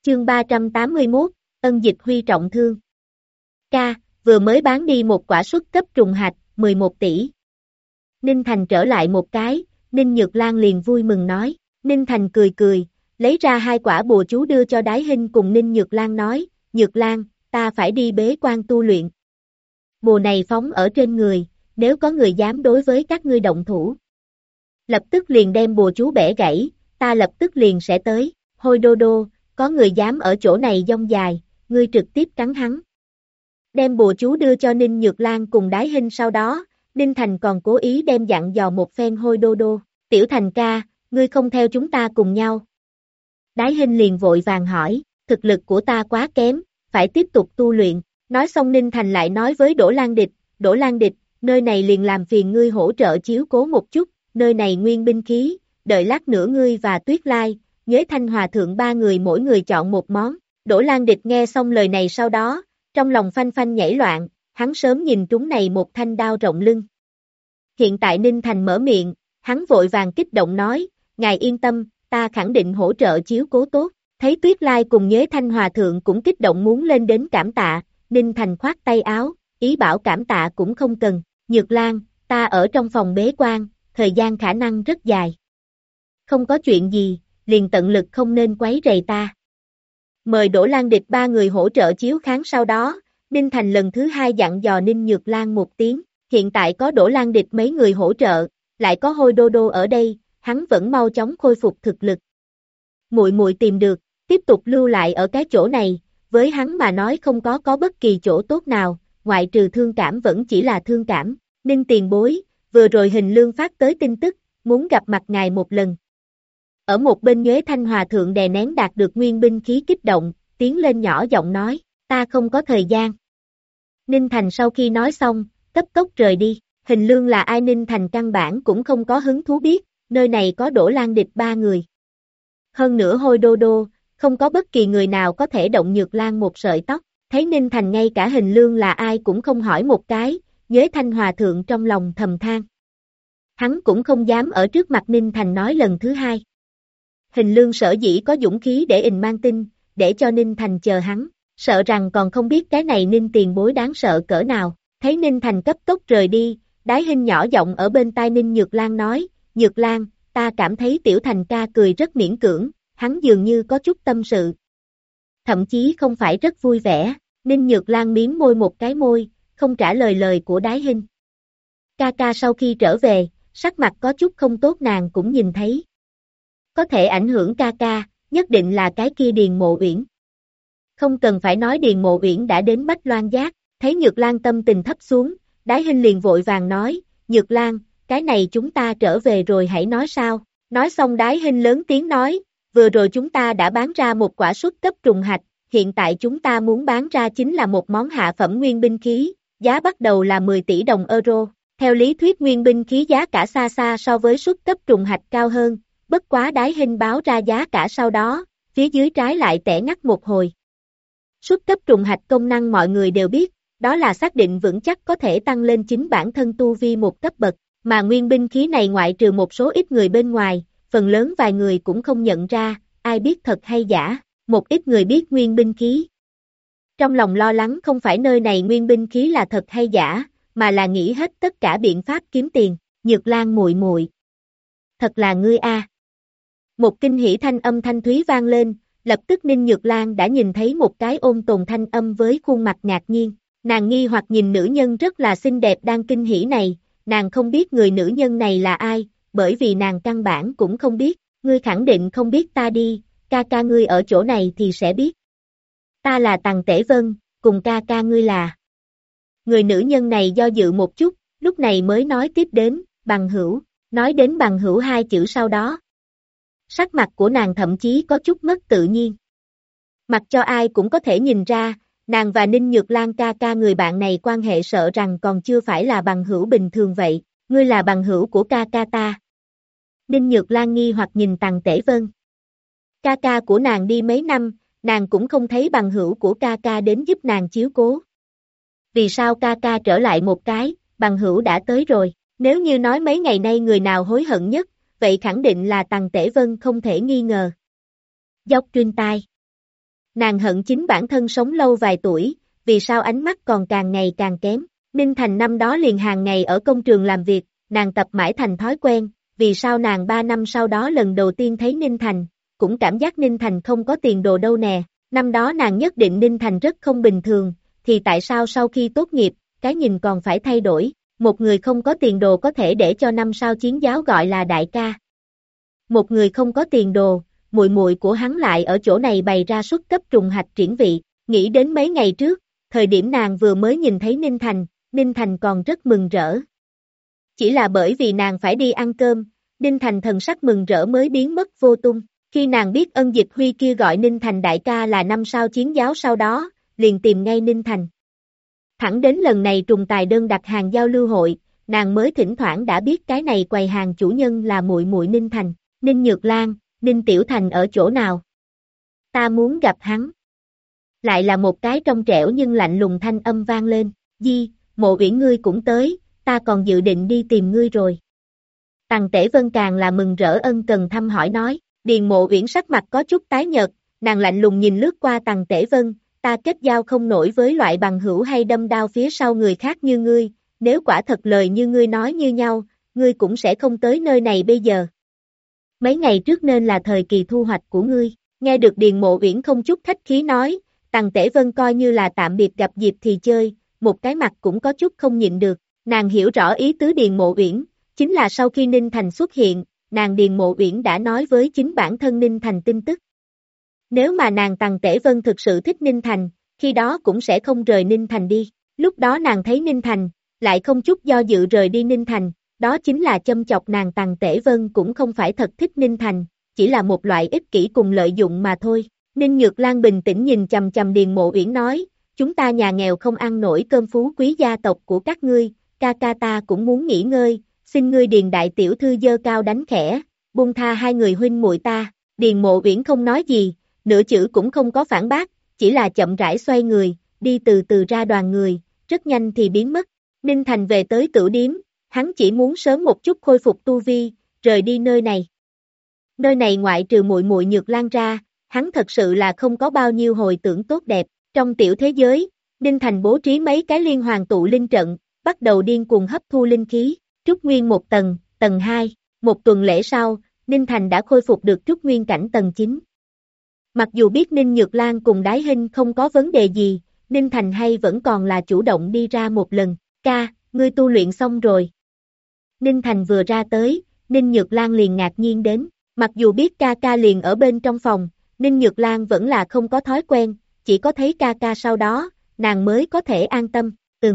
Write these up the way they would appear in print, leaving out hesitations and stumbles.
Chương 381, ân dịch huy trọng thương. Ca, vừa mới bán đi một quả xuất cấp trùng hạch, 11 tỷ. Ninh Thành trở lại một cái, Ninh Nhược Lan liền vui mừng nói. Ninh Thành cười cười, lấy ra 2 quả bùa chú đưa cho Đái Hinh cùng Ninh Nhược Lan nói, Nhược Lan, ta phải đi bế quan tu luyện. Bùa này phóng ở trên người, nếu có người dám đối với các ngươi động thủ. Lập tức liền đem bùa chú bẻ gãy, ta lập tức liền sẽ tới, hôi đô đô, có người dám ở chỗ này dông dài, ngươi trực tiếp cắn hắn. Đem bùa chú đưa cho Ninh Nhược Lan cùng Đái Hinh sau đó, Ninh Thành còn cố ý đem dặn dò một phen hôi đô đô, Tiểu Thành ca, ngươi không theo chúng ta cùng nhau. Đái Hinh liền vội vàng hỏi, thực lực của ta quá kém, phải tiếp tục tu luyện, nói xong Ninh Thành lại nói với Đỗ Lan Địch, nơi này liền làm phiền ngươi hỗ trợ chiếu cố một chút, nơi này nguyên binh khí, đợi lát nữa ngươi và Tuyết Lai, Nhới Thanh Hòa Thượng 3 người mỗi người chọn một món. Đỗ Lan Địch nghe xong lời này sau đó, trong lòng phanh phanh nhảy loạn, hắn sớm nhìn trúng này một thanh đao rộng lưng. Hiện tại Ninh Thành mở miệng, hắn vội vàng kích động nói, ngài yên tâm, ta khẳng định hỗ trợ chiếu cố tốt. Thấy Tuyết Lai cùng Nhới Thanh Hòa Thượng cũng kích động muốn lên đến cảm tạ, Ninh Thành khoát tay áo, ý bảo cảm tạ cũng không cần, Nhược Lan, ta ở trong phòng bế quan, thời gian khả năng rất dài. Không có chuyện gì, liền tận lực không nên quấy rầy ta. Mời Đỗ Lan Địch 3 người hỗ trợ chiếu kháng sau đó, Ninh Thành lần thứ 2 dặn dò Ninh Nhược Lan một tiếng, hiện tại có Đỗ Lan Địch mấy người hỗ trợ, lại có hôi đô đô ở đây, hắn vẫn mau chóng khôi phục thực lực. Muội muội tìm được, tiếp tục lưu lại ở cái chỗ này, với hắn mà nói không có bất kỳ chỗ tốt nào, ngoại trừ thương cảm vẫn chỉ là thương cảm. Ninh tiền bối, vừa rồi Hình Lương phát tới tin tức, muốn gặp mặt ngài một lần. Ở một bên Nhuế Thanh Hòa Thượng đè nén đạt được nguyên binh khí kích động, tiến lên nhỏ giọng nói, ta không có thời gian. Ninh Thành sau khi nói xong, cấp tốc rời đi, Hình Lương là ai Ninh Thành căn bản cũng không có hứng thú biết, nơi này có Đỗ Lan Địch 3 người. Hơn nữa hôi đô đô, không có bất kỳ người nào có thể động Nhược Lan một sợi tóc, thấy Ninh Thành ngay cả Hình Lương là ai cũng không hỏi một cái, Nhuế Thanh Hòa Thượng trong lòng thầm than. Hắn cũng không dám ở trước mặt Ninh Thành nói lần thứ 2. Hình Lương sở dĩ có dũng khí để mang tin, để cho Ninh Thành chờ hắn, sợ rằng còn không biết cái này Ninh tiền bối đáng sợ cỡ nào. Thấy Ninh Thành cấp tốc rời đi, Đái Hinh nhỏ giọng ở bên tai Ninh Nhược Lan nói, Nhược Lan, ta cảm thấy Tiểu Thành ca cười rất miễn cưỡng, hắn dường như có chút tâm sự. Thậm chí không phải rất vui vẻ, Ninh Nhược Lan miếm môi một cái môi, không trả lời lời của Đái Hinh. Ca ca sau khi trở về, sắc mặt có chút không tốt nàng cũng nhìn thấy. Có thể ảnh hưởng ca ca, nhất định là cái kia Điền Mộ Uyển. Không cần phải nói Điền Mộ Uyển đã đến Bách Loan Giác, thấy Nhược Lan tâm tình thấp xuống, Đái Hinh liền vội vàng nói, Nhược Lan, cái này chúng ta trở về rồi hãy nói sao. Nói xong Đái Hinh lớn tiếng nói, vừa rồi chúng ta đã bán ra một quả xuất cấp trùng hạch, hiện tại chúng ta muốn bán ra chính là một món hạ phẩm nguyên binh khí, giá bắt đầu là 10 tỷ đồng euro. Theo lý thuyết nguyên binh khí giá cả xa xa so với xuất cấp trùng hạch cao hơn, bất quá Đái Hinh báo ra giá cả sau đó, phía dưới trái lại tẻ ngắt một hồi. Xuất cấp trùng hạch công năng mọi người đều biết, đó là xác định vững chắc có thể tăng lên chính bản thân tu vi một cấp bậc, mà nguyên binh khí này ngoại trừ một số ít người bên ngoài, phần lớn vài người cũng không nhận ra, ai biết thật hay giả, một ít người biết nguyên binh khí. Trong lòng lo lắng không phải nơi này nguyên binh khí là thật hay giả, mà là nghĩ hết tất cả biện pháp kiếm tiền, Nhược Lan muội muội. Thật là ngươi a. Một kinh hỉ thanh âm thanh thúy vang lên, lập tức Ninh Nhược Lan đã nhìn thấy một cái ôn tồn thanh âm với khuôn mặt ngạc nhiên, nàng nghi hoặc nhìn nữ nhân rất là xinh đẹp đang kinh hỉ này, nàng không biết người nữ nhân này là ai, bởi vì nàng căn bản cũng không biết, ngươi khẳng định không biết ta đi, ca ca ngươi ở chỗ này thì sẽ biết. Ta là Tằng Tể Vân, cùng ca ca ngươi là. Người nữ nhân này do dự một chút, lúc này mới nói tiếp đến, bằng hữu, nói đến bằng hữu 2 chữ sau đó. Sắc mặt của nàng thậm chí có chút mất tự nhiên. Mặc cho ai cũng có thể nhìn ra, nàng và Ninh Nhược Lan ca ca người bạn này quan hệ sợ rằng còn chưa phải là bằng hữu bình thường vậy, ngươi là bằng hữu của ca ca ta. Ninh Nhược Lan nghi hoặc nhìn Tằng Tể Vân. Ca ca của nàng đi mấy năm, nàng cũng không thấy bằng hữu của ca ca đến giúp nàng chiếu cố. Vì sao ca ca trở lại một cái, bằng hữu đã tới rồi, nếu như nói mấy ngày nay người nào hối hận nhất, vậy khẳng định là Tằng Tể Vân không thể nghi ngờ. Dốc truyền tai. Nàng hận chính bản thân sống lâu vài tuổi, vì sao ánh mắt còn càng ngày càng kém. Ninh Thành năm đó liền hàng ngày ở công trường làm việc, nàng tập mãi thành thói quen, vì sao nàng 3 năm sau đó lần đầu tiên thấy Ninh Thành, cũng cảm giác Ninh Thành không có tiền đồ đâu nè. Năm đó nàng nhất định Ninh Thành rất không bình thường, thì tại sao sau khi tốt nghiệp, cái nhìn còn phải thay đổi, một người không có tiền đồ có thể để cho 5 sao chiến giáo gọi là đại ca. Một người không có tiền đồ, muội muội của hắn lại ở chỗ này bày ra xuất cấp trùng hạch triển vị, nghĩ đến mấy ngày trước, thời điểm nàng vừa mới nhìn thấy Ninh Thành còn rất mừng rỡ. Chỉ là bởi vì nàng phải đi ăn cơm, Ninh Thành thần sắc mừng rỡ mới biến mất vô tung. Khi nàng biết Ân Dịch Huy kia gọi Ninh Thành đại ca là 5 sao chiến giáo sau đó, liền tìm ngay Ninh Thành. Thẳng đến lần này trùng tài đơn đặt hàng giao lưu hội, nàng mới thỉnh thoảng đã biết cái này quầy hàng chủ nhân là muội muội Ninh Thành. Ninh Nhược Lan, Ninh Tiểu Thành ở chỗ nào? Ta muốn gặp hắn. Lại là một cái trong trẻo nhưng lạnh lùng thanh âm vang lên. Di, Mộ Uyển ngươi cũng tới, ta còn dự định đi tìm ngươi rồi. Tằng Tể Vân càng là mừng rỡ ân cần thăm hỏi nói. Điền Mộ Uyển sắc mặt có chút tái nhợt, nàng lạnh lùng nhìn lướt qua Tằng Tể Vân, ta kết giao không nổi với loại bằng hữu hay đâm đao phía sau người khác như ngươi, nếu quả thật lời như ngươi nói như nhau, ngươi cũng sẽ không tới nơi này bây giờ. Mấy ngày trước nên là thời kỳ thu hoạch của ngươi, nghe được Điền Mộ Uyển không chút khách khí nói, Tằng Tể Vân coi như là tạm biệt gặp dịp thì chơi, một cái mặt cũng có chút không nhịn được, nàng hiểu rõ ý tứ Điền Mộ Uyển, chính là sau khi Ninh Thành xuất hiện, nàng Điền Mộ Uyển đã nói với chính bản thân Ninh Thành tin tức. Nếu mà nàng Tằng Tể Vân thực sự thích Ninh Thành, khi đó cũng sẽ không rời Ninh Thành đi, lúc đó nàng thấy Ninh Thành, lại không chút do dự rời đi Ninh Thành, đó chính là châm chọc nàng Tằng Tể Vân cũng không phải thật thích Ninh Thành, chỉ là một loại ích kỷ cùng lợi dụng mà thôi. Ninh Nhược Lan bình tĩnh nhìn chằm chằm Điền Mộ Uyển nói, chúng ta nhà nghèo không ăn nổi cơm phú quý gia tộc của các ngươi, ca ca ta cũng muốn nghỉ ngơi, xin ngươi Điền đại tiểu thư giơ cao đánh khẽ, buông tha hai người huynh muội ta. Điền Mộ Uyển không nói gì, nửa chữ cũng không có phản bác, chỉ là chậm rãi xoay người, đi từ từ ra đoàn người, rất nhanh thì biến mất. Ninh Thành về tới Tửu Điếm, hắn chỉ muốn sớm một chút khôi phục tu vi, rời đi nơi này. Nơi này ngoại trừ muội muội Nhược Lan ra, hắn thật sự là không có bao nhiêu hồi tưởng tốt đẹp. Trong tiểu thế giới, Ninh Thành bố trí mấy cái liên hoàn tụ linh trận, bắt đầu điên cuồng hấp thu linh khí, trúc nguyên một tầng, tầng 2, một tuần lễ sau, Ninh Thành đã khôi phục được trúc nguyên cảnh tầng 9. Mặc dù biết Ninh Nhược Lan cùng Đái Hinh không có vấn đề gì, Ninh Thành hay vẫn còn là chủ động đi ra một lần, ca, ngươi tu luyện xong rồi. Ninh Thành vừa ra tới, Ninh Nhược Lan liền ngạc nhiên đến, mặc dù biết ca ca liền ở bên trong phòng, Ninh Nhược Lan vẫn là không có thói quen, chỉ có thấy ca ca sau đó, nàng mới có thể an tâm,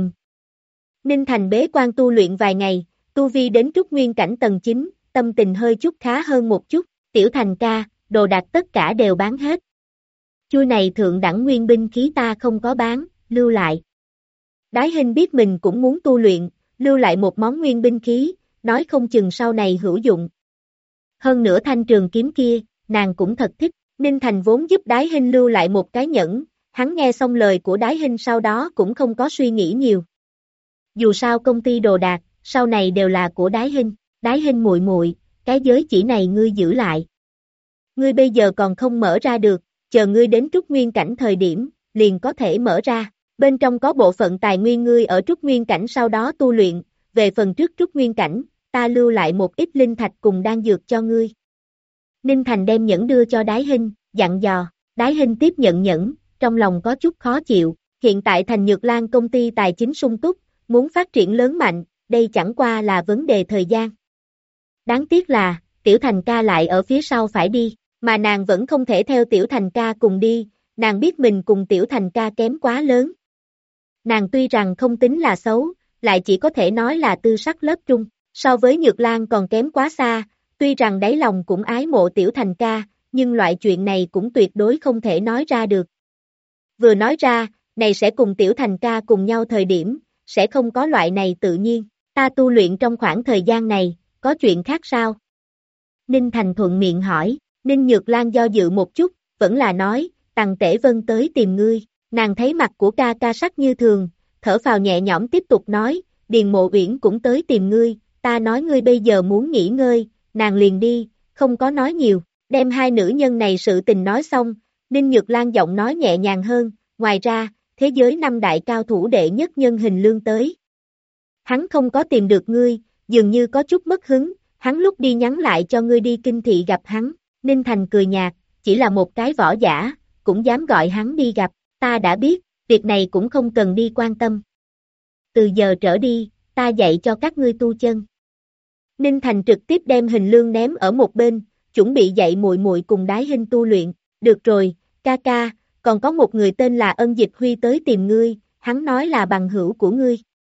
Ninh Thành bế quan tu luyện vài ngày, tu vi đến trúc nguyên cảnh tầng 9, tâm tình hơi chút khá hơn một chút, Tiểu Thành ca, đồ đạc tất cả đều bán hết. Chui này thượng đẳng nguyên binh khí ta không có bán, lưu lại. Đái Hinh biết mình cũng muốn tu luyện, lưu lại một món nguyên binh khí, nói không chừng sau này hữu dụng. Hơn nữa thanh trường kiếm kia, nàng cũng thật thích, Ninh Thành vốn giúp Đái Hinh lưu lại một cái nhẫn, hắn nghe xong lời của Đái Hinh sau đó cũng không có suy nghĩ nhiều. Dù sao công ty đồ đạc, sau này đều là của Đái Hinh muội muội, cái giới chỉ này ngươi giữ lại. Ngươi bây giờ còn không mở ra được, chờ ngươi đến trúc nguyên cảnh thời điểm, liền có thể mở ra, bên trong có bộ phận tài nguyên ngươi ở trúc nguyên cảnh sau đó tu luyện, về phần trước trúc nguyên cảnh, ta lưu lại một ít linh thạch cùng đan dược cho ngươi. Ninh Thành đem nhẫn đưa cho Đái Hinh, dặn dò, Đái Hinh tiếp nhận nhẫn, trong lòng có chút khó chịu, hiện tại Thành Nhược Lan công ty tài chính sung túc, muốn phát triển lớn mạnh, đây chẳng qua là vấn đề thời gian. Đáng tiếc là, Tiểu Thành ca lại ở phía sau phải đi, mà nàng vẫn không thể theo Tiểu Thành ca cùng đi, nàng biết mình cùng Tiểu Thành ca kém quá lớn. Nàng tuy rằng không tính là xấu, lại chỉ có thể nói là tư sắc lớp trung, so với Nhược Lan còn kém quá xa, tuy rằng đáy lòng cũng ái mộ Tiểu Thành ca, nhưng loại chuyện này cũng tuyệt đối không thể nói ra được. Vừa nói ra, này sẽ cùng Tiểu Thành ca cùng nhau thời điểm, sẽ không có loại này tự nhiên, ta tu luyện trong khoảng thời gian này, có chuyện khác sao? Ninh Thành thuận miệng hỏi, Ninh Nhược Lan do dự một chút, vẫn là nói, Tằng Tể Vân tới tìm ngươi, nàng thấy mặt của ca ca sắc như thường, thở phào nhẹ nhõm tiếp tục nói, Điền Mộ Uyển cũng tới tìm ngươi, ta nói ngươi bây giờ muốn nghỉ ngơi, nàng liền đi, không có nói nhiều, đem hai nữ nhân này sự tình nói xong, Ninh Nhược Lan giọng nói nhẹ nhàng hơn, ngoài ra, thế giới 5 đại cao thủ đệ nhất nhân hình lương tới. Hắn không có tìm được ngươi, dường như có chút mất hứng, hắn lúc đi nhắn lại cho ngươi đi kinh thị gặp hắn. Ninh Thành cười nhạt, chỉ là một cái võ giả, cũng dám gọi hắn đi gặp, ta đã biết, việc này cũng không cần đi quan tâm. Từ giờ trở đi, ta dạy cho các ngươi tu chân. Ninh Thành trực tiếp đem hình lương ném ở một bên, chuẩn bị dạy muội muội cùng Đái Hinh tu luyện. Được rồi, ca ca, còn có một người tên là Ân Dịch Huy tới tìm ngươi, hắn nói là bằng hữu của ngươi.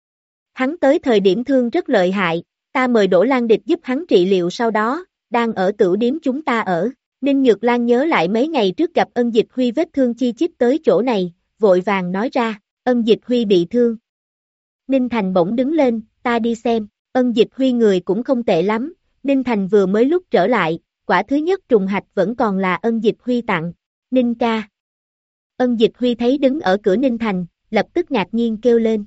Hắn tới thời điểm thương rất lợi hại, ta mời Đỗ Lan Địch giúp hắn trị liệu sau đó, đang ở tửu điếm chúng ta ở. Ninh Nhược Lan nhớ lại mấy ngày trước gặp Ân Dịch Huy vết thương chi chít tới chỗ này, vội vàng nói ra, Ân Dịch Huy bị thương. Ninh Thành bỗng đứng lên, ta đi xem, Ân Dịch Huy người cũng không tệ lắm, Ninh Thành vừa mới lúc trở lại, quả thứ nhất trùng hạch vẫn còn là Ân Dịch Huy tặng, Ninh ca. Ân Dịch Huy thấy đứng ở cửa Ninh Thành, lập tức ngạc nhiên kêu lên.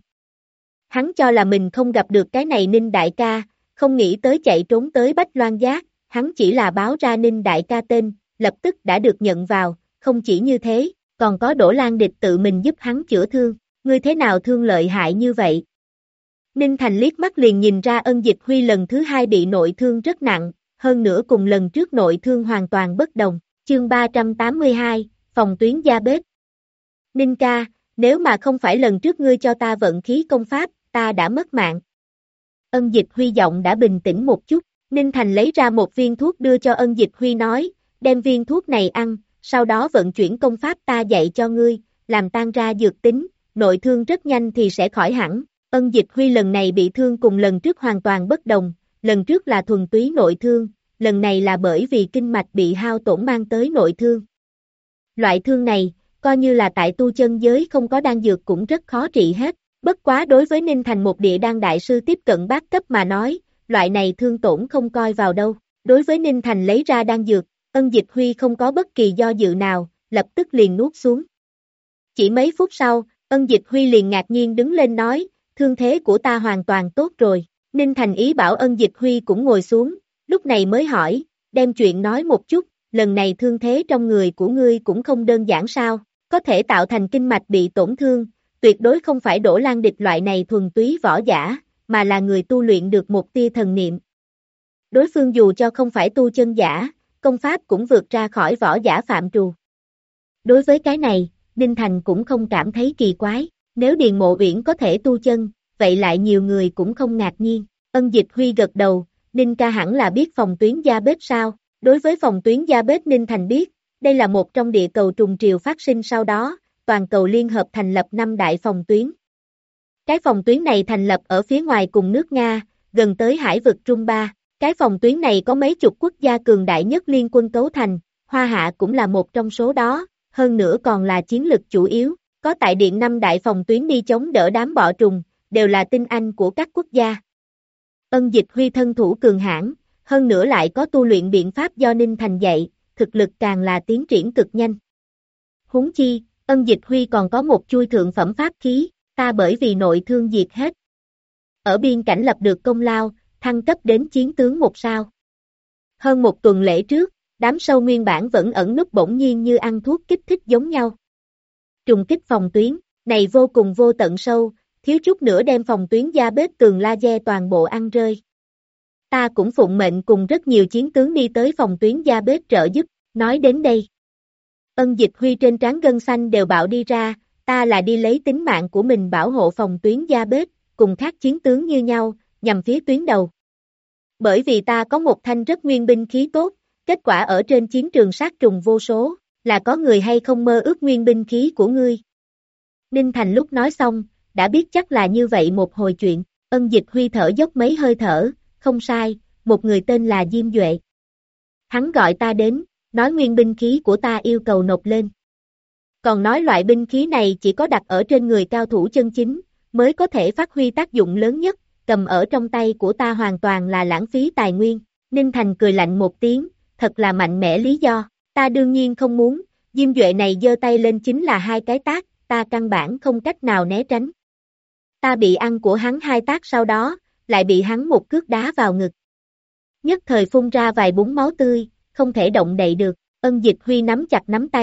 Hắn cho là mình không gặp được cái này Ninh đại ca, không nghĩ tới chạy trốn tới Bách Loan Giác, hắn chỉ là báo ra Ninh đại ca tên, lập tức đã được nhận vào, không chỉ như thế, còn có Đỗ Lan Địch tự mình giúp hắn chữa thương, ngươi thế nào thương lợi hại như vậy? Ninh Thành liếc mắt liền nhìn ra Ân Dịch Huy lần thứ hai bị nội thương rất nặng, hơn nữa cùng lần trước nội thương hoàn toàn bất đồng, chương 382, phòng tuyến gia bếp. Ninh ca, nếu mà không phải lần trước ngươi cho ta vận khí công pháp, ta đã mất mạng. Ân Dịch Huy giọng đã bình tĩnh một chút, Ninh Thành lấy ra một viên thuốc đưa cho Ân Dịch Huy nói, đem viên thuốc này ăn, sau đó vận chuyển công pháp ta dạy cho ngươi, làm tan ra dược tính, nội thương rất nhanh thì sẽ khỏi hẳn. Ân Dịch Huy lần này bị thương cùng lần trước hoàn toàn bất đồng, lần trước là thuần túy nội thương, lần này là bởi vì kinh mạch bị hao tổn mang tới nội thương. Loại thương này, coi như là tại tu chân giới không có đan dược cũng rất khó trị hết, bất quá đối với Ninh Thành một địa đan đại sư tiếp cận bát cấp mà nói, loại này thương tổn không coi vào đâu. Đối với Ninh Thành lấy ra đan dược, Ân Dịch Huy không có bất kỳ do dự nào, lập tức liền nuốt xuống. Chỉ mấy phút sau, Ân Dịch Huy liền ngạc nhiên đứng lên nói, thương thế của ta hoàn toàn tốt rồi. Ninh Thành ý bảo Ân Dịch Huy cũng ngồi xuống, lúc này mới hỏi, đem chuyện nói một chút, lần này thương thế trong người của ngươi cũng không đơn giản sao, có thể tạo thành kinh mạch bị tổn thương, tuyệt đối không phải Đỗ Lan Địch loại này thuần túy võ giả, mà là người tu luyện được một tia thần niệm. Đối phương dù cho không phải tu chân giả, công pháp cũng vượt ra khỏi võ giả phạm trù. Đối với cái này, Ninh Thành cũng không cảm thấy kỳ quái, nếu Điền Mộ Uyển có thể tu chân, vậy lại nhiều người cũng không ngạc nhiên. Ân Dịch Huy gật đầu, Ninh ca hẳn là biết phòng tuyến gia bếp sao, đối với phòng tuyến gia bếp Ninh Thành biết, đây là một trong địa cầu trùng triều phát sinh sau đó, toàn cầu liên hợp thành lập 5 đại phòng tuyến. Cái phòng tuyến này thành lập ở phía ngoài cùng nước Nga, gần tới hải vực Trung Ba. Cái phòng tuyến này có mấy chục quốc gia cường đại nhất liên quân cấu thành, Hoa Hạ cũng là một trong số đó, hơn nữa còn là chiến lực chủ yếu, có tại điện 5 đại phòng tuyến đi chống đỡ đám bọ trùng, đều là tinh anh của các quốc gia. Ân Dịch Huy thân thủ cường hãn, hơn nữa lại có tu luyện biện pháp do Ninh Thành dạy, thực lực càng là tiến triển cực nhanh. Huống chi, Ân Dịch Huy còn có một chui thượng phẩm pháp khí, ta bởi vì nội thương diệt hết. Ở biên cảnh lập được công lao, thăng cấp đến chiến tướng 1 sao. Hơn một tuần lễ trước, đám sâu nguyên bản vẫn ẩn núp bỗng nhiên như ăn thuốc kích thích giống nhau. Trùng kích phòng tuyến, này vô cùng vô tận sâu, thiếu chút nữa đem phòng tuyến gia bếp tường laser toàn bộ ăn rơi. Ta cũng phụng mệnh cùng rất nhiều chiến tướng đi tới phòng tuyến gia bếp trợ giúp, nói đến đây. Ân Dịch Huy trên trán gân xanh đều bạo đi ra, ta là đi lấy tính mạng của mình bảo hộ phòng tuyến gia bếp, cùng các chiến tướng như nhau, nhằm phía tuyến đầu. Bởi vì ta có một thanh rất nguyên binh khí tốt, kết quả ở trên chiến trường sát trùng vô số, là có người hay không mơ ước nguyên binh khí của ngươi. Ninh Thành lúc nói xong, đã biết chắc là như vậy một hồi chuyện, Ân Dịch Huy thở dốc mấy hơi thở, không sai, một người tên là Diêm Duệ. Hắn gọi ta đến, nói nguyên binh khí của ta yêu cầu nộp lên. Còn nói loại binh khí này chỉ có đặt ở trên người cao thủ chân chính, mới có thể phát huy tác dụng lớn nhất, cầm ở trong tay của ta hoàn toàn là lãng phí tài nguyên. Ninh Thành cười lạnh một tiếng, thật là mạnh mẽ lý do, ta đương nhiên không muốn, Diêm Duệ này giơ tay lên chính là 2 cái tát, ta căn bản không cách nào né tránh. Ta bị ăn của hắn 2 tát sau đó, lại bị hắn một cước đá vào ngực. Nhất thời phun ra vài búng máu tươi, không thể động đậy được, Ân Dịch Huy nắm chặt nắm tay,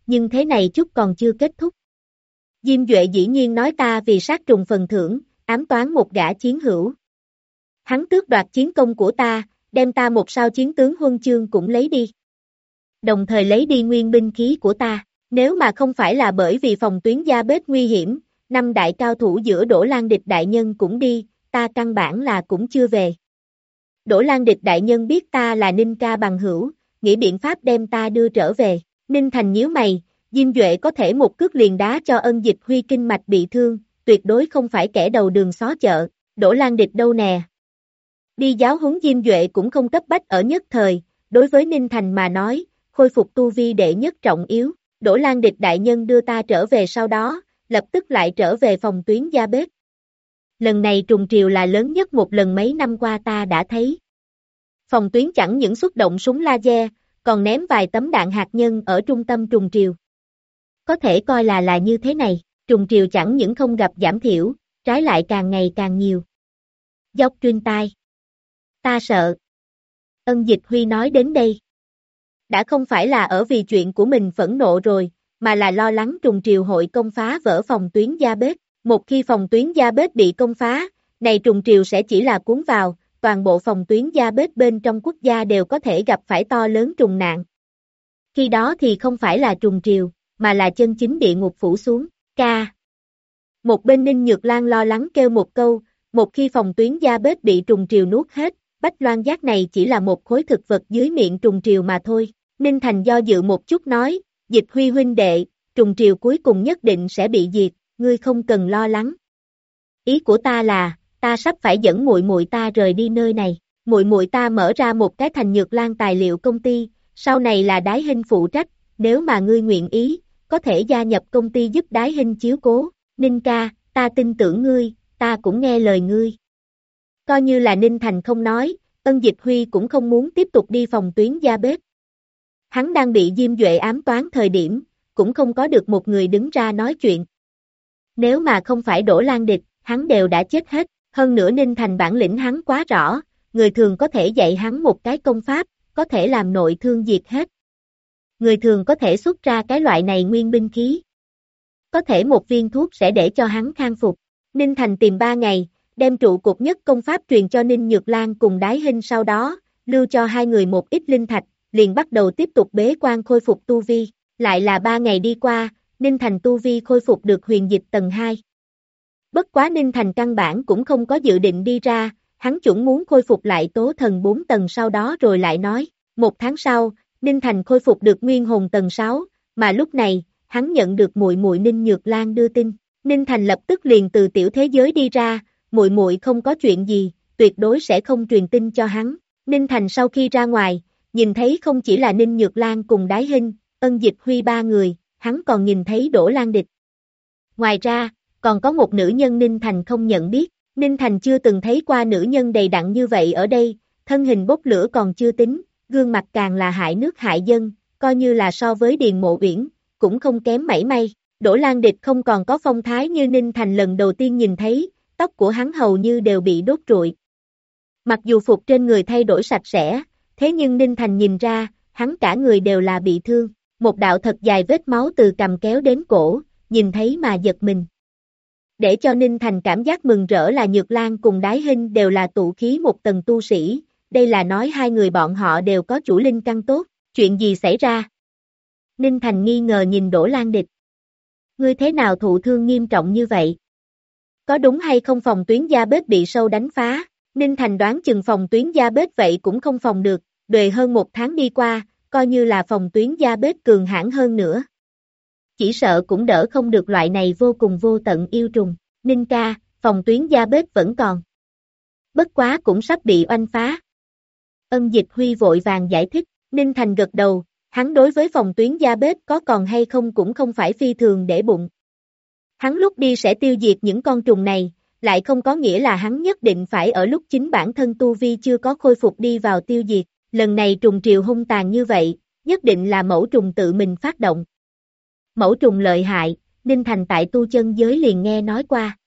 nhưng thế này chút còn chưa kết thúc. Diêm Duệ dĩ nhiên nói ta vì sát trùng phần thưởng, ám toán một gã chiến hữu. Hắn tước đoạt chiến công của ta, đem ta một sao chiến tướng huân chương cũng lấy đi. Đồng thời lấy đi nguyên binh khí của ta, nếu mà không phải là bởi vì phòng tuyến gia bếp nguy hiểm, năm đại cao thủ giữa Đỗ Lan Địch đại nhân cũng đi, ta căn bản là cũng chưa về. Đỗ Lan Địch đại nhân biết ta là Ninh ca bằng hữu, nghĩ biện pháp đem ta đưa trở về. Ninh Thành nhíu mày, Diêm Duệ có thể một cước liền đá cho Ân Dịch Huy kinh mạch bị thương, tuyệt đối không phải kẻ đầu đường xó chợ. Đỗ Lan Địch đâu nè? Đi giáo huấn Diêm Duệ cũng không cấp bách ở nhất thời, đối với Ninh Thành mà nói, khôi phục tu vi đệ nhất trọng yếu. Đỗ Lan Địch đại nhân đưa ta trở về sau đó, lập tức lại trở về phòng tuyến gia bếp. Lần này trùng triều là lớn nhất một lần mấy năm qua ta đã thấy. Phòng tuyến chẳng những xuất động súng laser, còn ném vài tấm đạn hạt nhân ở trung tâm trùng triều. Có thể coi là như thế này, trùng triều chẳng những không gặp giảm thiểu, trái lại càng ngày càng nhiều. Dốc truyền tai. Ta sợ. Ân Dịch Huy nói đến đây. Đã không phải là ở vì chuyện của mình phẫn nộ rồi, mà là lo lắng trùng triều hội công phá vỡ phòng tuyến gia bếp. Một khi phòng tuyến gia bếp bị công phá, này trùng triều sẽ chỉ là cuốn vào, toàn bộ phòng tuyến gia bếp bên trong quốc gia đều có thể gặp phải to lớn trùng nạn. Khi đó thì không phải là trùng triều, mà là chân chính địa ngục phủ xuống. Ca. Một bên Ninh Nhược Lan lo lắng kêu một câu, một khi phòng tuyến gia bếp bị trùng triều nuốt hết, Bách Loan Giác này chỉ là một khối thực vật dưới miệng trùng triều mà thôi. Ninh Thành do dự một chút nói, Dịch Huy huynh đệ, trùng triều cuối cùng nhất định sẽ bị diệt, ngươi không cần lo lắng. Ý của ta là, ta sắp phải dẫn muội muội ta rời đi nơi này. Muội muội ta mở ra một cái Thành Nhược Lan tài liệu công ty, sau này là Đái Hinh phụ trách, nếu mà ngươi nguyện ý, có thể gia nhập công ty giúp Đái Hinh chiếu cố. Ninh ca, ta tin tưởng ngươi, ta cũng nghe lời ngươi. Coi như là Ninh Thành không nói, Ân Dịch Huy cũng không muốn tiếp tục đi phòng tuyến gia bếp. Hắn đang bị Diêm Duệ ám toán thời điểm, cũng không có được một người đứng ra nói chuyện. Nếu mà không phải Đỗ Lan Địch, hắn đều đã chết hết, hơn nữa Ninh Thành bản lĩnh hắn quá rõ, người thường có thể dạy hắn một cái công pháp, có thể làm nội thương diệt hết. Người thường có thể xuất ra cái loại này nguyên binh khí. Có thể một viên thuốc sẽ để cho hắn khang phục. Ninh Thành tìm 3 ngày, đem trụ cột nhất công pháp truyền cho Ninh Nhược Lan cùng Đái Hinh, sau đó, lưu cho hai người một ít linh thạch, liền bắt đầu tiếp tục bế quan khôi phục tu vi. Lại là 3 ngày đi qua, Ninh Thành tu vi khôi phục được huyền dịch tầng 2. Bất quá Ninh Thành căn bản cũng không có dự định đi ra, hắn chuẩn muốn khôi phục lại tố thần 4 tầng sau đó rồi lại nói. 1 tháng sau, Ninh Thành khôi phục được nguyên hồn tầng 6, mà lúc này, hắn nhận được muội muội Ninh Nhược Lan đưa tin. Ninh Thành lập tức liền từ tiểu thế giới đi ra, muội muội không có chuyện gì, tuyệt đối sẽ không truyền tin cho hắn. Ninh Thành sau khi ra ngoài, nhìn thấy không chỉ là Ninh Nhược Lan cùng Đái Hinh, Ân Dịch Huy 3 người, hắn còn nhìn thấy Đỗ Lan Địch. Ngoài ra, còn có một nữ nhân Ninh Thành không nhận biết, Ninh Thành chưa từng thấy qua nữ nhân đầy đặn như vậy ở đây, thân hình bốc lửa còn chưa tính, gương mặt càng là hại nước hại dân, coi như là so với Điền Mộ Uyển, cũng không kém mảy may. Đỗ Lan Địch không còn có phong thái như Ninh Thành lần đầu tiên nhìn thấy, tóc của hắn hầu như đều bị đốt trụi. Mặc dù phục trên người thay đổi sạch sẽ, thế nhưng Ninh Thành nhìn ra, hắn cả người đều là bị thương, một đạo thật dài vết máu từ cằm kéo đến cổ, nhìn thấy mà giật mình. Để cho Ninh Thành cảm giác mừng rỡ là Nhược Lan cùng Đái Hinh đều là tụ khí 1 tầng tu sĩ, đây là nói hai người bọn họ đều có chủ linh căn tốt, chuyện gì xảy ra? Ninh Thành nghi ngờ nhìn Đỗ Lan Địch. Ngươi thế nào thụ thương nghiêm trọng như vậy? Có đúng hay không phòng tuyến gia bếp bị sâu đánh phá? Ninh Thành đoán chừng phòng tuyến gia bếp vậy cũng không phòng được, đuề hơn 1 tháng đi qua, coi như là phòng tuyến gia bếp cường hãn hơn nữa. Chỉ sợ cũng đỡ không được loại này vô cùng vô tận yêu trùng. Ninh ca, phòng tuyến gia bếp vẫn còn. Bất quá cũng sắp bị oanh phá. Ân Dịch Huy vội vàng giải thích, Ninh Thành gật đầu, hắn đối với phòng tuyến gia bếp có còn hay không cũng không phải phi thường để bụng. Hắn lúc đi sẽ tiêu diệt những con trùng này, lại không có nghĩa là hắn nhất định phải ở lúc chính bản thân tu vi chưa có khôi phục đi vào tiêu diệt. Lần này trùng triều hung tàn như vậy, nhất định là mẫu trùng tự mình phát động. Mẫu trùng lợi hại, Ninh Thành tại tu chân giới liền nghe nói qua.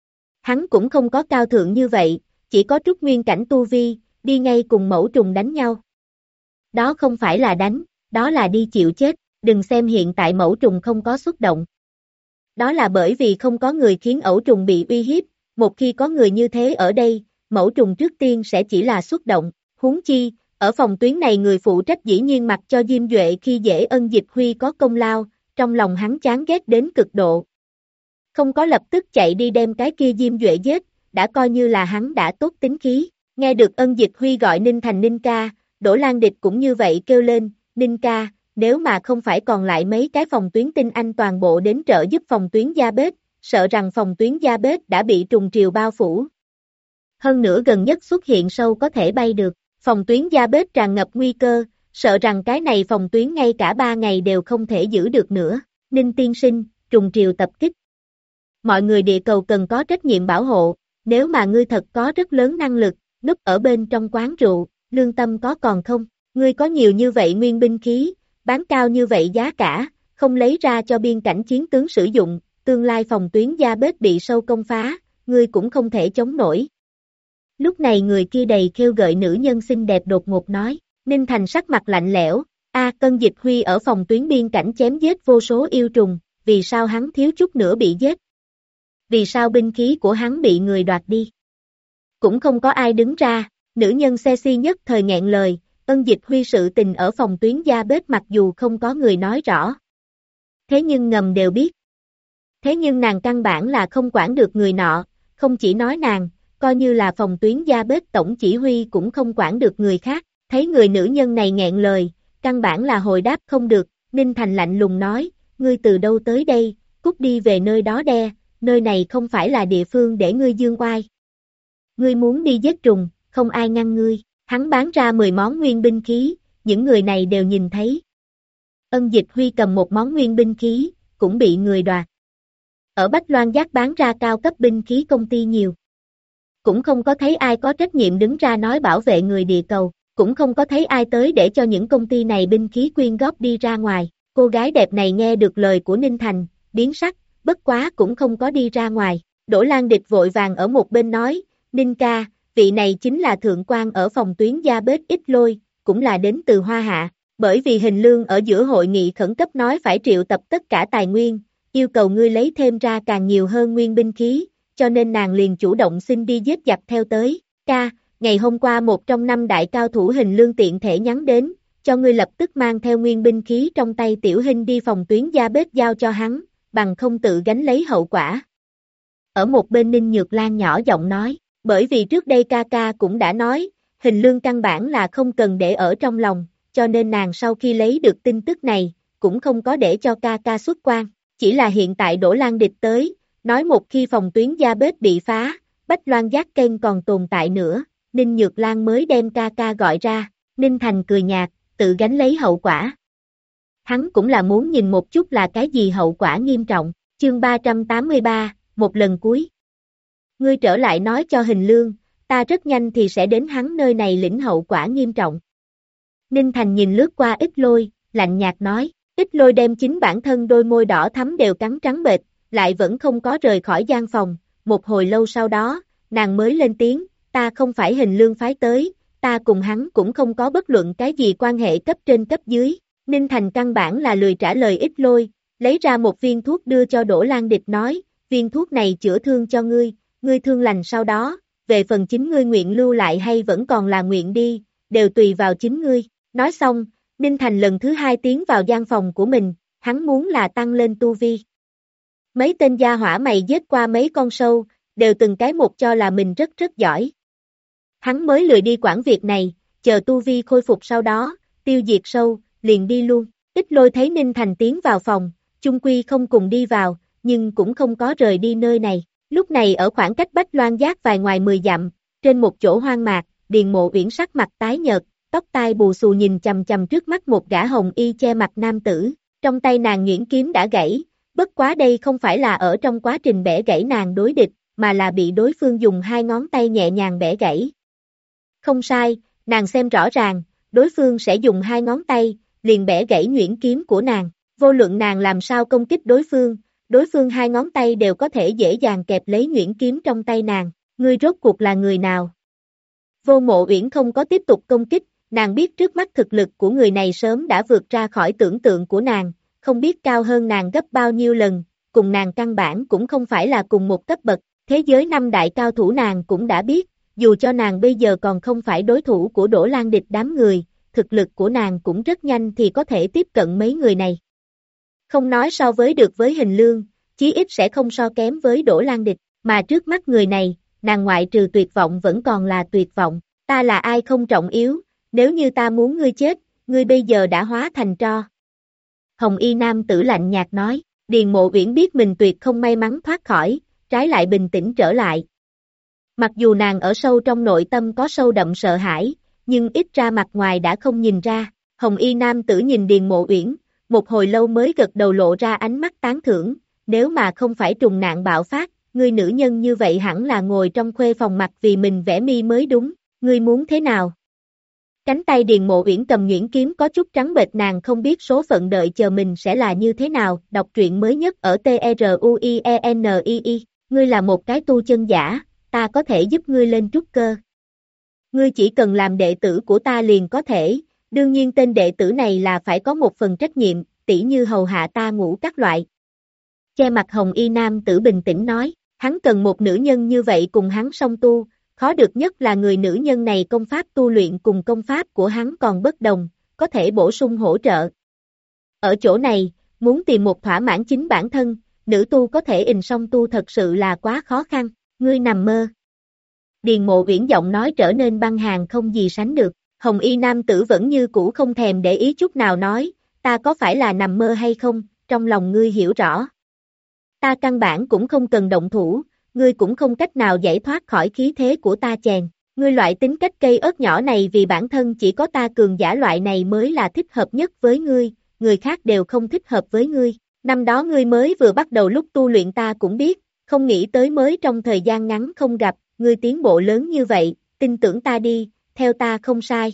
Hắn cũng không có cao thượng như vậy, chỉ có trúc nguyên cảnh tu vi, đi ngay cùng mẫu trùng đánh nhau. Đó không phải là đánh, đó là đi chịu chết. Đừng xem hiện tại mẫu trùng không có xuất động. Đó là bởi vì không có người khiến ẩu trùng bị uy hiếp, một khi có người như thế ở đây, mẫu trùng trước tiên sẽ chỉ là xuất động, huống chi, ở phòng tuyến này người phụ trách dĩ nhiên mặc cho Diêm Duệ khi dễ Ân Dịch Huy có công lao, trong lòng hắn chán ghét đến cực độ. Không có lập tức chạy đi đem cái kia Diêm Duệ giết, đã coi như là hắn đã tốt tính khí. Nghe được Ân Dịch Huy gọi Ninh Thành Ninh ca, Đỗ Lan Địch cũng như vậy kêu lên, Ninh ca, nếu mà không phải còn lại mấy cái phòng tuyến tinh anh toàn bộ đến trợ giúp phòng tuyến Gia Bết, sợ rằng phòng tuyến Gia Bết đã bị trùng triều bao phủ. Hơn nữa gần nhất xuất hiện sâu có thể bay được, phòng tuyến Gia Bết tràn ngập nguy cơ, sợ rằng cái này phòng tuyến ngay cả 3 ngày đều không thể giữ được nữa. Ninh tiên sinh, trùng triều tập kích. Mọi người địa cầu cần có trách nhiệm bảo hộ, nếu mà ngươi thật có rất lớn năng lực, núp ở bên trong quán rượu, lương tâm có còn không? Ngươi có nhiều như vậy nguyên binh khí, bán cao như vậy giá cả, không lấy ra cho biên cảnh chiến tướng sử dụng, tương lai phòng tuyến Gia Bết bị sâu công phá, ngươi cũng không thể chống nổi. Lúc này người kia đầy kêu gợi nữ nhân xinh đẹp đột ngột nói, Ninh Thành sắc mặt lạnh lẽo, Ân Dịch Huy ở phòng tuyến biên cảnh chém giết vô số yêu trùng, vì sao hắn thiếu chút nữa bị giết? Vì sao binh khí của hắn bị người đoạt đi? Cũng không có ai đứng ra, nữ nhân xe si nhất thời nghẹn lời, Ân Dịch Huy sự tình ở phòng tuyến Gia Bết mặc dù không có người nói rõ. Thế nhưng ngầm đều biết. Thế nhưng nàng căn bản là không quản được người nọ, không chỉ nói nàng, coi như là phòng tuyến Gia Bết tổng chỉ huy cũng không quản được người khác, thấy người nữ nhân này nghẹn lời, căn bản là hồi đáp không được, Ninh Thành lạnh lùng nói, ngươi từ đâu tới đây, cút đi về nơi đó đe, nơi này không phải là địa phương để ngươi dương oai. Ngươi muốn đi giết trùng, không ai ngăn ngươi, hắn bán ra 10 món nguyên binh khí, những người này đều nhìn thấy. Ân Dịch Huy cầm một món nguyên binh khí, cũng bị người đoạt. Ở Bách Loan Giác bán ra cao cấp binh khí công ty nhiều. Cũng không có thấy ai có trách nhiệm đứng ra nói bảo vệ người địa cầu, cũng không có thấy ai tới để cho những công ty này binh khí quyên góp đi ra ngoài. Cô gái đẹp này nghe được lời của Ninh Thành, biến sắc, bất quá cũng không có đi ra ngoài. Đỗ Lan Địch vội vàng ở một bên nói, Ninh ca, vị này chính là thượng quan ở phòng tuyến Gia Bết Ít Lôi, cũng là đến từ Hoa Hạ. Bởi vì Hình Lương ở giữa hội nghị khẩn cấp nói phải triệu tập tất cả tài nguyên, yêu cầu ngươi lấy thêm ra càng nhiều hơn nguyên binh khí, cho nên nàng liền chủ động xin đi giết giặc theo tới. Ca, ngày hôm qua một trong 5 đại cao thủ Hình Lương tiện thể nhắn đến, cho ngươi lập tức mang theo nguyên binh khí trong tay tiểu hình đi phòng tuyến Gia Bết giao cho hắn, bằng không tự gánh lấy hậu quả. Ở một bên Ninh Nhược Lan nhỏ giọng nói, bởi vì trước đây ca ca cũng đã nói, Hình Lương căn bản là không cần để ở trong lòng, cho nên nàng sau khi lấy được tin tức này, cũng không có để cho ca ca xuất quan, chỉ là hiện tại Đỗ Lan Địch tới, nói một khi phòng tuyến Gia Bết bị phá, Bách Loan Giác kênh còn tồn tại nữa, Ninh Nhược Lan mới đem ca ca gọi ra, Ninh Thành cười nhạt, tự gánh lấy hậu quả. Hắn cũng là muốn nhìn một chút là cái gì hậu quả nghiêm trọng, chương 383, một lần cuối. Ngươi trở lại nói cho Hình Lương, ta rất nhanh thì sẽ đến hắn nơi này lĩnh hậu quả nghiêm trọng. Ninh Thành nhìn lướt qua Ít Lôi, lạnh nhạt nói, Ít Lôi đem chính bản thân đôi môi đỏ thắm đều cắn trắng bệch, lại vẫn không có rời khỏi gian phòng, một hồi lâu sau đó, nàng mới lên tiếng, ta không phải Hình Lương phái tới, ta cùng hắn cũng không có bất luận cái gì quan hệ cấp trên cấp dưới. Ninh Thành căn bản là lười trả lời Ít Lôi, lấy ra một viên thuốc đưa cho Đỗ Lan Địch nói, viên thuốc này chữa thương cho ngươi, ngươi thương lành sau đó, về phần chính ngươi nguyện lưu lại hay vẫn còn là nguyện đi, đều tùy vào chính ngươi. Nói xong, Ninh Thành lần thứ 2 tiến vào gian phòng của mình, hắn muốn là tăng lên tu vi. Mấy tên gia hỏa mày giết qua mấy con sâu, đều từng cái một cho là mình rất rất giỏi. Hắn mới lười đi quản việc này, chờ tu vi khôi phục sau đó, tiêu diệt sâu, liền đi luôn. Ít Lôi thấy Ninh Thành tiến vào phòng, chung quy không cùng đi vào, nhưng cũng không có rời đi nơi này. Lúc này ở khoảng cách Bách Loan Giác vài ngoài 10 dặm, trên một chỗ hoang mạc, Điền Mộ Uyển sắc mặt tái nhợt, tóc tai bù xù nhìn chằm chằm trước mắt một gã hồng y che mặt nam tử, trong tay nàng nhuyễn kiếm đã gãy, bất quá đây không phải là ở trong quá trình bẻ gãy nàng đối địch, mà là bị đối phương dùng 2 ngón tay nhẹ nhàng bẻ gãy. Không sai, nàng xem rõ ràng, đối phương sẽ dùng 2 ngón tay, liền bẻ gãy nhuyễn kiếm của nàng, vô luận nàng làm sao công kích đối phương 2 ngón tay đều có thể dễ dàng kẹp lấy nhuyễn kiếm trong tay nàng, ngươi rốt cuộc là người nào? Vô Mộ Uyển không có tiếp tục công kích, Nàng biết trước mắt thực lực của người này sớm đã vượt ra khỏi tưởng tượng của nàng, không biết cao hơn nàng gấp bao nhiêu lần, cùng nàng căn bản cũng không phải là cùng một cấp bậc, thế giới năm đại cao thủ nàng cũng đã biết, dù cho nàng bây giờ còn không phải đối thủ của Đỗ Lan Địch đám người, thực lực của nàng cũng rất nhanh thì có thể tiếp cận mấy người này. Không nói so với được với Hình Lương, chí ít sẽ không so kém với Đỗ Lan Địch, mà trước mắt người này, nàng ngoại trừ tuyệt vọng vẫn còn là tuyệt vọng, ta là ai không trọng yếu, nếu như ta muốn ngươi chết, ngươi bây giờ đã hóa thành tro. Hồng y nam tử lạnh nhạt nói, Điền Mộ Uyển biết mình tuyệt không may mắn thoát khỏi, trái lại bình tĩnh trở lại. Mặc dù nàng ở sâu trong nội tâm có sâu đậm sợ hãi, nhưng ít ra mặt ngoài đã không nhìn ra, Hồng y nam tử nhìn Điền Mộ Uyển, một hồi lâu mới gật đầu lộ ra ánh mắt tán thưởng, nếu mà không phải trùng nạn bạo phát, ngươi nữ nhân như vậy hẳn là ngồi trong khuê phòng mặt vì mình vẽ mi mới đúng, ngươi muốn thế nào? Cánh tay Điền Mộ Uyển cầm nhuyễn kiếm có chút trắng bệch, nàng không biết số phận đợi chờ mình sẽ là như thế nào, đọc truyện mới nhất ở TRUIENII, ngươi là một cái tu chân giả, ta có thể giúp ngươi lên trúc cơ. Ngươi chỉ cần làm đệ tử của ta liền có thể, đương nhiên tên đệ tử này là phải có một phần trách nhiệm, tỉ như hầu hạ ta ngủ các loại. Che mặt hồng y nam tử bình tĩnh nói, hắn cần một nữ nhân như vậy cùng hắn song tu, khó được nhất là người nữ nhân này công pháp tu luyện cùng công pháp của hắn còn bất đồng, có thể bổ sung hỗ trợ. Ở chỗ này, muốn tìm một thỏa mãn chính bản thân, nữ tu có thể song tu thật sự là quá khó khăn, ngươi nằm mơ. Điền Mộ Uyển giọng nói trở nên băng hàn không gì sánh được, hồng y nam tử vẫn như cũ không thèm để ý chút nào nói, ta có phải là nằm mơ hay không, trong lòng ngươi hiểu rõ. Ta căn bản cũng không cần động thủ, ngươi cũng không cách nào giải thoát khỏi khí thế của ta chèn. Ngươi loại tính cách cây ớt nhỏ này vì bản thân chỉ có ta cường giả loại này mới là thích hợp nhất với ngươi, người khác đều không thích hợp với ngươi. Năm đó ngươi mới vừa bắt đầu lúc tu luyện ta cũng biết, không nghĩ tới mới trong thời gian ngắn không gặp, ngươi tiến bộ lớn như vậy, tin tưởng ta đi, theo ta không sai.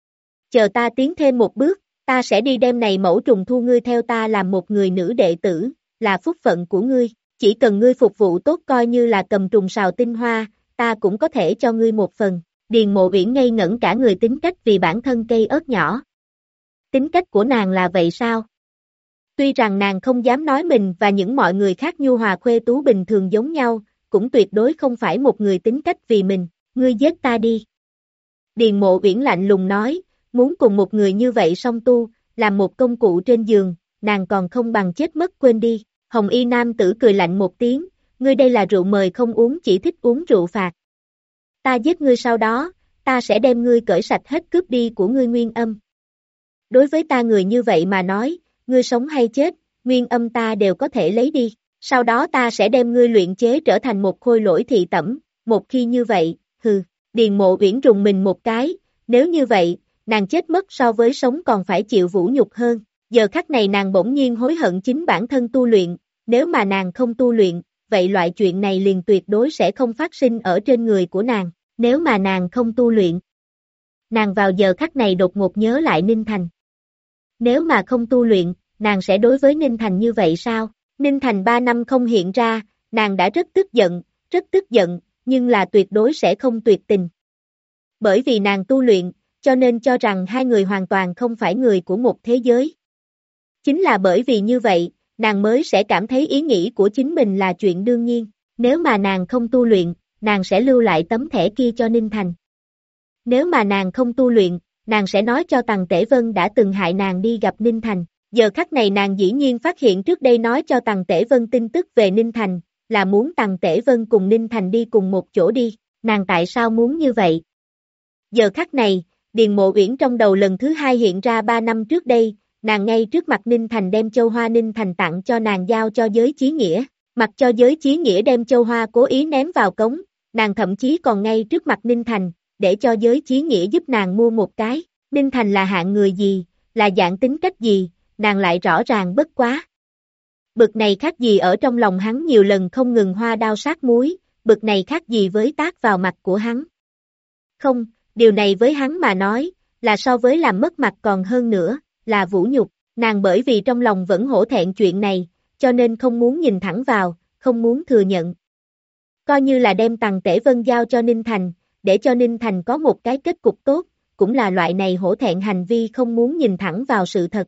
Chờ ta tiến thêm một bước, ta sẽ đi đem này mẫu trùng thu ngươi theo ta làm một người nữ đệ tử, là phúc phận của ngươi. Chỉ cần ngươi phục vụ tốt coi như là cầm trùng sào tinh hoa, ta cũng có thể cho ngươi một phần. Điền Mộ Uyển ngây ngẩn cả người, tính cách vì bản thân cây ớt nhỏ. Tính cách của nàng là vậy sao? Tuy rằng nàng không dám nói mình và những mọi người khác nhu hòa khuê tú bình thường giống nhau, cũng tuyệt đối không phải một người tính cách vì mình, ngươi giết ta đi. Điền Mộ Uyển lạnh lùng nói, muốn cùng một người như vậy song tu, làm một công cụ trên giường, nàng còn không bằng chết mất quên đi. Hồng y nam tử cười lạnh một tiếng, ngươi đây là rượu mời không uống chỉ thích uống rượu phạt. Ta giết ngươi sau đó, ta sẽ đem ngươi cởi sạch hết cướp đi của ngươi nguyên âm. Đối với ta người như vậy mà nói, ngươi sống hay chết, nguyên âm ta đều có thể lấy đi, sau đó ta sẽ đem ngươi luyện chế trở thành một khôi lỗi thị tẩm, một khi như vậy, Điền Mộ Uyển rùng mình một cái, nếu như vậy, nàng chết mất so với sống còn phải chịu vũ nhục hơn. Giờ khắc này nàng bỗng nhiên hối hận chính bản thân tu luyện, nếu mà nàng không tu luyện, vậy loại chuyện này liền tuyệt đối sẽ không phát sinh ở trên người của nàng, nếu mà nàng không tu luyện. Nàng vào giờ khắc này đột ngột nhớ lại Ninh Thành. Nếu mà không tu luyện, nàng sẽ đối với Ninh Thành như vậy sao? Ninh Thành 3 năm không hiện ra, nàng đã rất tức giận, nhưng là tuyệt đối sẽ không tuyệt tình. Bởi vì nàng tu luyện, cho nên cho rằng hai người hoàn toàn không phải người của một thế giới. Chính là bởi vì như vậy, nàng mới sẽ cảm thấy ý nghĩ của chính mình là chuyện đương nhiên, nếu mà nàng không tu luyện, nàng sẽ lưu lại tấm thẻ kia cho Ninh Thành. Nếu mà nàng không tu luyện, nàng sẽ nói cho Tằng Tể Vân đã từng hại nàng đi gặp Ninh Thành. Giờ khắc này nàng dĩ nhiên phát hiện trước đây nói cho Tằng Tể Vân tin tức về Ninh Thành, là muốn Tằng Tể Vân cùng Ninh Thành đi cùng một chỗ đi, nàng tại sao muốn như vậy? Giờ khắc này, Điền Mộ Uyển trong đầu lần thứ hai hiện ra 3 năm trước đây, nàng ngay trước mặt Ninh Thành đem châu hoa Ninh Thành tặng cho nàng giao cho Giới Chí Nghĩa, mặc cho Giới Chí Nghĩa đem châu hoa cố ý ném vào cống, nàng thậm chí còn ngay trước mặt Ninh Thành, để cho Giới Chí Nghĩa giúp nàng mua một cái, Ninh Thành là hạng người gì, là dạng tính cách gì, nàng lại rõ ràng bất quá. Bực này khác gì ở trong lòng hắn nhiều lần không ngừng hoa đao sát muối, bực này khác gì với tác vào mặt của hắn. Không, điều này với hắn mà nói, là so với làm mất mặt còn hơn nữa, là vũ nhục, nàng bởi vì trong lòng vẫn hổ thẹn chuyện này, cho nên không muốn nhìn thẳng vào, không muốn thừa nhận. Coi như là đem Tằng Tể Vân giao cho Ninh Thành, để cho Ninh Thành có một cái kết cục tốt, cũng là loại này hổ thẹn hành vi không muốn nhìn thẳng vào sự thật.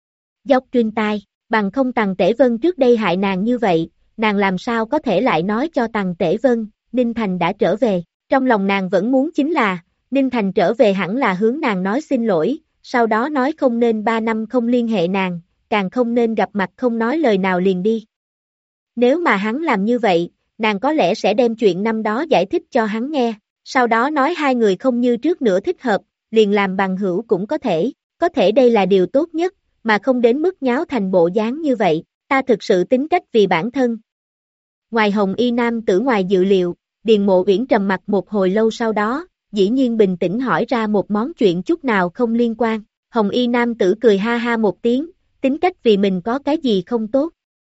Dốc truyền tai, bằng không Tằng Tể Vân trước đây hại nàng như vậy, nàng làm sao có thể lại nói cho Tằng Tể Vân, Ninh Thành đã trở về. Trong lòng nàng vẫn muốn chính là, Ninh Thành trở về hẳn là hướng nàng nói xin lỗi, sau đó nói không nên 3 năm không liên hệ nàng, càng không nên gặp mặt không nói lời nào liền đi. Nếu mà hắn làm như vậy, nàng có lẽ sẽ đem chuyện năm đó giải thích cho hắn nghe, sau đó nói hai người không như trước nữa thích hợp, liền làm bằng hữu cũng có thể đây là điều tốt nhất, mà không đến mức nháo thành bộ dáng như vậy, ta thực sự tính cách vì bản thân. Ngoài Hồng Y nam tử ngoài dự liệu, Điền Mộ Uyển trầm mặt một hồi lâu sau đó, dĩ nhiên bình tĩnh hỏi ra một món chuyện chút nào không liên quan. Hồng Y nam tử cười ha ha một tiếng, tính cách vì mình có cái gì không tốt.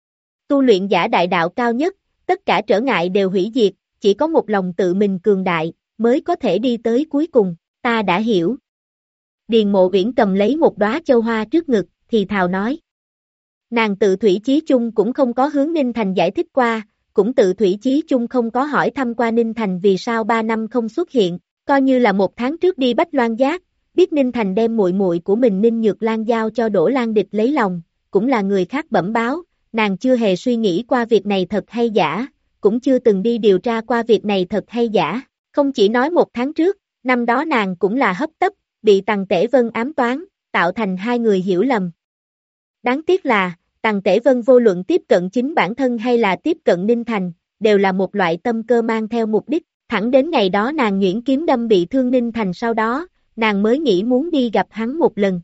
Tu luyện giả đại đạo cao nhất, tất cả trở ngại đều hủy diệt, chỉ có một lòng tự mình cường đại, mới có thể đi tới cuối cùng, ta đã hiểu. Điền Mộ Uyển cầm lấy một đóa châu hoa trước ngực, thì thào nói. Nàng tự thủy chí chung cũng không có hướng Ninh Thành giải thích qua, cũng tự thủy chí chung không có hỏi thăm qua Ninh Thành vì sao 3 năm không xuất hiện, coi như là 1 tháng trước đi Bách Loan Giác, biết Ninh Thành đem muội muội của mình Ninh Nhược Lan giao cho Đỗ Lan Địch lấy lòng, cũng là người khác bẩm báo, nàng chưa hề suy nghĩ qua việc này thật hay giả, cũng chưa từng đi điều tra qua việc này thật hay giả, không chỉ nói 1 tháng trước, năm đó nàng cũng là hấp tấp, bị Tằng Tể Vân ám toán, tạo thành hai người hiểu lầm. Đáng tiếc là, Tằng Tể Vân vô luận tiếp cận chính bản thân hay là tiếp cận Ninh Thành, đều là một loại tâm cơ mang theo mục đích, thẳng đến ngày đó nàng nhuyễn kiếm đâm bị thương Ninh Thành sau đó, nàng mới nghĩ muốn đi gặp hắn một lần.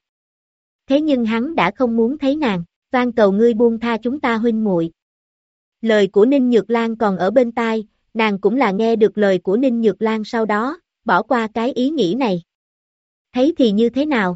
Thế nhưng hắn đã không muốn thấy nàng, van cầu ngươi buông tha chúng ta huynh muội. Lời của Ninh Nhược Lan còn ở bên tai, nàng cũng là nghe được lời của Ninh Nhược Lan sau đó, bỏ qua cái ý nghĩ này. Thấy thì như thế nào?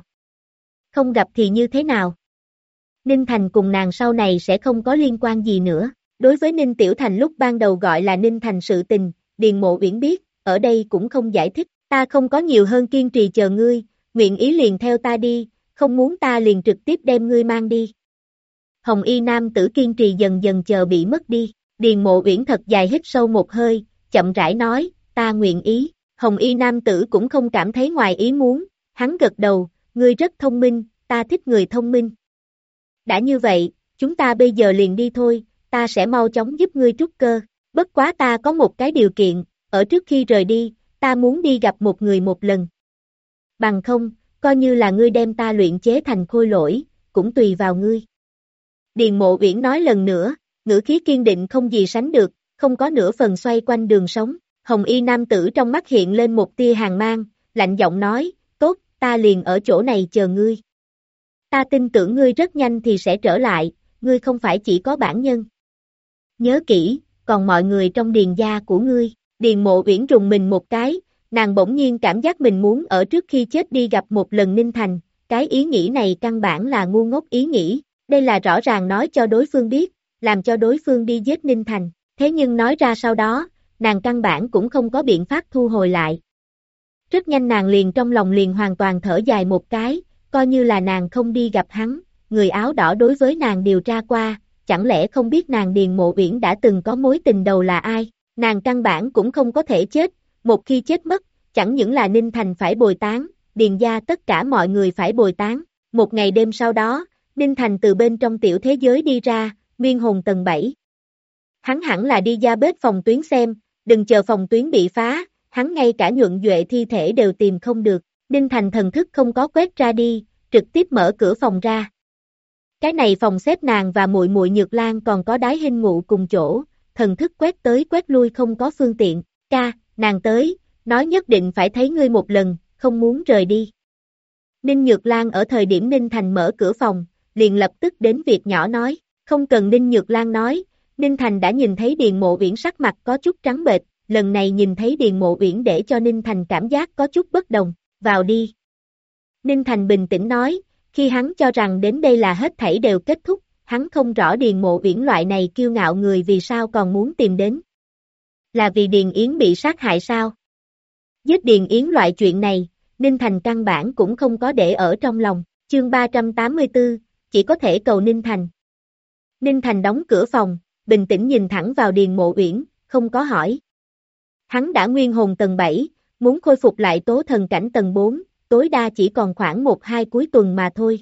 Không gặp thì như thế nào? Ninh Thành cùng nàng sau này sẽ không có liên quan gì nữa. Đối với Ninh Tiểu Thành lúc ban đầu gọi là Ninh Thành sự tình, Điền Mộ Uyển biết, ở đây cũng không giải thích, ta không có nhiều hơn kiên trì chờ ngươi, nguyện ý liền theo ta đi, không muốn ta liền trực tiếp đem ngươi mang đi. Hồng Y nam tử kiên trì dần dần chờ bị mất đi, Điền Mộ Uyển thật dài hít sâu một hơi, chậm rãi nói, ta nguyện ý, Hồng Y nam tử cũng không cảm thấy ngoài ý muốn, hắn gật đầu, ngươi rất thông minh, ta thích người thông minh. Đã như vậy, chúng ta bây giờ liền đi thôi, ta sẽ mau chóng giúp ngươi trúc cơ, bất quá ta có một cái điều kiện, ở trước khi rời đi, ta muốn đi gặp một người một lần. Bằng không, coi như là ngươi đem ta luyện chế thành khôi lỗi, cũng tùy vào ngươi. Điền Mộ Uyển nói lần nữa, ngữ khí kiên định không gì sánh được, không có nửa phần xoay quanh đường sống. Hồng Y nam tử trong mắt hiện lên một tia hàn mang, lạnh giọng nói, tốt, ta liền ở chỗ này chờ ngươi. Ta tin tưởng ngươi rất nhanh thì sẽ trở lại, ngươi không phải chỉ có bản nhân. Nhớ kỹ, còn mọi người trong điền gia của ngươi. Điền Mộ Uyển rùng mình một cái, nàng bỗng nhiên cảm giác mình muốn ở trước khi chết đi gặp một lần Ninh Thành, cái ý nghĩ này căn bản là ngu ngốc ý nghĩ, đây là rõ ràng nói cho đối phương biết, làm cho đối phương đi giết Ninh Thành, thế nhưng nói ra sau đó, nàng căn bản cũng không có biện pháp thu hồi lại. Rất nhanh nàng liền trong lòng liền hoàn toàn thở dài một cái, coi như là nàng không đi gặp hắn, người áo đỏ đối với nàng điều tra qua, chẳng lẽ không biết nàng Điền Mộ Uyển đã từng có mối tình đầu là ai, nàng căn bản cũng không có thể chết, một khi chết mất, chẳng những là Ninh Thành phải bồi táng, Điền gia tất cả mọi người phải bồi táng. Một ngày đêm sau đó, Ninh Thành từ bên trong tiểu thế giới đi ra, nguyên hồn tầng 7. Hắn hẳn là đi ra bếp phòng tuyến xem, đừng chờ phòng tuyến bị phá, hắn ngay cả nhuận duệ thi thể đều tìm không được. Ninh Thành thần thức không có quét ra đi, trực tiếp mở cửa phòng ra. Cái này phòng xếp nàng và muội muội Nhược Lan còn có Đái Hinh ngủ cùng chỗ, thần thức quét tới quét lui không có phương tiện. Ca, nàng tới, nói nhất định phải thấy ngươi một lần, không muốn rời đi. Ninh Nhược Lan ở thời điểm Ninh Thành mở cửa phòng, liền lập tức đến việc nhỏ nói, không cần Ninh Nhược Lan nói, Ninh Thành đã nhìn thấy Điền Mộ Uyển sắc mặt có chút trắng bệch, lần này nhìn thấy Điền Mộ Uyển để cho Ninh Thành cảm giác có chút bất đồng, vào đi. Ninh Thành bình tĩnh nói, khi hắn cho rằng đến đây là hết thảy đều kết thúc, hắn không rõ Điền Mộ Uyển loại này kiêu ngạo người vì sao còn muốn tìm đến. Là vì Điền Yến bị sát hại sao? Giết Điền Yến loại chuyện này, Ninh Thành căn bản cũng không có để ở trong lòng, chương 384, chỉ có thể cầu Ninh Thành. Ninh Thành đóng cửa phòng, bình tĩnh nhìn thẳng vào Điền Mộ Uyển, không có hỏi. Hắn đã nguyên hồn tầng 7, muốn khôi phục lại tố thần cảnh tầng 4, tối đa chỉ còn khoảng 1-2 cuối tuần mà thôi.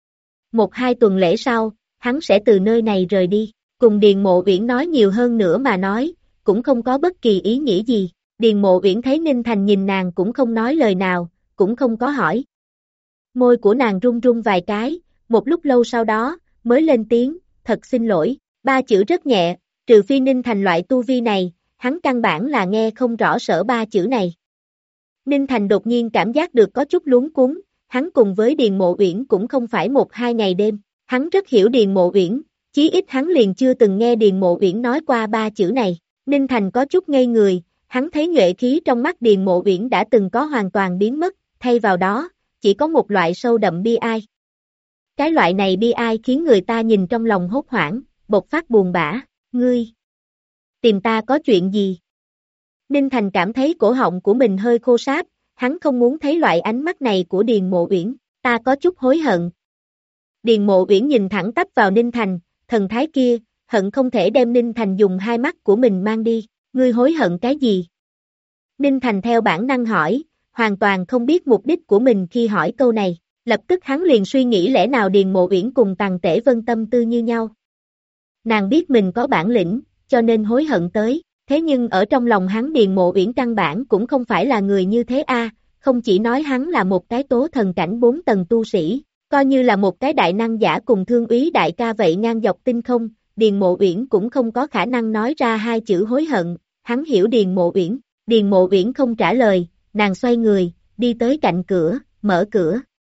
1-2 tuần lễ sau, hắn sẽ từ nơi này rời đi. Cùng Điền Mộ Uyển nói nhiều hơn nữa mà nói, cũng không có bất kỳ ý nghĩa gì. Điền Mộ Uyển thấy Ninh Thành nhìn nàng cũng không nói lời nào, cũng không có hỏi. Môi của nàng run run vài cái, một lúc lâu sau đó, mới lên tiếng, thật xin lỗi, 3 chữ rất nhẹ, trừ phi Ninh Thành loại tu vi này, hắn căn bản là nghe không rõ sở 3 chữ này. Ninh Thành đột nhiên cảm giác được có chút luống cuống, hắn cùng với Điền Mộ Uyển cũng không phải 1-2 ngày đêm, hắn rất hiểu Điền Mộ Uyển, chí ít hắn liền chưa từng nghe Điền Mộ Uyển nói qua 3 chữ này. Ninh Thành có chút ngây người, hắn thấy nhuệ khí trong mắt Điền Mộ Uyển đã từng có hoàn toàn biến mất, thay vào đó, chỉ có một loại sâu đậm bi ai. Cái loại này bi ai khiến người ta nhìn trong lòng hốt hoảng, bộc phát buồn bã, ngươi tìm ta có chuyện gì? Ninh Thành cảm thấy cổ họng của mình hơi khô sáp, hắn không muốn thấy loại ánh mắt này của Điền Mộ Uyển, ta có chút hối hận. Điền Mộ Uyển nhìn thẳng tắp vào Ninh Thành, thần thái kia, hận không thể đem Ninh Thành dùng hai mắt của mình mang đi, ngươi hối hận cái gì? Ninh Thành theo bản năng hỏi, hoàn toàn không biết mục đích của mình khi hỏi câu này, lập tức hắn liền suy nghĩ lẽ nào Điền Mộ Uyển cùng Tằng Tể Vân tâm tư như nhau. Nàng biết mình có bản lĩnh, cho nên hối hận tới, thế nhưng ở trong lòng hắn Điền Mộ Uyển căn bản cũng không phải là người như thế a, không chỉ nói hắn là một cái tố thần cảnh 4 tầng tu sĩ, coi như là một cái đại năng giả cùng Thương Úy đại ca vậy ngang dọc tinh không, Điền Mộ Uyển cũng không có khả năng nói ra 2 chữ hối hận, hắn hiểu Điền Mộ Uyển không trả lời, nàng xoay người, đi tới cạnh cửa, mở cửa.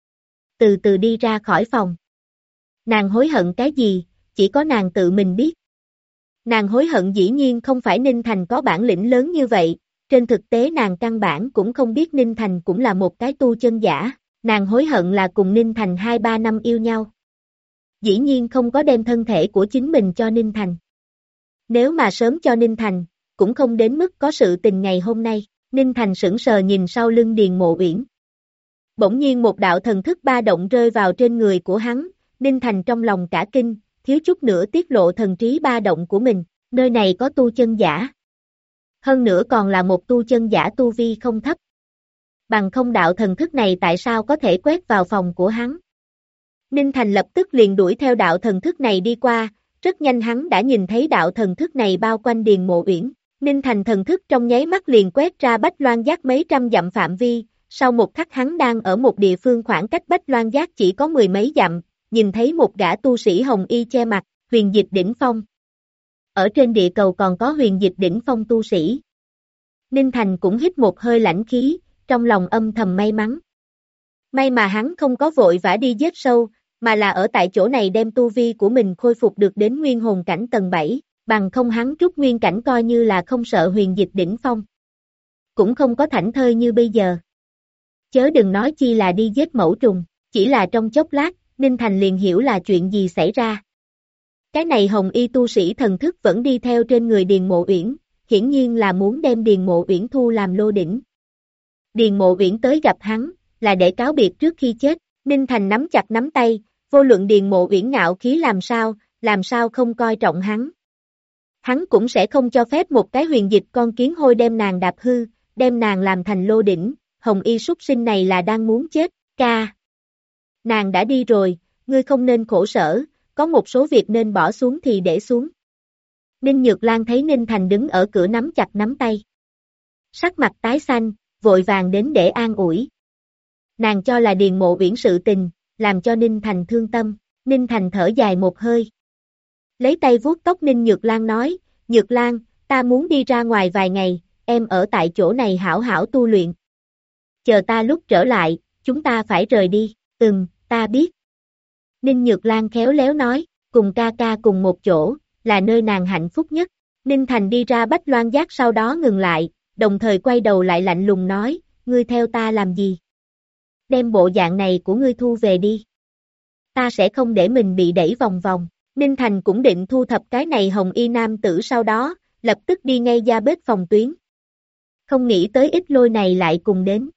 Từ từ đi ra khỏi phòng. Nàng hối hận cái gì, chỉ có nàng tự mình biết. Nàng hối hận dĩ nhiên không phải Ninh Thành có bản lĩnh lớn như vậy, trên thực tế nàng căn bản cũng không biết Ninh Thành cũng là một cái tu chân giả, nàng hối hận là cùng Ninh Thành 2-3 năm yêu nhau. Dĩ nhiên không có đem thân thể của chính mình cho Ninh Thành. Nếu mà sớm cho Ninh Thành, cũng không đến mức có sự tình ngày hôm nay, Ninh Thành sững sờ nhìn sau lưng Điền Mộ Uyển. Bỗng nhiên một đạo thần thức ba động rơi vào trên người của hắn, Ninh Thành trong lòng cả kinh, thiếu chút nữa tiết lộ thần trí ba động của mình, nơi này có tu chân giả. Hơn nữa còn là một tu chân giả tu vi không thấp. Bằng không đạo thần thức này tại sao có thể quét vào phòng của hắn. Ninh Thành lập tức liền đuổi theo đạo thần thức này đi qua, rất nhanh hắn đã nhìn thấy đạo thần thức này bao quanh Điền Mộ Uyển. Ninh Thành thần thức trong nháy mắt liền quét ra Bách Loan Giác mấy trăm dặm phạm vi, sau một khắc hắn đang ở một địa phương khoảng cách Bách Loan Giác chỉ có 10 mấy dặm, nhìn thấy một gã tu sĩ hồng y che mặt, huyền dịch đỉnh phong. Ở trên địa cầu còn có huyền dịch đỉnh phong tu sĩ. Ninh Thành cũng hít một hơi lãnh khí, trong lòng âm thầm may mắn. May mà hắn không có vội vã đi giết sâu, mà là ở tại chỗ này đem tu vi của mình khôi phục được đến nguyên hồn cảnh tầng 7, bằng không hắn trúc nguyên cảnh coi như là không sợ huyền dịch đỉnh phong. Cũng không có thảnh thơi như bây giờ. Chớ đừng nói chi là đi giết mẫu trùng, chỉ là trong chốc lát, Ninh Thành liền hiểu là chuyện gì xảy ra. Cái này hồng y tu sĩ thần thức vẫn đi theo trên người Điền Mộ Uyển, hiển nhiên là muốn đem Điền Mộ Uyển thu làm lô đỉnh. Điền Mộ Uyển tới gặp hắn, là để cáo biệt trước khi chết, Ninh Thành nắm chặt nắm tay, vô luận Điền Mộ Uyển ngạo khí làm sao không coi trọng hắn. Hắn cũng sẽ không cho phép một cái huyền dịch con kiến hôi đem nàng đạp hư, đem nàng làm thành lô đỉnh, hồng y súc sinh này là đang muốn chết, ca. Nàng đã đi rồi, ngươi không nên khổ sở, có một số việc nên bỏ xuống thì để xuống. Ninh Nhược Lan thấy Ninh Thành đứng ở cửa nắm chặt nắm tay. Sắc mặt tái xanh, vội vàng đến để an ủi. Nàng cho là Điền Mộ Uyển sự tình, làm cho Ninh Thành thương tâm, Ninh Thành thở dài một hơi. Lấy tay vuốt tóc Ninh Nhược Lan nói, Nhược Lan, ta muốn đi ra ngoài vài ngày, em ở tại chỗ này hảo hảo tu luyện. Chờ ta lúc trở lại, chúng ta phải rời đi, ta biết. Ninh Nhược Lan khéo léo nói, cùng ca ca cùng một chỗ, là nơi nàng hạnh phúc nhất. Ninh Thành đi ra Bách Loan Giác sau đó ngừng lại, đồng thời quay đầu lại lạnh lùng nói, ngươi theo ta làm gì? Đem bộ dạng này của ngươi thu về đi. Ta sẽ không để mình bị đẩy vòng vòng. Ninh Thành cũng định thu thập cái này hồng y nam tử sau đó, lập tức đi ngay ra bếp phòng tuyến. Không nghĩ tới ít lôi này lại cùng đến.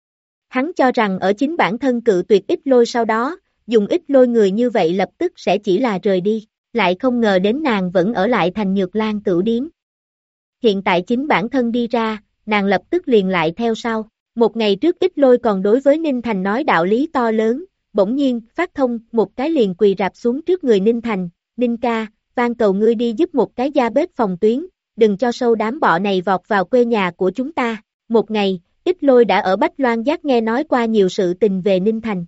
Hắn cho rằng ở chính bản thân cự tuyệt ít lôi sau đó, dùng ít lôi người như vậy lập tức sẽ chỉ là rời đi, lại không ngờ đến nàng vẫn ở lại thành Nhược Lan tửu điếm. Hiện tại chính bản thân đi ra, nàng lập tức liền lại theo sau, Một ngày trước Ít Lôi còn đối với Ninh Thành nói đạo lý to lớn, bỗng nhiên, phát thông, một cái liền quỳ rạp xuống trước người Ninh Thành, Ninh ca, van cầu ngươi đi giúp một cái gia bếp phòng tuyến, đừng cho sâu đám bọ này vọt vào quê nhà của chúng ta. Một ngày, Ít Lôi đã ở Bách Loan Giác nghe nói qua nhiều sự tình về Ninh Thành.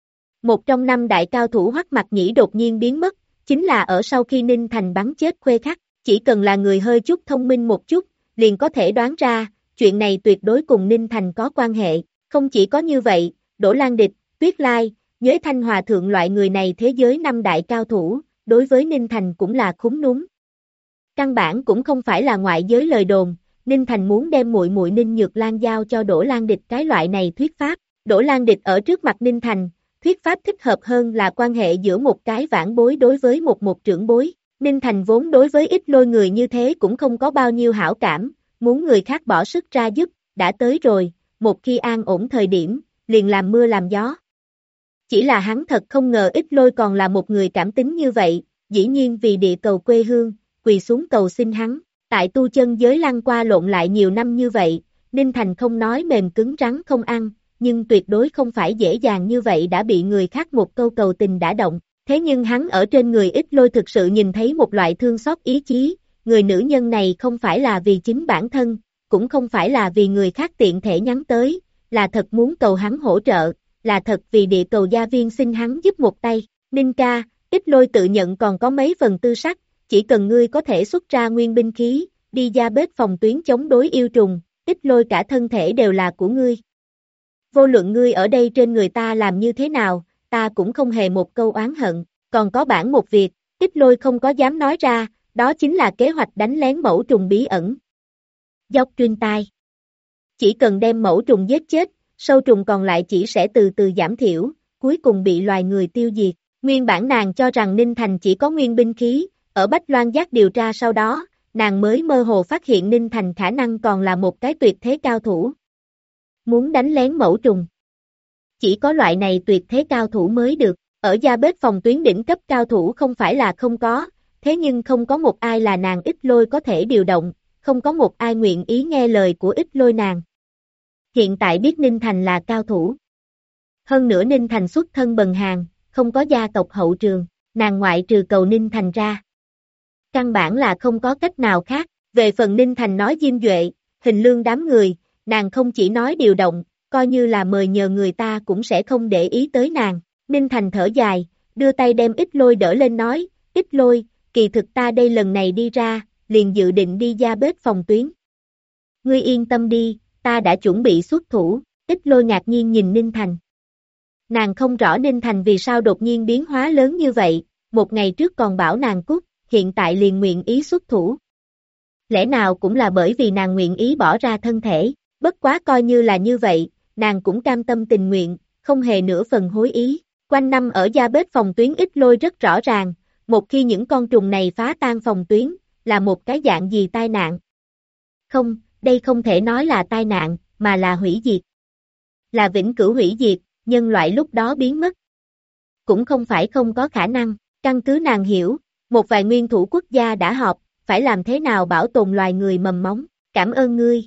Một trong năm đại cao thủ Hoắc Mặc Nhĩ đột nhiên biến mất, chính là ở sau khi Ninh Thành bắn chết Khuê Khắc, chỉ cần là người hơi chút thông minh một chút, liền có thể đoán ra, chuyện này tuyệt đối cùng Ninh Thành có quan hệ, không chỉ có như vậy, Đỗ Lan Địch, Tuyết Lai, Nhới Thanh Hòa Thượng loại người này thế giới năm đại cao thủ, đối với Ninh Thành cũng là khúm núm. Căn bản cũng không phải là ngoại giới lời đồn, Ninh Thành muốn đem muội muội Ninh Nhược Lan giao cho Đỗ Lan Địch cái loại này thuyết pháp, Đỗ Lan Địch ở trước mặt Ninh Thành, thuyết pháp thích hợp hơn là quan hệ giữa một cái vãn bối đối với một trưởng bối. Ninh Thành vốn đối với Ít Lôi người như thế cũng không có bao nhiêu hảo cảm, muốn người khác bỏ sức ra giúp, đã tới rồi, một khi an ổn thời điểm, liền làm mưa làm gió. Chỉ là hắn thật không ngờ Ít Lôi còn là một người cảm tính như vậy, dĩ nhiên vì địa cầu quê hương, quỳ xuống cầu xin hắn, tại tu chân giới lăn qua lộn lại nhiều năm như vậy, Ninh Thành không nói mềm cứng rắn không ăn, nhưng tuyệt đối không phải dễ dàng như vậy đã bị người khác một câu cầu tình đã động. Thế nhưng hắn ở trên người Ít Lôi thực sự nhìn thấy một loại thương xót ý chí, người nữ nhân này không phải là vì chính bản thân, cũng không phải là vì người khác tiện thể nhắn tới, là thật muốn cầu hắn hỗ trợ, là thật vì địa cầu gia viên xin hắn giúp một tay. Ninh ca, Ít Lôi tự nhận còn có mấy phần tư sắc, chỉ cần ngươi có thể xuất ra nguyên binh khí, đi ra bếp phòng tuyến chống đối yêu trùng, Ít Lôi cả thân thể đều là của ngươi. Vô luận ngươi ở đây trên người ta làm như thế nào, ta cũng không hề một câu oán hận, còn có bản một việc, Ít Lôi không có dám nói ra, đó chính là kế hoạch đánh lén mẫu trùng bí ẩn. Dốc truyền tai. Chỉ cần đem mẫu trùng giết chết, sâu trùng còn lại chỉ sẽ từ từ giảm thiểu, cuối cùng bị loài người tiêu diệt. Nguyên bản nàng cho rằng Ninh Thành chỉ có nguyên binh khí, ở Bách Loan Giác điều tra sau đó, nàng mới mơ hồ phát hiện Ninh Thành khả năng còn là một cái tuyệt thế cao thủ. Muốn đánh lén mẫu trùng. Chỉ có loại này tuyệt thế cao thủ mới được, ở gia bếp phòng tuyến đỉnh cấp cao thủ không phải là không có, thế nhưng không có một ai là nàng Ít Lôi có thể điều động, không có một ai nguyện ý nghe lời của Ít Lôi nàng. Hiện tại biết Ninh Thành là cao thủ. Hơn nữa Ninh Thành xuất thân bần hàn, không có gia tộc hậu trường, nàng ngoại trừ cầu Ninh Thành ra. Căn bản là không có cách nào khác, về phần Ninh Thành nói Diêm Duệ, Hình Lương đám người, nàng không chỉ nói điều động, coi như là mời nhờ người ta cũng sẽ không để ý tới nàng. Ninh Thành thở dài, đưa tay đem Ít Lôi đỡ lên nói, Ít Lôi, kỳ thực ta đây lần này đi ra, liền dự định đi ra bếp phòng tuyến. Ngươi yên tâm đi, ta đã chuẩn bị xuất thủ, Ít Lôi ngạc nhiên nhìn Ninh Thành. Nàng không rõ Ninh Thành vì sao đột nhiên biến hóa lớn như vậy, một ngày trước còn bảo nàng cút, hiện tại liền nguyện ý xuất thủ. Lẽ nào cũng là bởi vì nàng nguyện ý bỏ ra thân thể, bất quá coi như là như vậy, nàng cũng cam tâm tình nguyện, không hề nửa phần hối ý. Quanh năm ở gia bếp phòng tuyến Ít Lôi rất rõ ràng, một khi những con trùng này phá tan phòng tuyến, là một cái dạng gì tai nạn. Không, đây không thể nói là tai nạn, mà là hủy diệt. Là vĩnh cửu hủy diệt, nhân loại lúc đó biến mất. Cũng không phải không có khả năng, căn cứ nàng hiểu, một vài nguyên thủ quốc gia đã họp, phải làm thế nào bảo tồn loài người mầm móng, cảm ơn ngươi.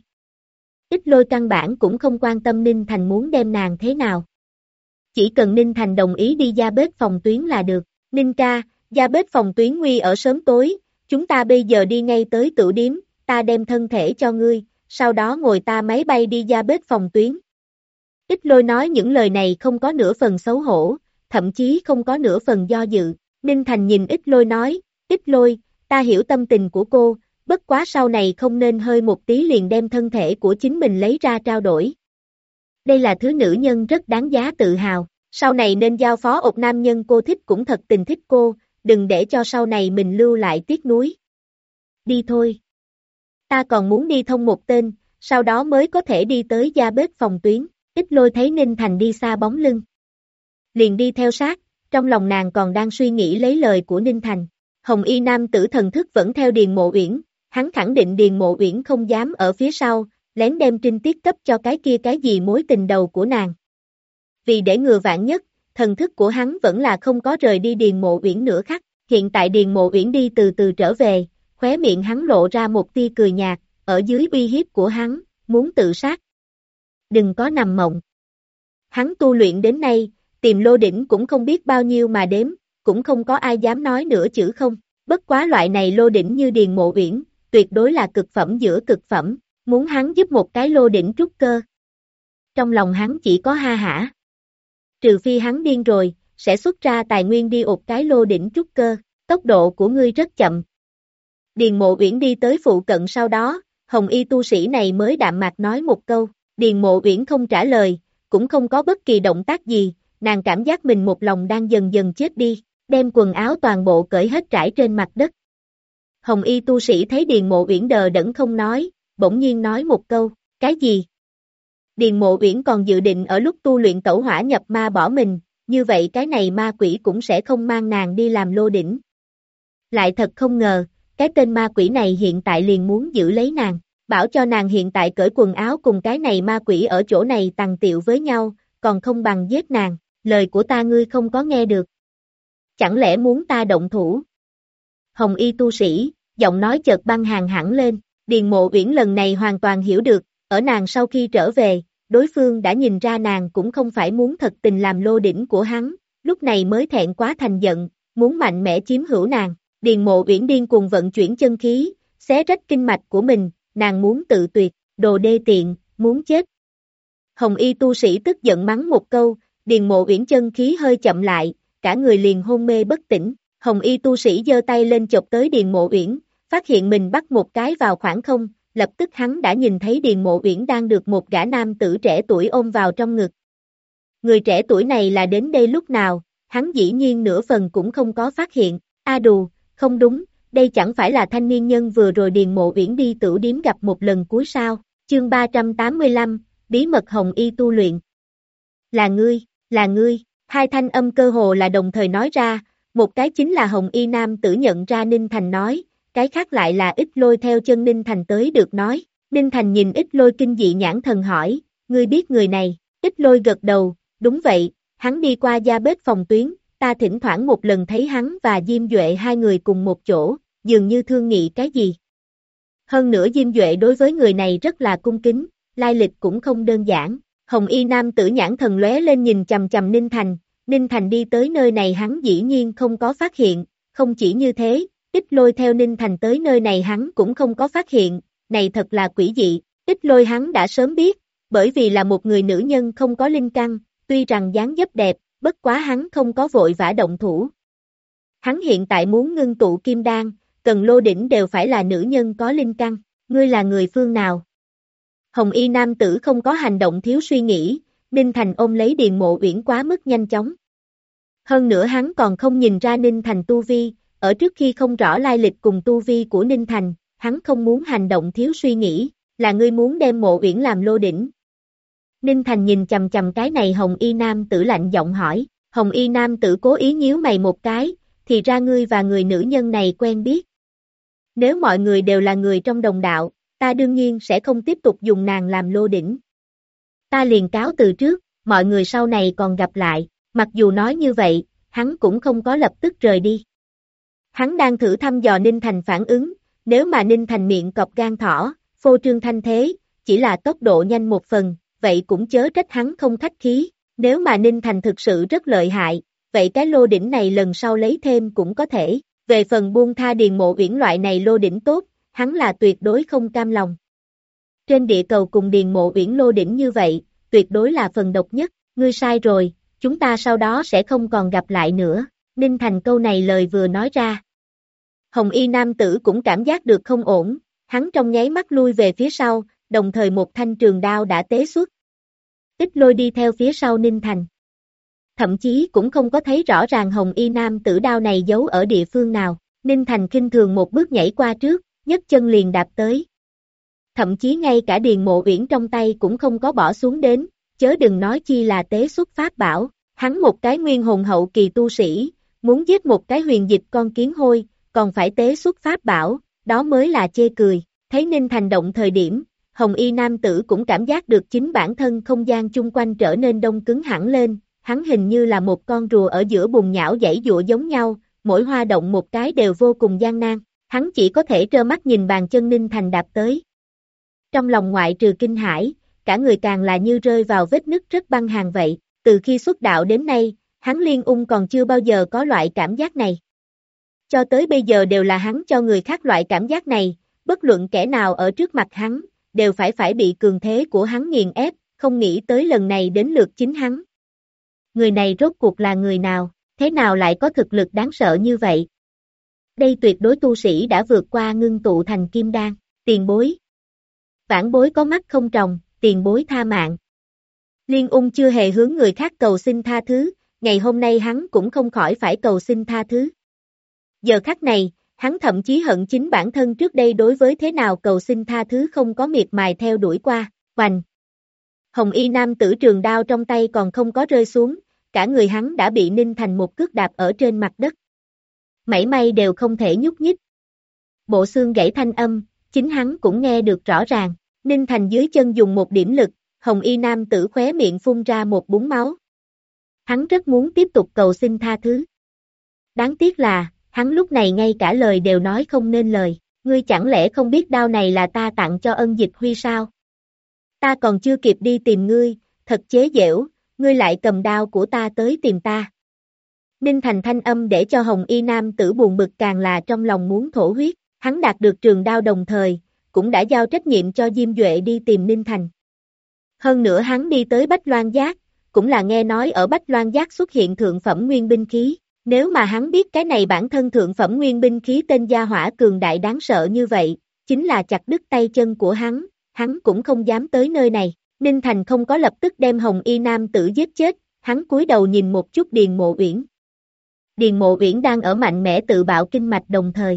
Ít Lôi căn bản cũng không quan tâm Ninh Thành muốn đem nàng thế nào. Chỉ cần Ninh Thành đồng ý đi ra bếp phòng tuyến là được. Ninh ca, ra bếp phòng tuyến nguy ở sớm tối, chúng ta bây giờ đi ngay tới tửu điếm, ta đem thân thể cho ngươi, sau đó ngồi ta máy bay đi ra bếp phòng tuyến. Ít Lôi nói những lời này không có nửa phần xấu hổ, thậm chí không có nửa phần do dự. Ninh Thành nhìn Ít Lôi nói, Ít Lôi, ta hiểu tâm tình của cô, bất quá sau này không nên hơi một tí liền đem thân thể của chính mình lấy ra trao đổi. Đây là thứ nữ nhân rất đáng giá tự hào, sau này nên giao phó một nam nhân cô thích cũng thật tình thích cô, đừng để cho sau này mình lưu lại tiếc nuối. Đi thôi. Ta còn muốn đi thông một tên, sau đó mới có thể đi tới gia bếp phòng tuyến. Ít Lôi thấy Ninh Thành đi xa bóng lưng. Liền đi theo sát, trong lòng nàng còn đang suy nghĩ lấy lời của Ninh Thành. Hồng y nam tử thần thức vẫn theo Điền Mộ Uyển, hắn khẳng định Điền Mộ Uyển không dám ở phía sau, lén đem trinh tiết cấp cho cái kia cái gì mối tình đầu của nàng. Vì để ngừa vạn nhất, thần thức của hắn vẫn là không có rời đi Điền Mộ Uyển nửa khắc, hiện tại Điền Mộ Uyển đi từ từ trở về, khóe miệng hắn lộ ra một tia cười nhạt, ở dưới uy hiếp của hắn, muốn tự sát. đừng có nằm mộng. Hắn tu luyện đến nay, tìm lô đỉnh cũng không biết bao nhiêu mà đếm, cũng không có ai dám nói nửa chữ không. Bất quá loại này lô đỉnh như Điền Mộ Uyển, tuyệt đối là cực phẩm giữa cực phẩm, muốn hắn giúp một cái lô đỉnh trúc cơ. Trong lòng hắn chỉ có ha hả. Trừ phi hắn điên rồi, sẽ xuất ra tài nguyên đi ột cái lô đỉnh trúc cơ, tốc độ của ngươi rất chậm. Điền Mộ Uyển đi tới phụ cận sau đó, hồng y tu sĩ này mới đạm mạc nói một câu, Điền Mộ Uyển không trả lời, cũng không có bất kỳ động tác gì, nàng cảm giác mình một lòng đang dần dần chết đi, đem quần áo toàn bộ cởi hết trải trên mặt đất. Hồng y tu sĩ thấy Điền Mộ Uyển đờ đẫn không nói, bỗng nhiên nói một câu, cái gì? Điền Mộ Uyển còn dự định ở lúc tu luyện tẩu hỏa nhập ma bỏ mình, như vậy cái này ma quỷ cũng sẽ không mang nàng đi làm lô đỉnh. Lại thật không ngờ, cái tên ma quỷ này hiện tại liền muốn giữ lấy nàng, bảo cho nàng hiện tại cởi quần áo cùng cái này ma quỷ ở chỗ này tằng tiệu với nhau, còn không bằng giết nàng, lời của ta ngươi không có nghe được. Chẳng lẽ muốn ta động thủ? Hồng y tu sĩ, giọng nói chợt băng hàng hẳn lên, Điền Mộ Uyển lần này hoàn toàn hiểu được, ở nàng sau khi trở về, đối phương đã nhìn ra nàng cũng không phải muốn thật tình làm lô đỉnh của hắn, lúc này mới thẹn quá thành giận, muốn mạnh mẽ chiếm hữu nàng. Điền Mộ Uyển điên cuồng vận chuyển chân khí, xé rách kinh mạch của mình, nàng muốn tự tuyệt, đồ đê tiện, muốn chết. Hồng y tu sĩ tức giận mắng một câu, Điền Mộ Uyển chân khí hơi chậm lại, cả người liền hôn mê bất tỉnh. Hồng y tu sĩ giơ tay lên chộp tới Điền Mộ Uyển, phát hiện mình bắt một cái vào khoảng không, lập tức hắn đã nhìn thấy Điền Mộ Uyển đang được một gã nam tử trẻ tuổi ôm vào trong ngực. Người trẻ tuổi này là đến đây lúc nào, hắn dĩ nhiên nửa phần cũng không có phát hiện, đù, không đúng, đây chẳng phải là thanh niên nhân vừa rồi Điền Mộ Uyển đi tửu điếm gặp một lần cuối sao, chương 385, bí mật hồng y tu luyện. Là ngươi, hai thanh âm cơ hồ là đồng thời nói ra, một cái chính là hồng y nam tử nhận ra Ninh Thành nói, cái khác lại là Ít Lôi theo chân Ninh Thành tới được nói. Ninh Thành nhìn Ít Lôi kinh dị nhãn thần hỏi, ngươi biết người này? Ít Lôi gật đầu, đúng vậy, hắn đi qua gia bếp phòng tuyến, ta thỉnh thoảng một lần thấy hắn và Diêm Duệ hai người cùng một chỗ, dường như thương nghị cái gì. Hơn nữa Diêm Duệ đối với người này rất là cung kính, lai lịch cũng không đơn giản. Hồng y nam tử nhãn thần lóe lên nhìn chằm chằm Ninh Thành đi tới nơi này hắn dĩ nhiên không có phát hiện, không chỉ như thế, Ít Lôi theo Ninh Thành tới nơi này hắn cũng không có phát hiện, này thật là quỷ dị, Ít Lôi hắn đã sớm biết, bởi vì là một người nữ nhân không có linh căn, tuy rằng dáng dấp đẹp, bất quá hắn không có vội vã động thủ. Hắn hiện tại muốn ngưng tụ kim đan, cần lô đỉnh đều phải là nữ nhân có linh căn, ngươi là người phương nào? Hồng y nam tử không có hành động thiếu suy nghĩ, Ninh Thành ôm lấy Điền Mộ Uyển quá mức nhanh chóng. Hơn nữa hắn còn không nhìn ra Ninh Thành tu vi, ở trước khi không rõ lai lịch cùng tu vi của Ninh Thành, hắn không muốn hành động thiếu suy nghĩ, là ngươi muốn đem Mộ Uyển làm lô đỉnh. Ninh Thành nhìn chằm chằm cái này hồng y nam tử lạnh giọng hỏi, hồng y nam tử cố ý nhíu mày một cái, thì ra ngươi và người nữ nhân này quen biết. Nếu mọi người đều là người trong đồng đạo, ta đương nhiên sẽ không tiếp tục dùng nàng làm lô đỉnh. Ta liền cáo từ trước, mọi người sau này còn gặp lại, mặc dù nói như vậy, hắn cũng không có lập tức rời đi. Hắn đang thử thăm dò Ninh Thành phản ứng, nếu mà Ninh Thành miệng cọp gan thỏ, phô trương thanh thế, chỉ là tốc độ nhanh một phần, vậy cũng chớ trách hắn không khách khí, nếu mà Ninh Thành thực sự rất lợi hại, vậy cái lô đỉnh này lần sau lấy thêm cũng có thể, về phần buông tha Điền Mộ Uyển loại này lô đỉnh tốt, hắn là tuyệt đối không cam lòng. Trên địa cầu cùng Điền Mộ Uyển lô đỉnh như vậy, tuyệt đối là phần độc nhất, ngươi sai rồi, chúng ta sau đó sẽ không còn gặp lại nữa, Ninh Thành câu này lời vừa nói ra. Hồng y nam tử cũng cảm giác được không ổn, hắn trong nháy mắt lui về phía sau, đồng thời một thanh trường đao đã tế xuất. Ít Lôi đi theo phía sau Ninh Thành. Thậm chí cũng không có thấy rõ ràng hồng y nam tử đao này giấu ở địa phương nào, Ninh Thành khinh thường một bước nhảy qua trước, nhấc chân liền đạp tới. Thậm chí ngay cả Điền Mộ Uyển trong tay cũng không có bỏ xuống đến, chớ đừng nói chi là tế xuất pháp bảo, hắn một cái nguyên hồn hậu kỳ tu sĩ, muốn giết một cái huyền dịch con kiến hôi, còn phải tế xuất pháp bảo, đó mới là chê cười, thấy Ninh Thành động thời điểm, hồng y nam tử cũng cảm giác được chính bản thân không gian chung quanh trở nên đông cứng hẳn lên, hắn hình như là một con rùa ở giữa bùn nhão giãy giụa giống nhau, mỗi hoa động một cái đều vô cùng gian nan, hắn chỉ có thể trơ mắt nhìn bàn chân Ninh Thành đạp tới. Trong lòng ngoại trừ kinh hãi, cả người càng là như rơi vào vết nứt rất băng hàn vậy, từ khi xuất đạo đến nay, hắn Liên Ung còn chưa bao giờ có loại cảm giác này. Cho tới bây giờ đều là hắn cho người khác loại cảm giác này, bất luận kẻ nào ở trước mặt hắn, đều phải bị cường thế của hắn nghiền ép, không nghĩ tới lần này đến lượt chính hắn. Người này rốt cuộc là người nào, thế nào lại có thực lực đáng sợ như vậy? Đây tuyệt đối tu sĩ đã vượt qua ngưng tụ thành kim đan, tiền bối. Vãn bối có mắt không tròng, tiền bối tha mạng. Liên Ung chưa hề hướng người khác cầu xin tha thứ, ngày hôm nay hắn cũng không khỏi phải cầu xin tha thứ. Giờ khắc này, hắn thậm chí hận chính bản thân trước đây đối với thế nào cầu xin tha thứ không có miệt mài theo đuổi qua, hoành. Hồng y nam tử trường đao trong tay còn không có rơi xuống, cả người hắn đã bị ninh thành một cước đạp ở trên mặt đất. Mảy may đều không thể nhúc nhích. Bộ xương gãy thanh âm, chính hắn cũng nghe được rõ ràng, Ninh Thành dưới chân dùng một điểm lực, hồng y nam tử khóe miệng phun ra một búng máu. Hắn rất muốn tiếp tục cầu xin tha thứ. Đáng tiếc là, hắn lúc này ngay cả lời đều nói không nên lời, ngươi chẳng lẽ không biết đao này là ta tặng cho Ân Dịch Huy sao? Ta còn chưa kịp đi tìm ngươi, thật chế giễu, ngươi lại cầm đao của ta tới tìm ta. Ninh Thành thanh âm để cho hồng y nam tử buồn bực càng là trong lòng muốn thổ huyết, hắn đạt được trường đao đồng thời, cũng đã giao trách nhiệm cho Diêm Duệ đi tìm Ninh Thành. Hơn nữa hắn đi tới Bách Loan Giác, cũng là nghe nói ở Bách Loan Giác xuất hiện thượng phẩm nguyên binh khí, nếu mà hắn biết cái này bản thân thượng phẩm nguyên binh khí tên gia hỏa cường đại đáng sợ như vậy, chính là chặt đứt tay chân của hắn cũng không dám tới nơi này. Ninh Thành không có lập tức đem hồng y nam tử giết chết, hắn cúi đầu nhìn một chút Điền Mộ Uyển. Điền Mộ Uyển đang ở mạnh mẽ tự bạo kinh mạch đồng thời.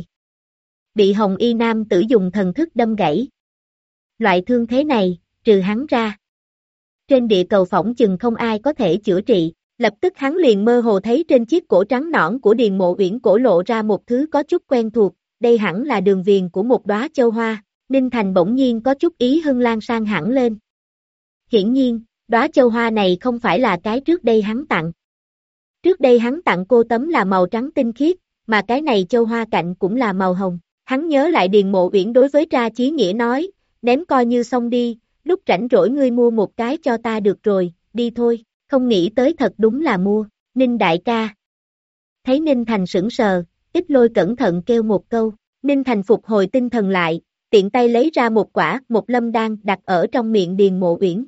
Bị hồng y nam tử dùng thần thức đâm gãy. Loại thương thế này, trừ hắn ra. Trên địa cầu phỏng chừng không ai có thể chữa trị, lập tức hắn liền mơ hồ thấy trên chiếc cổ trắng nõn của Điền Mộ Uyển cổ lộ ra một thứ có chút quen thuộc, đây hẳn là đường viền của một đóa châu hoa, Ninh Thành bỗng nhiên có chút ý hưng lan sang hẳn lên. Hiển nhiên, đóa châu hoa này không phải là cái trước đây hắn tặng. Trước đây hắn tặng cô tấm là màu trắng tinh khiết, mà cái này châu hoa cạnh cũng là màu hồng. Hắn nhớ lại Điền Mộ Uyển đối với Tra Chí Nghĩa nói, ném coi như xong đi, lúc rảnh rỗi ngươi mua một cái cho ta được rồi, đi thôi, không nghĩ tới thật đúng là mua, Ninh đại ca. Thấy Ninh Thành sững sờ, Ít Lôi cẩn thận kêu một câu, Ninh Thành phục hồi tinh thần lại, tiện tay lấy ra một quả, một lâm đan đặt ở trong miệng Điền Mộ Uyển.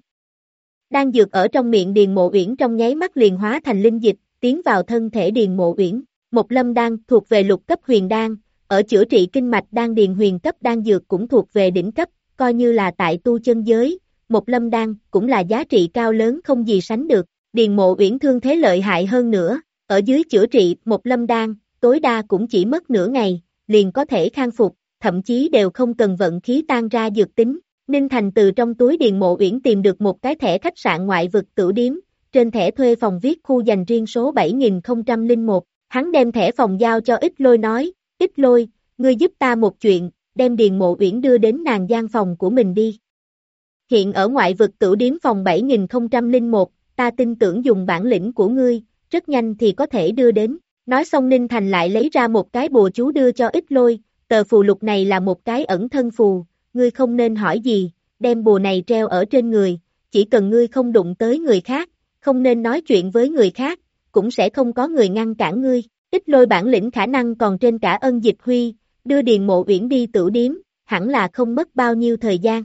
Đan dược ở trong miệng Điền Mộ Uyển trong nháy mắt liền hóa thành linh dịch, tiến vào thân thể Điền Mộ Uyển. Một lâm đan thuộc về lục cấp huyền đan, ở chữa trị kinh mạch đan điền huyền cấp đan dược cũng thuộc về đỉnh cấp, coi như là tại tu chân giới, một lâm đan cũng là giá trị cao lớn không gì sánh được. Điền Mộ Uyển thương thế lợi hại hơn nữa, ở dưới chữa trị một lâm đan, tối đa cũng chỉ mất nửa ngày, liền có thể khang phục, thậm chí đều không cần vận khí tan ra dược tính. Ninh Thành từ trong túi Điền Mộ Uyển tìm được một cái thẻ khách sạn ngoại vực Tửu Điếm, trên thẻ thuê phòng viết khu dành riêng số 7001, hắn đem thẻ phòng giao cho Ít Lôi nói, Ít Lôi, ngươi giúp ta một chuyện, đem Điền Mộ Uyển đưa đến nàng gian phòng của mình đi. Hiện ở ngoại vực Tửu Điếm phòng 7001, ta tin tưởng dùng bản lĩnh của ngươi, rất nhanh thì có thể đưa đến. Nói xong Ninh Thành lại lấy ra một cái bùa chú đưa cho Ít Lôi, tờ phù lục này là một cái ẩn thân phù, ngươi không nên hỏi gì, đem bùa này treo ở trên người, chỉ cần ngươi không đụng tới người khác, không nên nói chuyện với người khác, cũng sẽ không có người ngăn cản ngươi. Ít Lôi bản lĩnh khả năng còn trên cả Ân Dịch Huy, đưa Điền Mộ Uyển đi Tửu Điếm, hẳn là không mất bao nhiêu thời gian.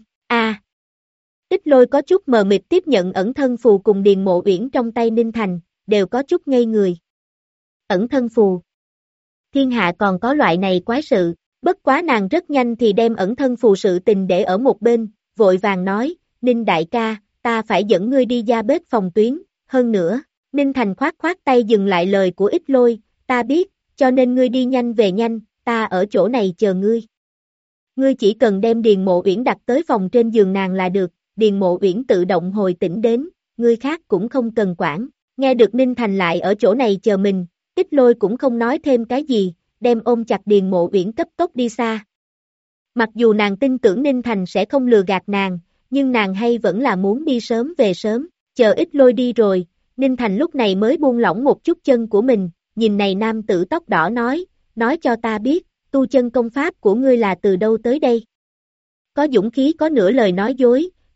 Ít Lôi có chút mờ mịt tiếp nhận ẩn thân phù cùng Điền Mộ Uyển trong tay Ninh Thành, đều có chút ngây người. Ẩn thân phù. Thiên hạ còn có loại này quái sự, bất quá nàng rất nhanh thì đem ẩn thân phù sự tình để ở một bên, vội vàng nói, Ninh đại ca, ta phải dẫn ngươi đi ra bếp phòng tuyến, hơn nữa, Ninh Thành khoát tay dừng lại lời của Ít Lôi, ta biết, cho nên ngươi đi nhanh về nhanh, ta ở chỗ này chờ ngươi. Ngươi chỉ cần đem Điền Mộ Uyển đặt tới phòng trên giường nàng là được, Điền Mộ Uyển tự động hồi tỉnh đến, ngươi khác cũng không cần quản. Nghe được Ninh Thành lại ở chỗ này chờ mình, Ít Lôi cũng không nói thêm cái gì, đem ôm chặt Điền Mộ Uyển cấp tốc đi xa. Mặc dù nàng tin tưởng Ninh Thành sẽ không lừa gạt nàng, nhưng nàng hay vẫn là muốn đi sớm về sớm, chờ Ít Lôi đi rồi, Ninh Thành lúc này mới buông lỏng một chút chân của mình, nhìn này nam tử tóc đỏ nói cho ta biết, tu chân công pháp của ngươi là từ đâu tới đây? Có dũng khí có nửa lời nói dối,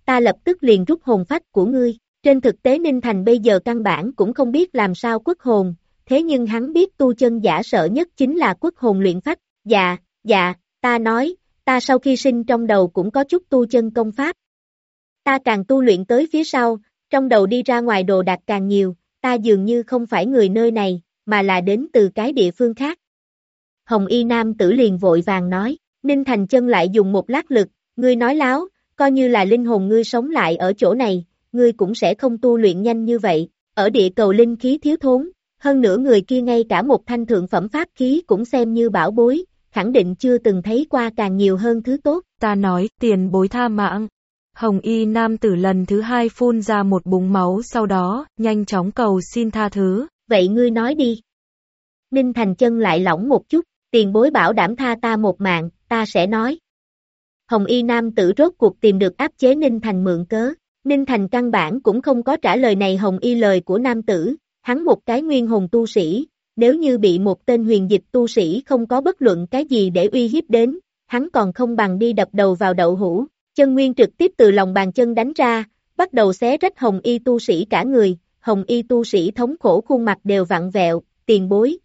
ta lập tức liền rút hồn phách của ngươi. Trên thực tế Ninh Thành bây giờ căn bản cũng không biết làm sao quất hồn, thế nhưng hắn biết tu chân giả sợ nhất chính là quất hồn luyện phách. Dạ, ta nói, ta sau khi sinh trong đầu cũng có chút tu chân công pháp. Ta càng tu luyện tới phía sau, trong đầu đi ra ngoài đồ đạc càng nhiều, ta dường như không phải người nơi này, mà là đến từ cái địa phương khác. Hồng y nam tử liền vội vàng nói, Ninh Thành chân lại dùng một lát lực, ngươi nói láo, coi như là linh hồn ngươi sống lại ở chỗ này, ngươi cũng sẽ không tu luyện nhanh như vậy, ở địa cầu linh khí thiếu thốn, hơn nữa người kia ngay cả một thanh thượng phẩm pháp khí cũng xem như bảo bối, khẳng định chưa từng thấy qua càng nhiều hơn thứ tốt. Ta nói, tiền bối tha mạng. Hồng y nam tử lần thứ hai phun ra một búng máu sau đó, nhanh chóng cầu xin tha thứ. Vậy ngươi nói đi. Ninh Thành chân lại lỏng một chút, tiền bối bảo đảm tha ta một mạng, ta sẽ nói. Hồng y nam tử rốt cuộc tìm được áp chế Ninh Thành mượn cớ. Ninh Thành căn bản cũng không có trả lời này hồng y lời của nam tử, hắn một cái nguyên hồn tu sĩ, nếu như bị một tên huyền dịch tu sĩ không có bất luận cái gì để uy hiếp đến, hắn còn không bằng đi đập đầu vào đậu hũ. Chân nguyên trực tiếp từ lòng bàn chân đánh ra, bắt đầu xé rách hồng y tu sĩ cả người, hồng y tu sĩ thống khổ khuôn mặt đều vặn vẹo, tiền bối,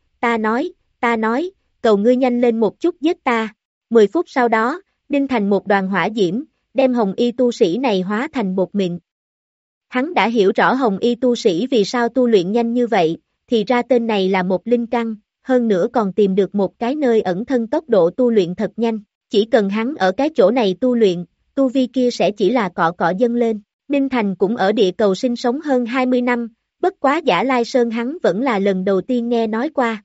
ta nói, cầu ngươi nhanh lên một chút giết ta. 10 phút sau đó, Ninh Thành một đoàn hỏa diễm, đem hồng y tu sĩ này hóa thành bột mịn. Hắn đã hiểu rõ hồng y tu sĩ vì sao tu luyện nhanh như vậy, thì ra tên này là một linh căn, hơn nữa còn tìm được một cái nơi ẩn thân tốc độ tu luyện thật nhanh, chỉ cần hắn ở cái chỗ này tu luyện, tu vi kia sẽ chỉ là cọ cọ dâng lên. Ninh Thành cũng ở địa cầu sinh sống hơn 20 năm, bất quá Giả Lai Sơn hắn vẫn là lần đầu tiên nghe nói qua.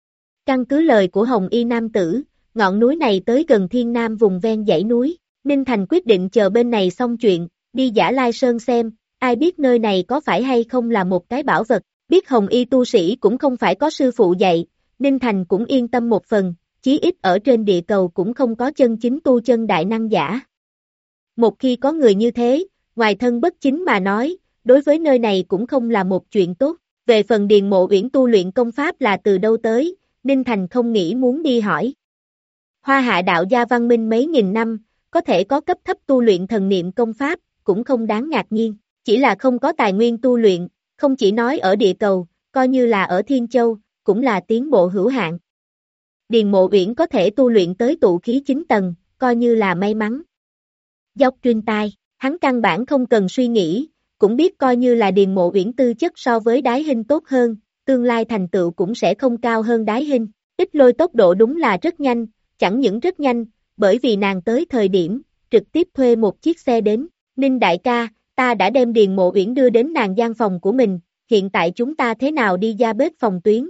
Căn cứ lời của Hồng Y Nam tử, ngọn núi này tới gần Thiên Nam vùng ven dãy núi, Ninh Thành quyết định chờ bên này xong chuyện, đi Giả Lai Sơn xem, ai biết nơi này có phải hay không là một cái bảo vật, biết Hồng Y tu sĩ cũng không phải có sư phụ dạy, Ninh Thành cũng yên tâm một phần, chí ít ở trên địa cầu cũng không có chân chính tu chân đại năng giả. Một khi có người như thế, ngoài thân bất chính mà nói, đối với nơi này cũng không là một chuyện tốt. Về phần Điền Mộ Uyển tu luyện công pháp là từ đâu tới, Ninh Thành không nghĩ muốn đi hỏi. Hoa Hạ đạo gia văn minh mấy nghìn năm, có thể có cấp thấp tu luyện thần niệm công pháp, cũng không đáng ngạc nhiên, chỉ là không có tài nguyên tu luyện, không chỉ nói ở địa cầu, coi như là ở Thiên Châu, cũng là tiến bộ hữu hạn. Điền Mộ Uyển có thể tu luyện tới tụ khí 9 tầng, coi như là may mắn. Dốc truyền tai, hắn căn bản không cần suy nghĩ, cũng biết coi như là Điền Mộ Uyển tư chất so với Đái Hinh tốt hơn, tương lai thành tựu cũng sẽ không cao hơn Đái Hinh. Ít Lôi tốc độ đúng là rất nhanh, chẳng những rất nhanh, bởi vì nàng tới thời điểm, trực tiếp thuê một chiếc xe đến. Ninh đại ca, ta đã đem Điền Mộ Uyển đưa đến nàng gian phòng của mình, hiện tại chúng ta thế nào đi ra bếp phòng tuyến?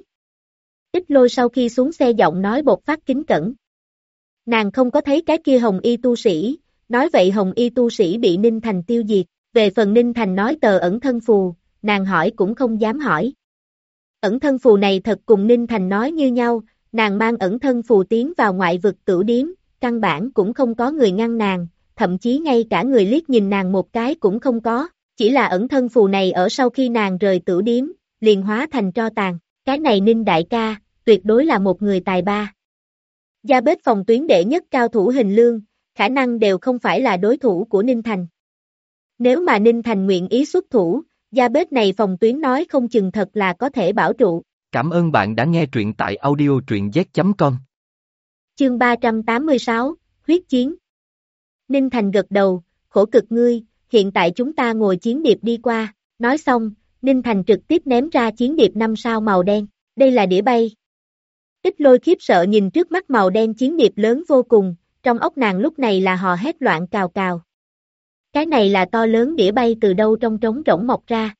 Ít Lôi sau khi xuống xe giọng nói bột phát kính cẩn. Nàng không có thấy cái kia Hồng Y tu sĩ, nói vậy Hồng Y tu sĩ bị Ninh Thành tiêu diệt, về phần Ninh Thành nói tờ ẩn thân phù, nàng hỏi cũng không dám hỏi. Ẩn thân phù này thật cùng Ninh Thành nói như nhau, nàng mang ẩn thân phù tiến vào ngoại vực tửu điếm, căn bản cũng không có người ngăn nàng, thậm chí ngay cả người liếc nhìn nàng một cái cũng không có, chỉ là ẩn thân phù này ở sau khi nàng rời tửu điếm, liền hóa thành tro tàn, cái này Ninh đại ca, tuyệt đối là một người tài ba. Gia bếp phòng tuyến đệ nhất cao thủ hình lương, khả năng đều không phải là đối thủ của Ninh Thành. Nếu mà Ninh Thành nguyện ý xuất thủ, gia bếp này phòng tuyến nói không chừng thật là có thể bảo trụ. Cảm ơn bạn đã nghe truyện tại audio.z.com. Chương 386, Huyết Chiến. Ninh Thành gật đầu, khổ cực ngươi, hiện tại chúng ta ngồi chiến điệp đi qua, nói xong, Ninh Thành trực tiếp ném ra chiến điệp 5 sao màu đen, đây là đĩa bay. Ít Lôi khiếp sợ nhìn trước mắt màu đen chiến điệp lớn vô cùng, trong óc nàng lúc này là hò hét loạn cào cào. Cái này là to lớn đĩa bay từ đâu trong trống rỗng mọc ra.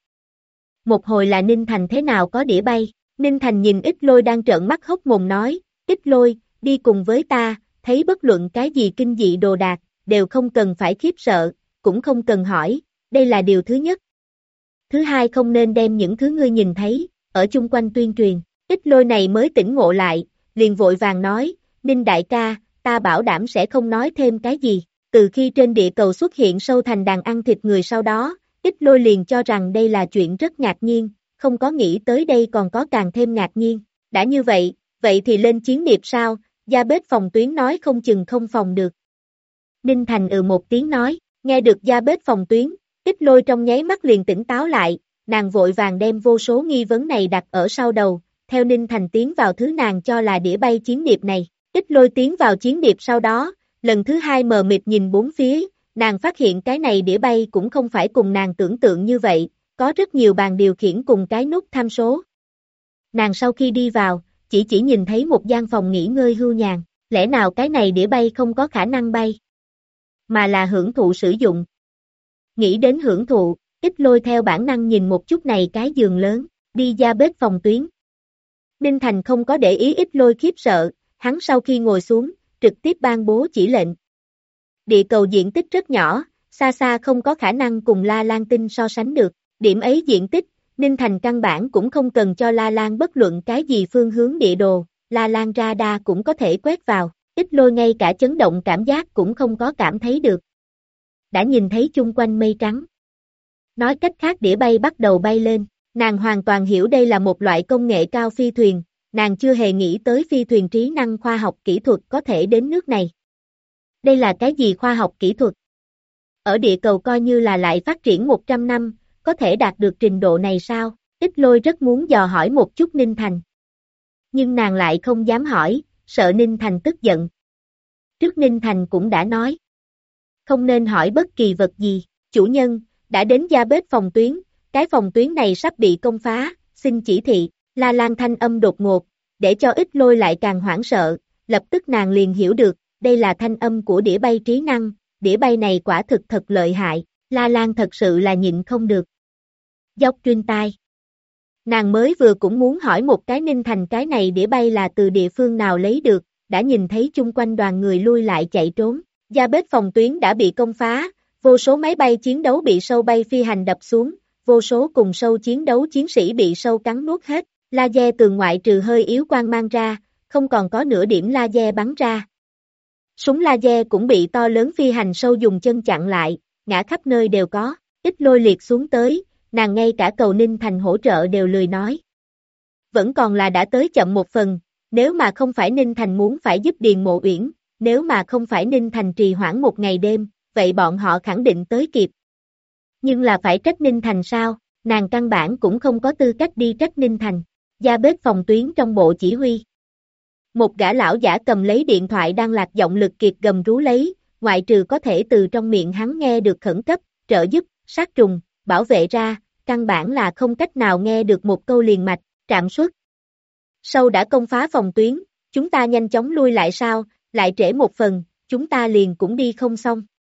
Một hồi là Ninh Thành thế nào có đĩa bay, Ninh Thành nhìn Ít Lôi đang trợn mắt hốc mồm nói, Ít Lôi, đi cùng với ta, thấy bất luận cái gì kinh dị đồ đạc, đều không cần phải khiếp sợ, cũng không cần hỏi, đây là điều thứ nhất. Thứ hai không nên đem những thứ ngươi nhìn thấy, ở chung quanh tuyên truyền. Ít Lôi này mới tỉnh ngộ lại, liền vội vàng nói, Ninh đại ca, ta bảo đảm sẽ không nói thêm cái gì. Từ khi trên địa cầu xuất hiện sâu thành đàn ăn thịt người sau đó, Ít Lôi liền cho rằng đây là chuyện rất ngạc nhiên, không có nghĩ tới đây còn có càng thêm ngạc nhiên. Đã như vậy, vậy thì lên chiến điệp sao, gia bếp phòng tuyến nói không chừng không phòng được. Ninh Thành một tiếng nói, Nghe được gia bếp phòng tuyến, Ích Lôi trong nháy mắt liền tỉnh táo lại, nàng vội vàng đem vô số nghi vấn này đặt ở sau đầu, theo Ninh Thành tiến vào thứ nàng cho là đĩa bay chiến điệp này. Ích Lôi tiến vào chiến điệp sau đó, lần thứ hai mờ mịt nhìn bốn phía, nàng phát hiện cái này đĩa bay cũng không phải cùng nàng tưởng tượng như vậy, có rất nhiều bàn điều khiển cùng cái nút tham số. Nàng sau khi đi vào, chỉ nhìn thấy một gian phòng nghỉ ngơi hưu nhàn, lẽ nào cái này đĩa bay không có khả năng bay, mà là hưởng thụ sử dụng. Nghĩ đến hưởng thụ, Ích Lôi theo bản năng nhìn một chút này cái giường lớn, đi ra bếp phòng tuyến. Ninh Thành không có để ý Ích Lôi khiếp sợ, hắn sau khi ngồi xuống, trực tiếp ban bố chỉ lệnh. Địa cầu diện tích rất nhỏ, xa xa không có khả năng cùng La Lan tinh so sánh được, điểm ấy diện tích, Ninh Thành căn bản cũng không cần cho La Lan bất luận cái gì phương hướng địa đồ, La Lan radar cũng có thể quét vào, Ích Lôi ngay cả chấn động cảm giác cũng không có cảm thấy được. Đã nhìn thấy chung quanh mây trắng. Nói cách khác đĩa bay bắt đầu bay lên, nàng hoàn toàn hiểu đây là một loại công nghệ cao phi thuyền, nàng chưa hề nghĩ tới phi thuyền trí năng khoa học kỹ thuật có thể đến nước này. Đây là cái gì khoa học kỹ thuật? Ở địa cầu coi như là lại phát triển 100 năm, có thể đạt được trình độ này sao? Ích Lôi rất muốn dò hỏi một chút Ninh Thành. Nhưng nàng lại không dám hỏi, sợ Ninh Thành tức giận. Trước Ninh Thành cũng đã nói. Không nên hỏi bất kỳ vật gì, chủ nhân, đã đến gia bếp phòng tuyến, cái phòng tuyến này sắp bị công phá, xin chỉ thị, La Lan thanh âm đột ngột, để cho Ích Lôi lại càng hoảng sợ, lập tức nàng liền hiểu được, đây là thanh âm của đĩa bay trí năng, đĩa bay này quả thực thật lợi hại, La Lan thật sự là nhịn không được. Dốc truyền tai. Nàng mới vừa cũng muốn hỏi một cái Ninh Thành cái này đĩa bay là từ địa phương nào lấy được, đã nhìn thấy chung quanh đoàn người lui lại chạy trốn, gia bếp phòng tuyến đã bị công phá, vô số máy bay chiến đấu bị sâu bay phi hành đập xuống, vô số cùng sâu chiến đấu chiến sĩ bị sâu cắn nuốt hết, laser tường ngoại trừ hơi yếu quang mang ra, không còn có nửa điểm laser bắn ra. Súng laser cũng bị to lớn phi hành sâu dùng chân chặn lại, ngã khắp nơi đều có, Ích Lôi liệt xuống tới, nàng ngay cả cầu Ninh Thành hỗ trợ đều lười nói. Vẫn còn là đã tới chậm một phần, nếu mà không phải Ninh Thành muốn phải giúp Điền Mộ Uyển, nếu mà không phải Ninh Thành trì hoãn một ngày đêm, vậy bọn họ khẳng định tới kịp. Nhưng là phải trách Ninh Thành sao, nàng căn bản cũng không có tư cách đi trách Ninh Thành, gia bếp phòng tuyến trong bộ chỉ huy. Một gã lão giả cầm lấy điện thoại đang lạc giọng lực kiệt gầm rú lấy, ngoại trừ có thể từ trong miệng hắn nghe được khẩn cấp, trợ giúp, sát trùng, bảo vệ ra, căn bản là không cách nào nghe được một câu liền mạch, trạm xuất. Sâu đã công phá phòng tuyến, chúng ta nhanh chóng lui lại sao, lại trễ một phần, chúng ta liền cũng đi không xong.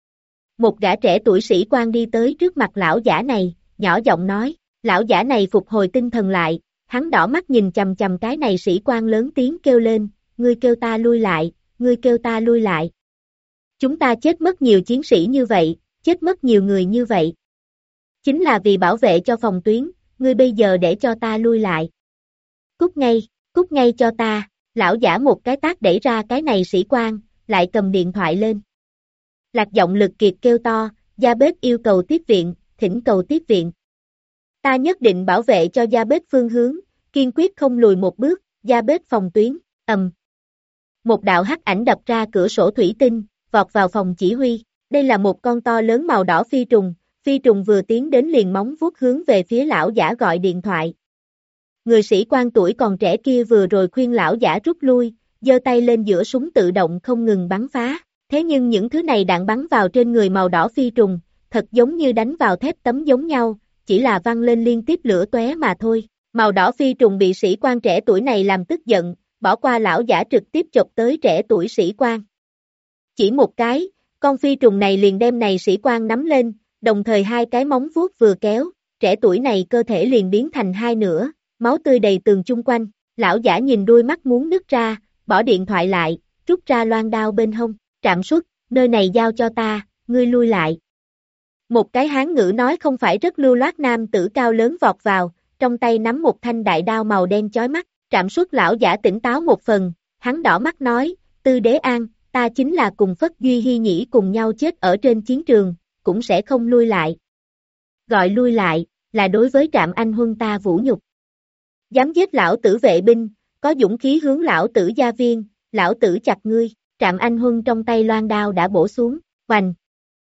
Một gã trẻ tuổi sĩ quan đi tới trước mặt lão giả này, nhỏ giọng nói, lão giả này phục hồi tinh thần lại, hắn đỏ mắt nhìn chằm chằm cái này sĩ quan lớn tiếng kêu lên, ngươi kêu ta lui lại, ngươi kêu ta lui lại. Chúng ta chết mất nhiều chiến sĩ như vậy, chết mất nhiều người như vậy. Chính là vì bảo vệ cho phòng tuyến, ngươi bây giờ để cho ta lui lại. Cút ngay cho ta, lão giả một cái tát đẩy ra cái này sĩ quan, lại cầm điện thoại lên. Lạc giọng lực kiệt kêu to, gia bếp yêu cầu tiếp viện, thỉnh cầu tiếp viện. Ta nhất định bảo vệ cho gia bếp phương hướng, kiên quyết không lùi một bước, gia bếp phòng tuyến, Một đạo hắc ảnh đập ra cửa sổ thủy tinh, vọt vào phòng chỉ huy, đây là một con to lớn màu đỏ phi trùng vừa tiến đến liền móng vuốt hướng về phía lão giả gọi điện thoại. Người sĩ quan tuổi còn trẻ kia vừa rồi khuyên lão giả rút lui, giơ tay lên giữa súng tự động không ngừng bắn phá, thế nhưng những thứ này đạn bắn vào trên người màu đỏ phi trùng, thật giống như đánh vào thép tấm giống nhau, chỉ là văng lên liên tiếp lửa tóe mà thôi. Màu đỏ phi trùng bị sĩ quan trẻ tuổi này làm tức giận, bỏ qua lão giả trực tiếp chộp tới trẻ tuổi sĩ quan. Chỉ một cái, con phi trùng này liền đem này sĩ quan nắm lên, đồng thời hai cái móng vuốt vừa kéo, trẻ tuổi này cơ thể liền biến thành hai nửa, máu tươi đầy tường chung quanh, lão giả nhìn đôi mắt muốn nứt ra, bỏ điện thoại lại, rút ra loan đao bên hông, trạm xuất, nơi này giao cho ta, ngươi lui lại. Một cái hán ngữ nói không phải rất lưu loát nam tử cao lớn vọt vào, trong tay nắm một thanh đại đao màu đen chói mắt, trạm xuất lão giả tỉnh táo một phần, hắn đỏ mắt nói, Tư Đế An, ta chính là cùng Phất Duy Hy Nhĩ cùng nhau chết ở trên chiến trường, cũng sẽ không lui lại. Gọi lui lại, là đối với Trạm Anh Huân ta vũ nhục. Dám giết lão tử vệ binh, có dũng khí hướng lão tử gia viên, lão tử chặt ngươi, Trạm Anh Huân trong tay loan đao đã bổ xuống, hoành.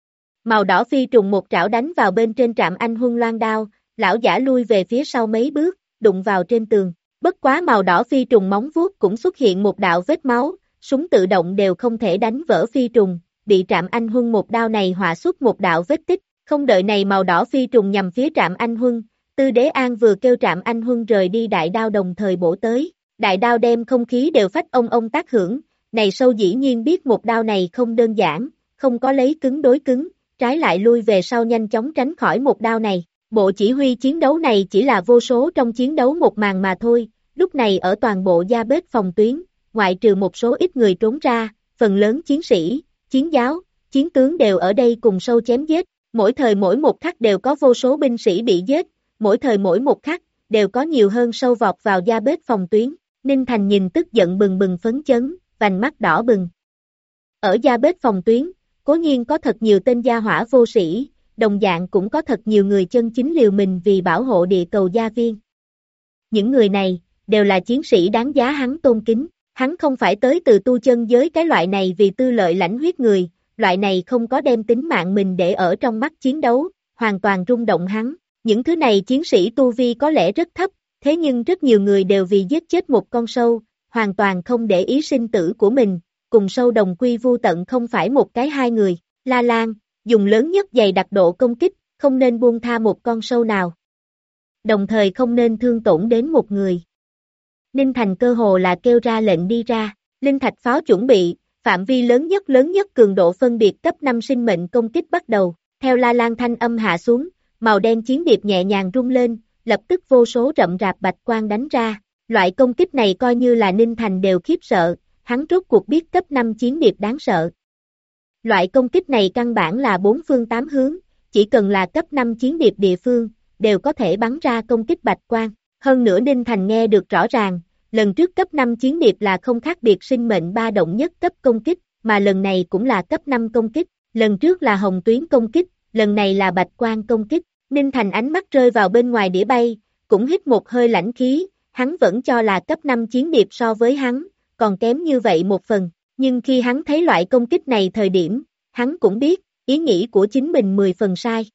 Màu đỏ phi trùng một trảo đánh vào bên trên Trạm Anh Huân loan đao, lão giả lui về phía sau mấy bước, đụng vào trên tường. Bất quá màu đỏ phi trùng móng vuốt cũng xuất hiện một đạo vết máu, súng tự động đều không thể đánh vỡ phi trùng, bị Trạm Anh Huân một đao này họa xuất một đạo vết tích. Không đợi này màu đỏ phi trùng nhằm phía Trạm Anh Huân, Tư Đế An vừa kêu Trạm Anh Huân rời đi đại đao đồng thời bổ tới. Đại đao đem không khí đều phách ông tác hưởng, này sâu dĩ nhiên biết một đao này không đơn giản, không có lấy cứng đối cứng, trái lại lui về sau nhanh chóng tránh khỏi một đao này. Bộ chỉ huy chiến đấu này chỉ là vô số trong chiến đấu một màn mà thôi, lúc này ở toàn bộ gia bếp phòng tuyến, ngoại trừ một số ít người trốn ra, phần lớn chiến sĩ, chiến giáo, chiến tướng đều ở đây cùng sâu chém giết, mỗi thời mỗi một khắc đều có vô số binh sĩ bị giết, mỗi thời mỗi một khắc, đều có nhiều hơn sâu vọt vào gia bếp phòng tuyến. Ninh Thành nhìn tức giận bừng bừng phấn chấn, vành mắt đỏ bừng. Ở gia bếp phòng tuyến, cố nhiên có thật nhiều tên gia hỏa vô sĩ, đồng dạng cũng có thật nhiều người chân chính liều mình vì bảo hộ địa cầu gia viên. Những người này, đều là chiến sĩ đáng giá hắn tôn kính, hắn không phải tới từ tu chân giới cái loại này vì tư lợi lãnh huyết người, loại này không có đem tính mạng mình để ở trong mắt chiến đấu, hoàn toàn rung động hắn. Những thứ này chiến sĩ tu vi có lẽ rất thấp, thế nhưng rất nhiều người đều vì giết chết một con sâu, hoàn toàn không để ý sinh tử của mình, cùng sâu đồng quy vu tận không phải một cái hai người. La Lan, dùng lớn nhất dày đặc độ công kích, không nên buông tha một con sâu nào. Đồng thời không nên thương tổn đến một người. Ninh Thành cơ hồ là kêu ra lệnh đi ra, linh thạch pháo chuẩn bị, phạm vi lớn nhất cường độ phân biệt cấp 5 sinh mệnh công kích bắt đầu, theo La Lan thanh âm hạ xuống, màu đen chiến điệp nhẹ nhàng rung lên, lập tức vô số rậm rạp bạch quang đánh ra, loại công kích này coi như là Ninh Thành đều khiếp sợ, hắn rốt cuộc biết cấp 5 chiến điệp đáng sợ. Loại công kích này căn bản là 4 phương 8 hướng, chỉ cần là cấp 5 chiến điệp địa phương, đều có thể bắn ra công kích bạch quang. Hơn nữa Ninh Thành nghe được rõ ràng, lần trước cấp 5 chiến điệp là không khác biệt sinh mệnh ba động nhất cấp công kích, mà lần này cũng là cấp 5 công kích, lần trước là hồng tuyến công kích, lần này là bạch quang công kích. Ninh Thành ánh mắt rơi vào bên ngoài đĩa bay, cũng hít một hơi lãnh khí, hắn vẫn cho là cấp 5 chiến điệp so với hắn, còn kém như vậy một phần, nhưng khi hắn thấy loại công kích này thời điểm, hắn cũng biết, ý nghĩ của chính mình 10 phần sai.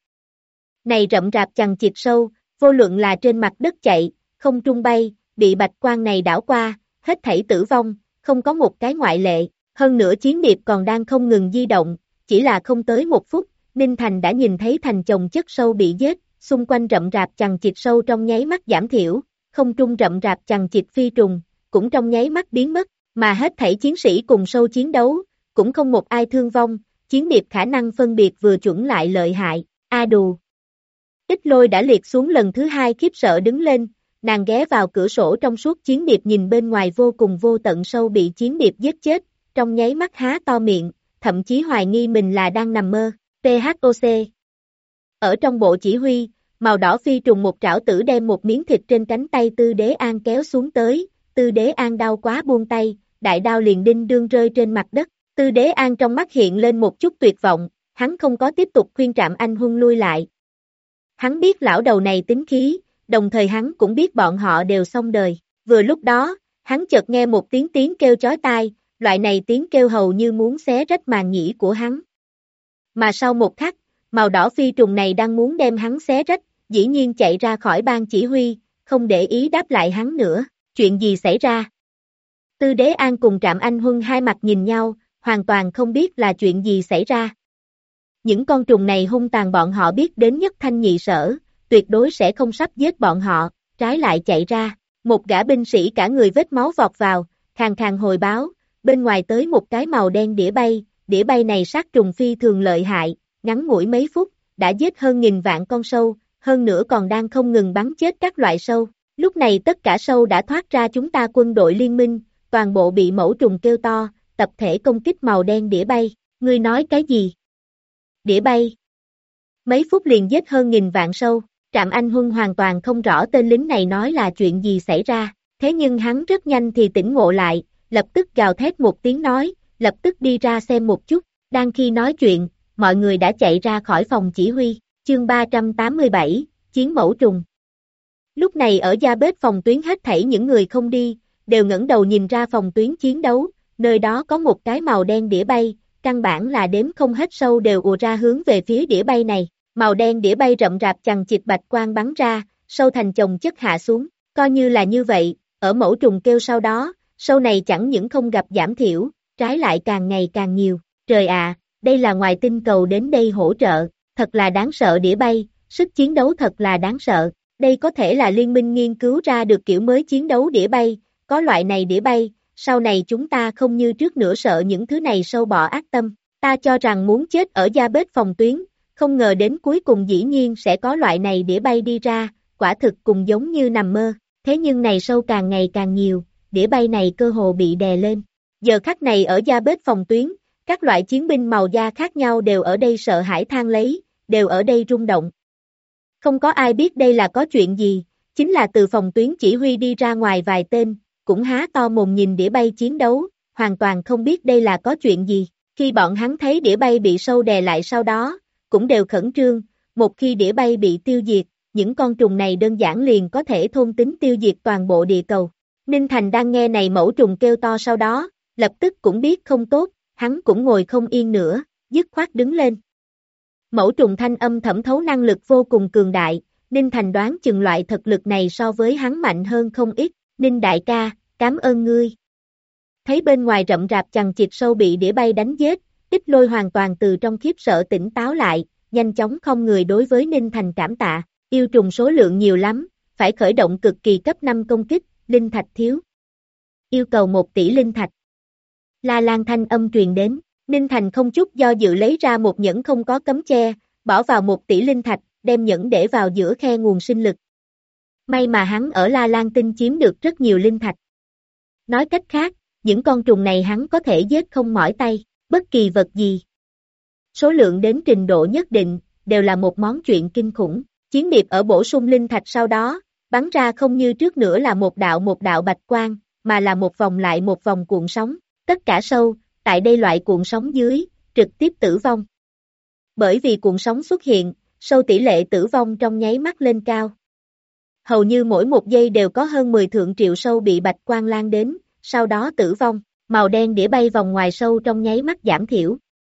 Này rậm rạp chằng chịt sâu, vô luận là trên mặt đất chạy, không trung bay, bị bạch quang này đảo qua, hết thảy tử vong, không có một cái ngoại lệ, hơn nữa chiến điệp còn đang không ngừng di động, chỉ là không tới một phút, Ninh Thành đã nhìn thấy thành chồng chất sâu bị giết, xung quanh rậm rạp chằng chịt sâu trong nháy mắt giảm thiểu, không trung rậm rạp chằng chịt phi trùng, cũng trong nháy mắt biến mất, mà hết thảy chiến sĩ cùng sâu chiến đấu, cũng không một ai thương vong, chiến điệp khả năng phân biệt vừa chuẩn lại lợi hại, đù. Ít Lôi đã liệt xuống lần thứ hai khiếp sợ đứng lên, nàng ghé vào cửa sổ trong suốt chiến điệp nhìn bên ngoài vô cùng vô tận sâu bị chiến điệp giết chết, trong nháy mắt há to miệng, thậm chí hoài nghi mình là đang nằm mơ. THOC. Ở trong bộ chỉ huy, màu đỏ phi trùng một trảo tử đem một miếng thịt trên cánh tay Tư Đế An kéo xuống tới, Tư Đế An đau quá buông tay, đại đao liền đinh đương rơi trên mặt đất, Tư Đế An trong mắt hiện lên một chút tuyệt vọng, hắn không có tiếp tục khuyên Trạm Anh Huân lui lại. Hắn biết lão đầu này tính khí, đồng thời hắn cũng biết bọn họ đều xong đời, vừa lúc đó, hắn chợt nghe một tiếng kêu chói tai, loại này tiếng kêu hầu như muốn xé rách màng nhĩ của hắn. Mà sau một khắc, màu đỏ phi trùng này đang muốn đem hắn xé rách, dĩ nhiên chạy ra khỏi ban chỉ huy, không để ý đáp lại hắn nữa, chuyện gì xảy ra? Tư Đế An cùng Trạm Anh Huân hai mặt nhìn nhau, hoàn toàn không biết là chuyện gì xảy ra. Những con trùng này hung tàn bọn họ biết đến nhất thanh nhị sở, tuyệt đối sẽ không sắp giết bọn họ, trái lại chạy ra, một gã binh sĩ cả người vết máu vọt vào, khàn khàn hồi báo, bên ngoài tới một cái màu đen đĩa bay này sát trùng phi thường lợi hại, ngắn ngủi mấy phút, đã giết hơn 1000 vạn con sâu, hơn nữa còn đang không ngừng bắn chết các loại sâu, lúc này tất cả sâu đã thoát ra chúng ta quân đội liên minh, toàn bộ bị mẫu trùng kêu to, tập thể công kích màu đen đĩa bay, ngươi nói cái gì? Đĩa bay. Mấy phút liền giết hơn 1000 vạn sâu, Trạm Anh Huân hoàn toàn không rõ tên lính này nói là chuyện gì xảy ra, thế nhưng hắn rất nhanh thì tỉnh ngộ lại, lập tức gào thét một tiếng nói, lập tức đi ra xem một chút, đang khi nói chuyện, mọi người đã chạy ra khỏi phòng chỉ huy, chương 387, Chiến mẫu trùng. Lúc này ở gia bếp phòng tuyến hết thảy những người không đi, đều ngẩng đầu nhìn ra phòng tuyến chiến đấu, nơi đó có một cái màu đen đĩa bay, căn bản là đếm không hết sâu đều ùa ra hướng về phía đĩa bay này, màu đen đĩa bay rậm rạp chằng chịt bạch quang bắn ra, sâu thành chồng chất hạ xuống, coi như là như vậy, ở mẫu trùng kêu sau đó, sâu này chẳng những không gặp giảm thiểu, trái lại càng ngày càng nhiều, trời ạ, đây là ngoài tinh cầu đến đây hỗ trợ, thật là đáng sợ đĩa bay, sức chiến đấu thật là đáng sợ, đây có thể là liên minh nghiên cứu ra được kiểu mới chiến đấu đĩa bay, có loại này đĩa bay, sau này chúng ta không như trước nữa sợ những thứ này sâu bọ ác tâm, ta cho rằng muốn chết ở da bếp phòng tuyến, không ngờ đến cuối cùng dĩ nhiên sẽ có loại này đĩa bay đi ra, quả thực cùng giống như nằm mơ, thế nhưng này sâu càng ngày càng nhiều, đĩa bay này cơ hồ bị đè lên, giờ khắc này ở da bếp phòng tuyến, các loại chiến binh màu da khác nhau đều ở đây sợ hãi than lấy, đều ở đây rung động. Không có ai biết đây là có chuyện gì, chính là từ phòng tuyến chỉ huy đi ra ngoài vài tên, cũng há to mồm nhìn đĩa bay chiến đấu, hoàn toàn không biết đây là có chuyện gì. Khi bọn hắn thấy đĩa bay bị sâu đè lại sau đó, cũng đều khẩn trương, một khi đĩa bay bị tiêu diệt, những con trùng này đơn giản liền có thể thôn tính tiêu diệt toàn bộ địa cầu. Ninh Thành đang nghe này mẫu trùng kêu to sau đó, lập tức cũng biết không tốt, hắn cũng ngồi không yên nữa, dứt khoát đứng lên. Mẫu trùng thanh âm thẩm thấu năng lực vô cùng cường đại, Ninh Thành đoán chừng loại thực lực này so với hắn mạnh hơn không ít, Ninh đại ca, cảm ơn ngươi. Thấy bên ngoài rậm rạp chằng chịt sâu bị đĩa bay đánh giết, Ít Lôi hoàn toàn từ trong khiếp sợ tỉnh táo lại, nhanh chóng không người đối với Ninh Thành cảm tạ, yêu trùng số lượng nhiều lắm, phải khởi động cực kỳ cấp 5 công kích, linh thạch thiếu. Yêu cầu 1 tỷ linh thạch. La Lan thanh âm truyền đến, Ninh Thành không chút do dự lấy ra một nhẫn không có cấm che, bỏ vào 1 tỷ linh thạch, đem nhẫn để vào giữa khe nguồn sinh lực. May mà hắn ở La Lan tinh chiếm được rất nhiều linh thạch. Nói cách khác, những con trùng này hắn có thể giết không mỏi tay, bất kỳ vật gì. Số lượng đến trình độ nhất định, đều là một món chuyện kinh khủng. Chiến điệp ở bổ sung linh thạch sau đó, bắn ra không như trước nữa là một đạo bạch quang, mà là một vòng lại một vòng cuộn sóng. Tất cả sâu, tại đây loại cuộn sóng dưới, trực tiếp tử vong. Bởi vì cuộn sóng xuất hiện, sâu tỷ lệ tử vong trong nháy mắt lên cao. Hầu như mỗi một giây đều có hơn 10 thượng triệu sâu bị bạch quang lan đến, sau đó tử vong, màu đen đĩa bay vòng ngoài sâu trong nháy mắt giảm thiểu.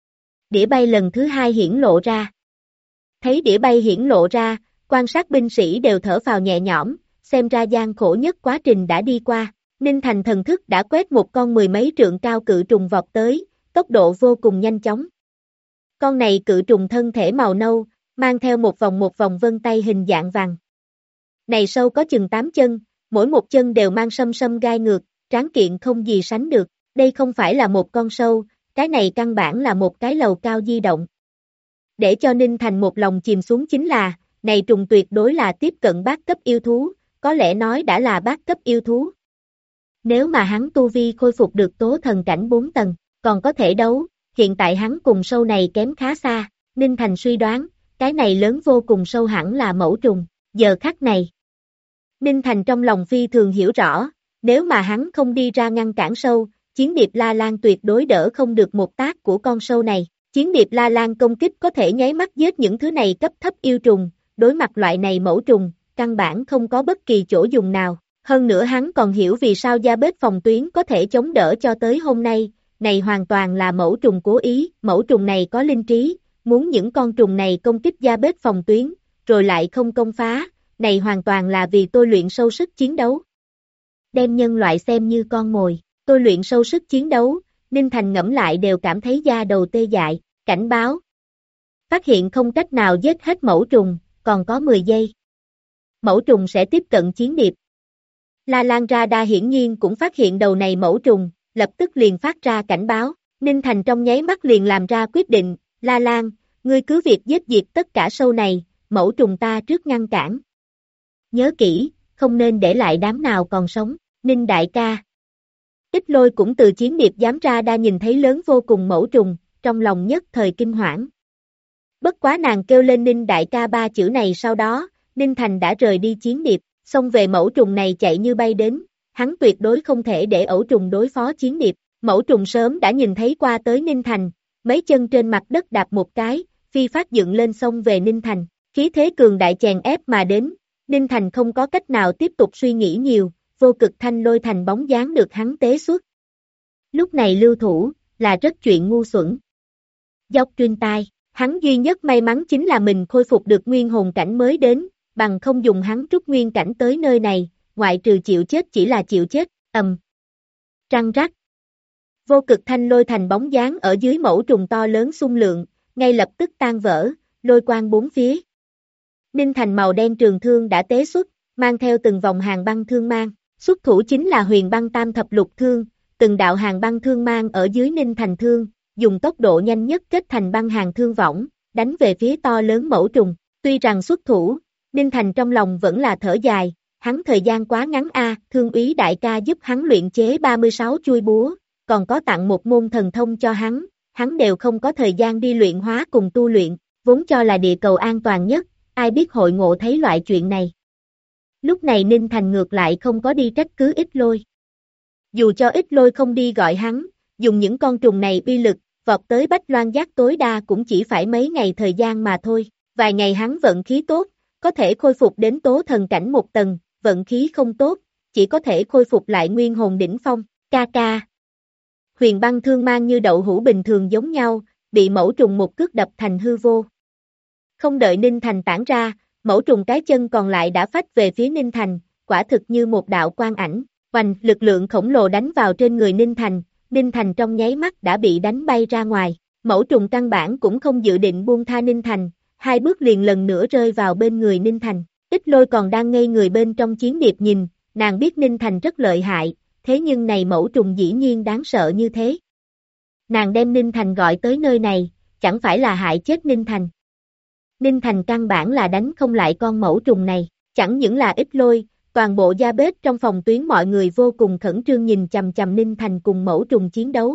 Đĩa bay lần thứ 2 hiển lộ ra. Thấy đĩa bay hiển lộ ra, quan sát binh sĩ đều thở phào nhẹ nhõm, xem ra gian khổ nhất quá trình đã đi qua. Ninh Thành thần thức đã quét một con 10 mấy trượng cao cự trùng vọt tới, tốc độ vô cùng nhanh chóng. Con này cự trùng thân thể màu nâu, mang theo một vòng vân tay hình dạng vàng. Này sâu có chừng 8 chân, mỗi một chân đều mang sâm sâm gai ngược, tráng kiện không gì sánh được. Đây không phải là một con sâu, cái này căn bản là một cái lầu cao di động. Để cho Ninh Thành một lòng chìm xuống chính là, này trùng tuyệt đối là tiếp cận bát cấp yêu thú, có lẽ nói đã là bát cấp yêu thú. Nếu mà hắn tu vi khôi phục được tố thần cảnh 4 tầng, còn có thể đấu, hiện tại hắn cùng sâu này kém khá xa, Ninh Thành suy đoán, cái này lớn vô cùng sâu hẳn là mẫu trùng, giờ khắc này. Ninh Thành trong lòng phi thường hiểu rõ, nếu mà hắn không đi ra ngăn cản sâu, chiến điệp La Lan tuyệt đối đỡ không được một tác của con sâu này. Chiến điệp La Lan công kích có thể nháy mắt giết những thứ này cấp thấp yêu trùng, đối mặt loại này mẫu trùng, căn bản không có bất kỳ chỗ dùng nào. Hơn nữa hắn còn hiểu vì sao da bếp phòng tuyến có thể chống đỡ cho tới hôm nay, này hoàn toàn là mẫu trùng cố ý, mẫu trùng này có linh trí, muốn những con trùng này công kích da bếp phòng tuyến, rồi lại không công phá, này hoàn toàn là vì tôi luyện sâu sức chiến đấu. Đem nhân loại xem như con mồi, tôi luyện sâu sức chiến đấu, Ninh Thành ngẫm lại đều cảm thấy da đầu tê dại, cảnh báo. Phát hiện không cách nào giết hết mẫu trùng, còn có 10 giây. Mẫu trùng sẽ tiếp cận chiến điệp. La Lan Radar hiển nhiên cũng phát hiện đầu này mẫu trùng, lập tức liền phát ra cảnh báo. Ninh Thành trong nháy mắt liền làm ra quyết định, La Lan, ngươi cứ việc giết diệt tất cả sâu này, mẫu trùng ta trước ngăn cản. Nhớ kỹ, không nên để lại đám nào còn sống, Ninh đại ca. Ít Lôi cũng từ chiến điệp giám radar nhìn thấy lớn vô cùng mẫu trùng, trong lòng nhất thời kinh hoảng. Bất quá nàng kêu lên Ninh đại ca 3 chữ này sau đó, Ninh Thành đã rời đi chiến điệp, xông về mẫu trùng này chạy như bay đến, hắn tuyệt đối không thể để ẩu trùng đối phó chiến điệp, mẫu trùng sớm đã nhìn thấy qua tới Ninh Thành, mấy chân trên mặt đất đạp một cái, phi phát dựng lên xông về Ninh Thành, khí thế cường đại chèn ép mà đến, Ninh Thành không có cách nào tiếp tục suy nghĩ nhiều, vô cực thanh lôi thành bóng dáng được hắn tế xuất. Lúc này lưu thủ, là rất chuyện ngu xuẩn, Dốc truyền tai, hắn duy nhất may mắn chính là mình khôi phục được nguyên hồn cảnh mới đến, bằng không dùng hắn trúc nguyên cảnh tới nơi này, ngoại trừ chịu chết chỉ là chịu chết, Trăng rắc. Vô cực thanh lôi thành bóng dáng ở dưới mẫu trùng to lớn xung lượng, ngay lập tức tan vỡ, lôi quang bốn phía. Ninh Thành màu đen trường thương đã tế xuất, mang theo từng vòng hàng băng thương mang, xuất thủ chính là huyền băng tam thập lục thương, từng đạo hàng băng thương mang ở dưới Ninh Thành thương, dùng tốc độ nhanh nhất kết thành băng hàng thương võng, đánh về phía to lớn mẫu trùng. Tuy rằng xuất thủ, Ninh Thành trong lòng vẫn là thở dài, hắn thời gian quá ngắn Thương úy đại ca giúp hắn luyện chế 36 chuôi búa, còn có tặng một môn thần thông cho hắn đều không có thời gian đi luyện hóa cùng tu luyện, vốn cho là địa cầu an toàn nhất, ai biết hội ngộ thấy loại chuyện này. Lúc này Ninh Thành ngược lại không có đi trách cứ Ít Lôi. Dù cho Ít Lôi không đi gọi hắn, dùng những con trùng này uy lực, vọt tới Bách Loan Giác tối đa cũng chỉ phải mấy ngày thời gian mà thôi, vài ngày hắn vận khí tốt, có thể khôi phục đến tố thần cảnh một tầng, vận khí không tốt, chỉ có thể khôi phục lại nguyên hồn đỉnh phong, ca. Huyền băng thương mang như đậu hũ bình thường giống nhau, bị mẫu trùng một cước đập thành hư vô. Không đợi Ninh Thành tản ra, mẫu trùng cái chân còn lại đã phách về phía Ninh Thành, quả thực như một đạo quang ảnh, oanh, lực lượng khổng lồ đánh vào trên người Ninh Thành trong nháy mắt đã bị đánh bay ra ngoài, mẫu trùng căn bản cũng không dự định buông tha Ninh Thành, hai bước liền lần nữa rơi vào bên người Ninh Thành. Ít Lôi còn đang ngây người bên trong chiến điệp nhìn, nàng biết Ninh Thành rất lợi hại, thế nhưng này mẫu trùng dĩ nhiên đáng sợ như thế. Nàng đem Ninh Thành gọi tới nơi này, chẳng phải là hại chết Ninh Thành. Ninh Thành căn bản là đánh không lại con mẫu trùng này, chẳng những là Ít Lôi, toàn bộ gia bếp trong phòng tuyến mọi người vô cùng khẩn trương nhìn chằm chằm Ninh Thành cùng mẫu trùng chiến đấu.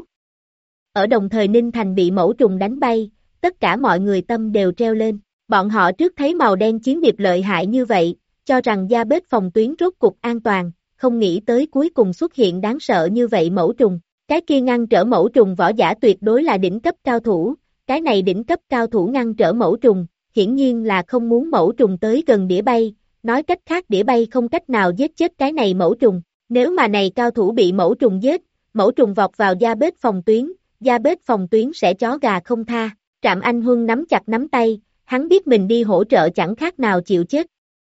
Ở đồng thời Ninh Thành bị mẫu trùng đánh bay, tất cả mọi người tâm đều treo lên. Bọn họ trước thấy màu đen chiến điệp lợi hại như vậy, cho rằng gia bếp phòng tuyến rốt cục an toàn, không nghĩ tới cuối cùng xuất hiện đáng sợ như vậy mẫu trùng. Cái kia ngăn trở mẫu trùng võ giả tuyệt đối là đỉnh cấp cao thủ, cái này đỉnh cấp cao thủ ngăn trở mẫu trùng, hiển nhiên là không muốn mẫu trùng tới gần đĩa bay, nói cách khác đĩa bay không cách nào giết chết cái này mẫu trùng. Nếu mà này cao thủ bị mẫu trùng giết, mẫu trùng vọt vào gia bếp phòng tuyến, gia bếp phòng tuyến sẽ chó gà không tha. Trạm Anh Huân nắm chặt nắm tay. Hắn biết mình đi hỗ trợ chẳng khác nào chịu chết.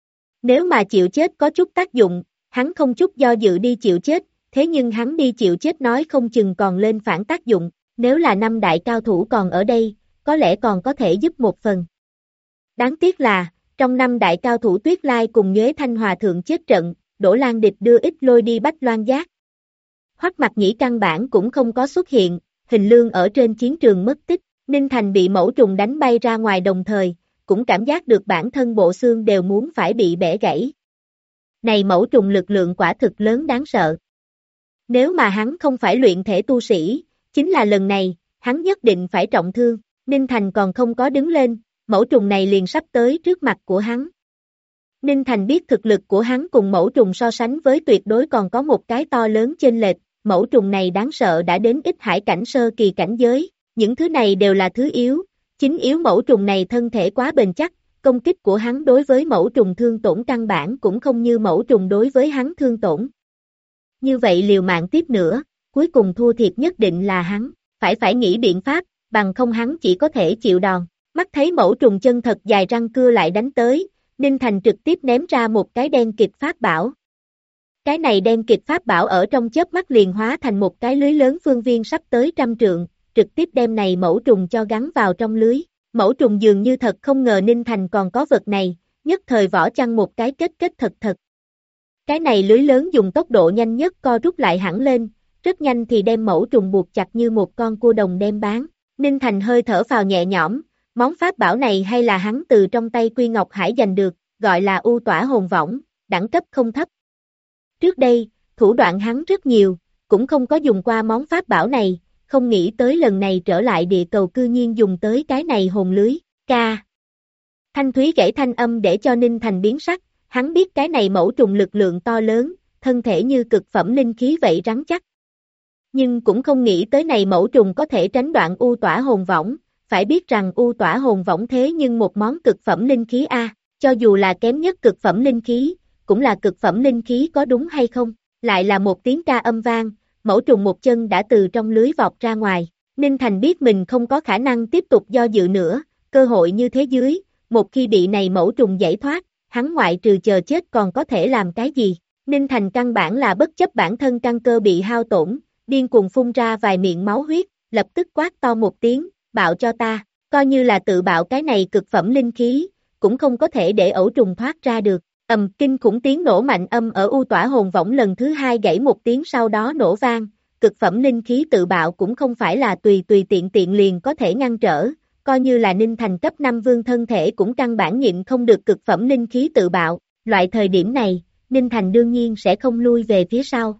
Nếu mà chịu chết có chút tác dụng, hắn không chút do dự đi chịu chết, thế nhưng hắn đi chịu chết nói không chừng còn lên phản tác dụng, nếu là 5 đại cao thủ còn ở đây, có lẽ còn có thể giúp một phần. Đáng tiếc là, trong 5 đại cao thủ Tuyết Lai cùng Nhuế Thanh Hòa thượng chết trận, Đỗ Lan Địch đưa Ít Lôi đi Bách Loan Giác. Hoắc Mặc Nhĩ căn bản cũng không có xuất hiện, Hình Lương ở trên chiến trường mất tích. Ninh Thành bị mẫu trùng đánh bay ra ngoài đồng thời, cũng cảm giác được bản thân bộ xương đều muốn phải bị bẻ gãy. Này mẫu trùng lực lượng quả thực lớn đáng sợ. Nếu mà hắn không phải luyện thể tu sĩ, chính là lần này, hắn nhất định phải trọng thương. Ninh Thành còn không có đứng lên, mẫu trùng này liền sắp tới trước mặt của hắn. Ninh Thành biết thực lực của hắn cùng mẫu trùng so sánh với tuyệt đối còn có một cái to lớn chênh lệch, mẫu trùng này đáng sợ đã đến ít hải cảnh sơ kỳ cảnh giới. Những thứ này đều là thứ yếu, chính yếu mẫu trùng này thân thể quá bền chắc, công kích của hắn đối với mẫu trùng thương tổn căn bản cũng không như mẫu trùng đối với hắn thương tổn. Như vậy liều mạng tiếp nữa, cuối cùng thua thiệt nhất định là hắn, phải nghĩ biện pháp, bằng không hắn chỉ có thể chịu đòn. Mắt thấy mẫu trùng chân thật dài răng cưa lại đánh tới, Ninh Thành trực tiếp ném ra một cái đen kịch pháp bảo. Cái này đen kịch pháp bảo ở trong chớp mắt liền hóa thành một cái lưới lớn phương viên sắp tới 100 trượng. Trực tiếp đem này mẫu trùng cho gắn vào trong lưới. Mẫu trùng dường như thật không ngờ Ninh Thành còn có vật này, nhất thời vỏ chăn một cái kết thật. Cái này lưới lớn dùng tốc độ nhanh nhất co rút lại hẳn lên, rất nhanh thì đem mẫu trùng buộc chặt như một con cua đồng đem bán. Ninh Thành hơi thở phào nhẹ nhõm, món pháp bảo này hay là hắn từ trong tay Quy Ngọc Hải giành được, gọi là U Tỏa Hồn Võng, đẳng cấp không thấp. Trước đây, thủ đoạn hắn rất nhiều, cũng không có dùng qua món pháp bảo này. Không nghĩ tới lần này trở lại địa cầu cư nhiên dùng tới cái này hồn lưới, ca. Thanh thúy gãy thanh âm để cho Ninh Thành biến sắc, hắn biết cái này mẫu trùng lực lượng to lớn, thân thể như cực phẩm linh khí vậy rắn chắc. Nhưng cũng không nghĩ tới này mẫu trùng có thể tránh đoạn U Tỏa Hồn Võng, phải biết rằng U Tỏa Hồn Võng thế nhưng một món cực phẩm linh khí cho dù là kém nhất cực phẩm linh khí, cũng là cực phẩm linh khí có đúng hay không, lại là một tiếng ca âm vang. Mẫu trùng một chân đã từ trong lưới vọt ra ngoài, Ninh Thành biết mình không có khả năng tiếp tục do dự nữa, cơ hội như thế dưới, một khi bị này mẫu trùng giải thoát, hắn ngoại trừ chờ chết còn có thể làm cái gì. Ninh Thành căn bản là bất chấp bản thân căn cơ bị hao tổn, điên cuồng phun ra vài miệng máu huyết, lập tức quát to một tiếng, bạo cho ta, coi như là tự bạo cái này cực phẩm linh khí, cũng không có thể để ẩu trùng thoát ra được. Kinh khủng tiếng nổ mạnh ở u tỏa hồn võng lần thứ hai gãy một tiếng sau đó nổ vang, cực phẩm linh khí tự bạo cũng không phải là tùy tiện liền có thể ngăn trở, coi như là Ninh Thành cấp 5 vương thân thể cũng căn bản nhịn không được cực phẩm linh khí tự bạo, loại thời điểm này, Ninh Thành đương nhiên sẽ không lui về phía sau.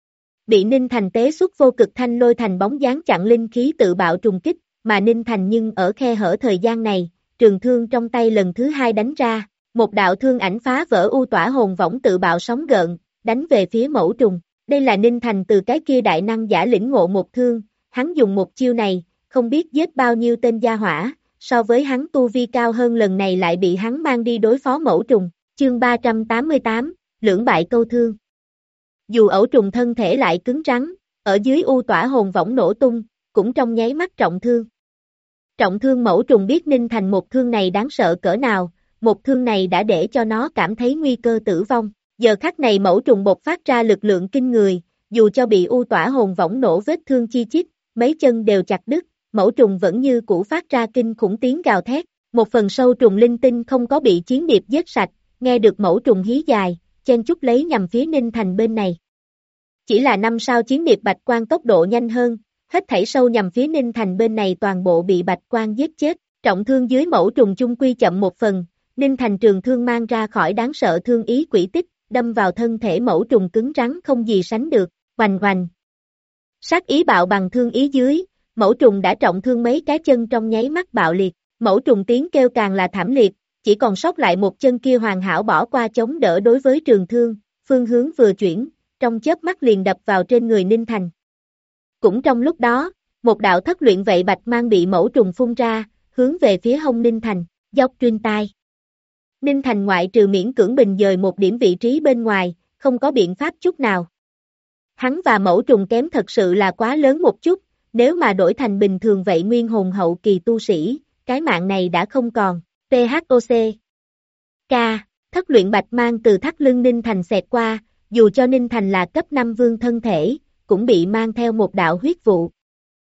Bị Ninh Thành tế xuất vô cực thanh lôi thành bóng dáng chặn linh khí tự bạo trùng kích, mà Ninh Thành nhưng ở khe hở thời gian này, trường thương trong tay lần thứ hai đánh ra, một đạo thương ảnh phá vỡ u tỏa hồn võng tự bạo sóng gợn, đánh về phía mẫu trùng. Đây là Ninh Thành từ cái kia đại năng giả lĩnh ngộ một thương, hắn dùng một chiêu này, không biết giết bao nhiêu tên gia hỏa, so với hắn tu vi cao hơn lần này lại bị hắn mang đi đối phó mẫu trùng. Chương 388, lưỡng bại câu thương. Dù ẩu trùng thân thể lại cứng rắn, ở dưới u tỏa hồn võng nổ tung, cũng trong nháy mắt trọng thương. Trọng thương mẫu trùng biết Ninh Thành một thương này đáng sợ cỡ nào, một thương này đã để cho nó cảm thấy nguy cơ tử vong. Giờ khắc này mẫu trùng bộc phát ra lực lượng kinh người, dù cho bị u tỏa hồn võng nổ vết thương chi chít, mấy chân đều chặt đứt, mẫu trùng vẫn như cũ phát ra kinh khủng tiếng gào thét. Một phần sâu trùng linh tinh không có bị chiến điệp giết sạch, nghe được mẫu trùng hí dài, chen chúc lấy nhằm phía Ninh Thành bên này. Chỉ là 5 sao chiến điệp bạch quang tốc độ nhanh hơn, hết thảy sâu nhằm phía Ninh Thành bên này toàn bộ bị bạch quang giết chết, trọng thương dưới mẫu trùng chung quy chậm một phần, Ninh Thành trường thương mang ra khỏi đáng sợ thương ý quỷ tích, đâm vào thân thể mẫu trùng cứng rắn không gì sánh được, oành oành. Sát ý bạo bằng thương ý dưới, mẫu trùng đã trọng thương mấy cái chân trong nháy mắt bạo liệt, mẫu trùng tiếng kêu càng là thảm liệt, chỉ còn sót lại một chân kia hoàn hảo bỏ qua chống đỡ đối với trường thương, phương hướng vừa chuyển, trong chớp mắt liền đập vào trên người Ninh Thành. Cũng trong lúc đó, một đạo thất luyện vậy bạch mang bị mẫu trùng phun ra, hướng về phía hông Ninh Thành, dốc truyền tai. Ninh Thành ngoại trừ miễn cưỡng bình dời một điểm vị trí bên ngoài, không có biện pháp chút nào. Hắn và mẫu trùng kém thật sự là quá lớn một chút, nếu mà đổi thành bình thường vậy nguyên hồn hậu kỳ tu sĩ, cái mạng này đã không còn. THOC K. Thất luyện bạch mang từ thắt lưng Ninh Thành xẹt qua, dù cho Ninh Thành là cấp 5 vương thân thể, cũng bị mang theo một đạo huyết vụ.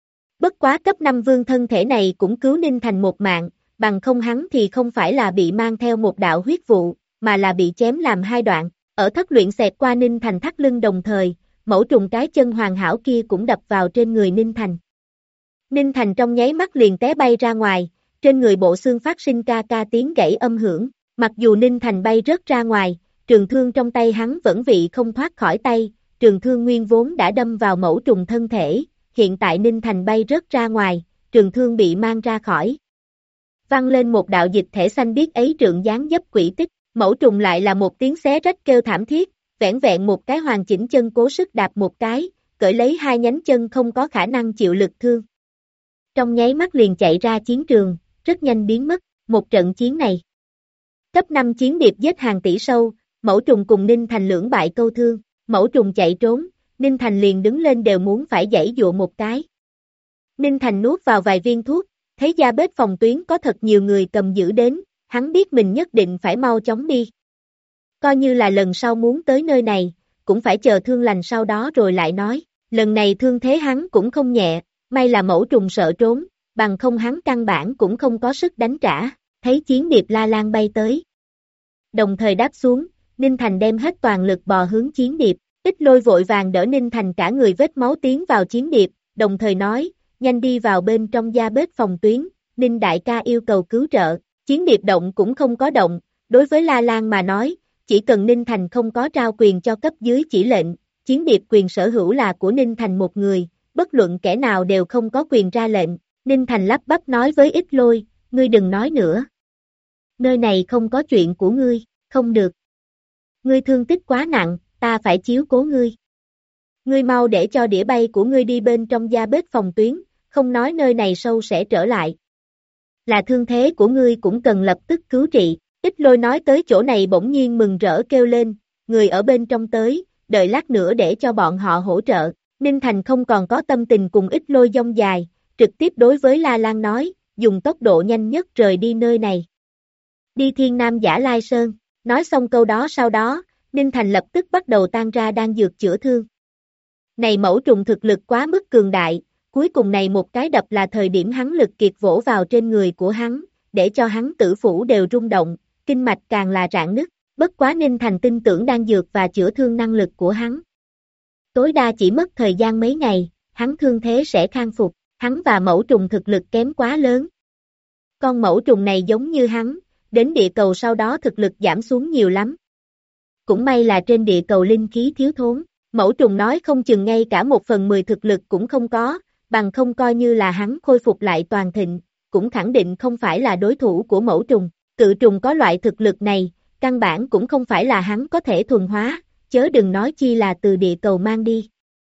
Bất quá cấp 5 vương thân thể này cũng cứu Ninh Thành một mạng, bằng không hắn thì không phải là bị mang theo một đạo huyết vụ, mà là bị chém làm hai đoạn. Ở thất luyện xẹt qua Ninh Thành thắt lưng đồng thời, mẫu trùng cái chân hoàn hảo kia cũng đập vào trên người Ninh Thành. Ninh Thành trong nháy mắt liền té bay ra ngoài, trên người bộ xương phát sinh ca ca tiếng gãy âm hưởng, mặc dù Ninh Thành bay rớt ra ngoài, trường thương trong tay hắn vẫn vị không thoát khỏi tay, trường thương nguyên vốn đã đâm vào mẫu trùng thân thể, hiện tại Ninh Thành bay rớt ra ngoài, trường thương bị mang ra khỏi. Văng lên một đạo dịch thể xanh biếc ấy trượng dáng dấp quỷ tích, mẫu trùng lại là một tiếng xé rách kêu thảm thiết, vẻn vẹn một cái hoàn chỉnh chân cố sức đạp một cái, cởi lấy hai nhánh chân không có khả năng chịu lực thương. Trong nháy mắt liền chạy ra chiến trường, rất nhanh biến mất, một trận chiến này. Cấp 5 chiến điệp giết hàng tỷ sâu, mẫu trùng cùng Ninh Thành lưỡng bại câu thương, mẫu trùng chạy trốn, Ninh Thành liền đứng lên đều muốn phải giãy dụa một cái. Ninh Thành nuốt vào vài viên thuốc, thấy gia bếp phòng tuyến có thật nhiều người cầm giữ đến, hắn biết mình nhất định phải mau chóng đi. Coi như là lần sau muốn tới nơi này, cũng phải chờ thương lành sau đó rồi lại nói, lần này thương thế hắn cũng không nhẹ, may là mẫu trùng sợ trốn, bằng không hắn căn bản cũng không có sức đánh trả, thấy chiến điệp la lan bay tới. Đồng thời đáp xuống, Ninh Thành đem hết toàn lực bò hướng chiến điệp, Ít Lôi vội vàng đỡ Ninh Thành cả người vết máu tiến vào chiến điệp, đồng thời nói, nhanh đi vào bên trong gia bếp phòng tuyến, Ninh đại ca yêu cầu cứu trợ, chiến điệp động cũng không có động, đối với La Lan mà nói, chỉ cần Ninh Thành không có trao quyền cho cấp dưới chỉ lệnh, chiến điệp quyền sở hữu là của Ninh Thành một người, bất luận kẻ nào đều không có quyền ra lệnh, Ninh Thành lắp bắp nói với Ít Lôi, ngươi đừng nói nữa. Nơi này không có chuyện của ngươi, không được. Ngươi thương tích quá nặng, ta phải chiếu cố ngươi. Ngươi mau để cho đĩa bay của ngươi đi bên trong gia bếp phòng tuyến, không nói nơi này sâu sẽ trở lại. Là thương thế của ngươi cũng cần lập tức cứu trị. Ít Lôi nói tới chỗ này bỗng nhiên mừng rỡ kêu lên, người ở bên trong tới, đợi lát nữa để cho bọn họ hỗ trợ. Ninh Thành không còn có tâm tình cùng Ít Lôi dông dài, trực tiếp đối với La Lan nói, dùng tốc độ nhanh nhất rời đi nơi này. Đi Thiên Nam Giả Lai Sơn, nói xong câu đó sau đó, Ninh Thành lập tức bắt đầu tan ra đan dược chữa thương. Này mẫu trùng thực lực quá mức cường đại, cuối cùng này một cái đập là thời điểm hắn lực kiệt vỗ vào trên người của hắn, để cho hắn tử phủ đều rung động, kinh mạch càng là rạn nứt, bất quá Ninh Thành tin tưởng đan dược và chữa thương năng lực của hắn. Tối đa chỉ mất thời gian mấy ngày, hắn thương thế sẽ khang phục, hắn và mẫu trùng thực lực kém quá lớn. Con mẫu trùng này giống như hắn, đến địa cầu sau đó thực lực giảm xuống nhiều lắm. Cũng may là trên địa cầu linh khí thiếu thốn, mẫu trùng nói không chừng ngay cả 1/10 thực lực cũng không có, bằng không coi như là hắn khôi phục lại toàn thịnh, cũng khẳng định không phải là đối thủ của mẫu trùng. Cự trùng có loại thực lực này, căn bản cũng không phải là hắn có thể thuần hóa, chớ đừng nói chi là từ địa cầu mang đi.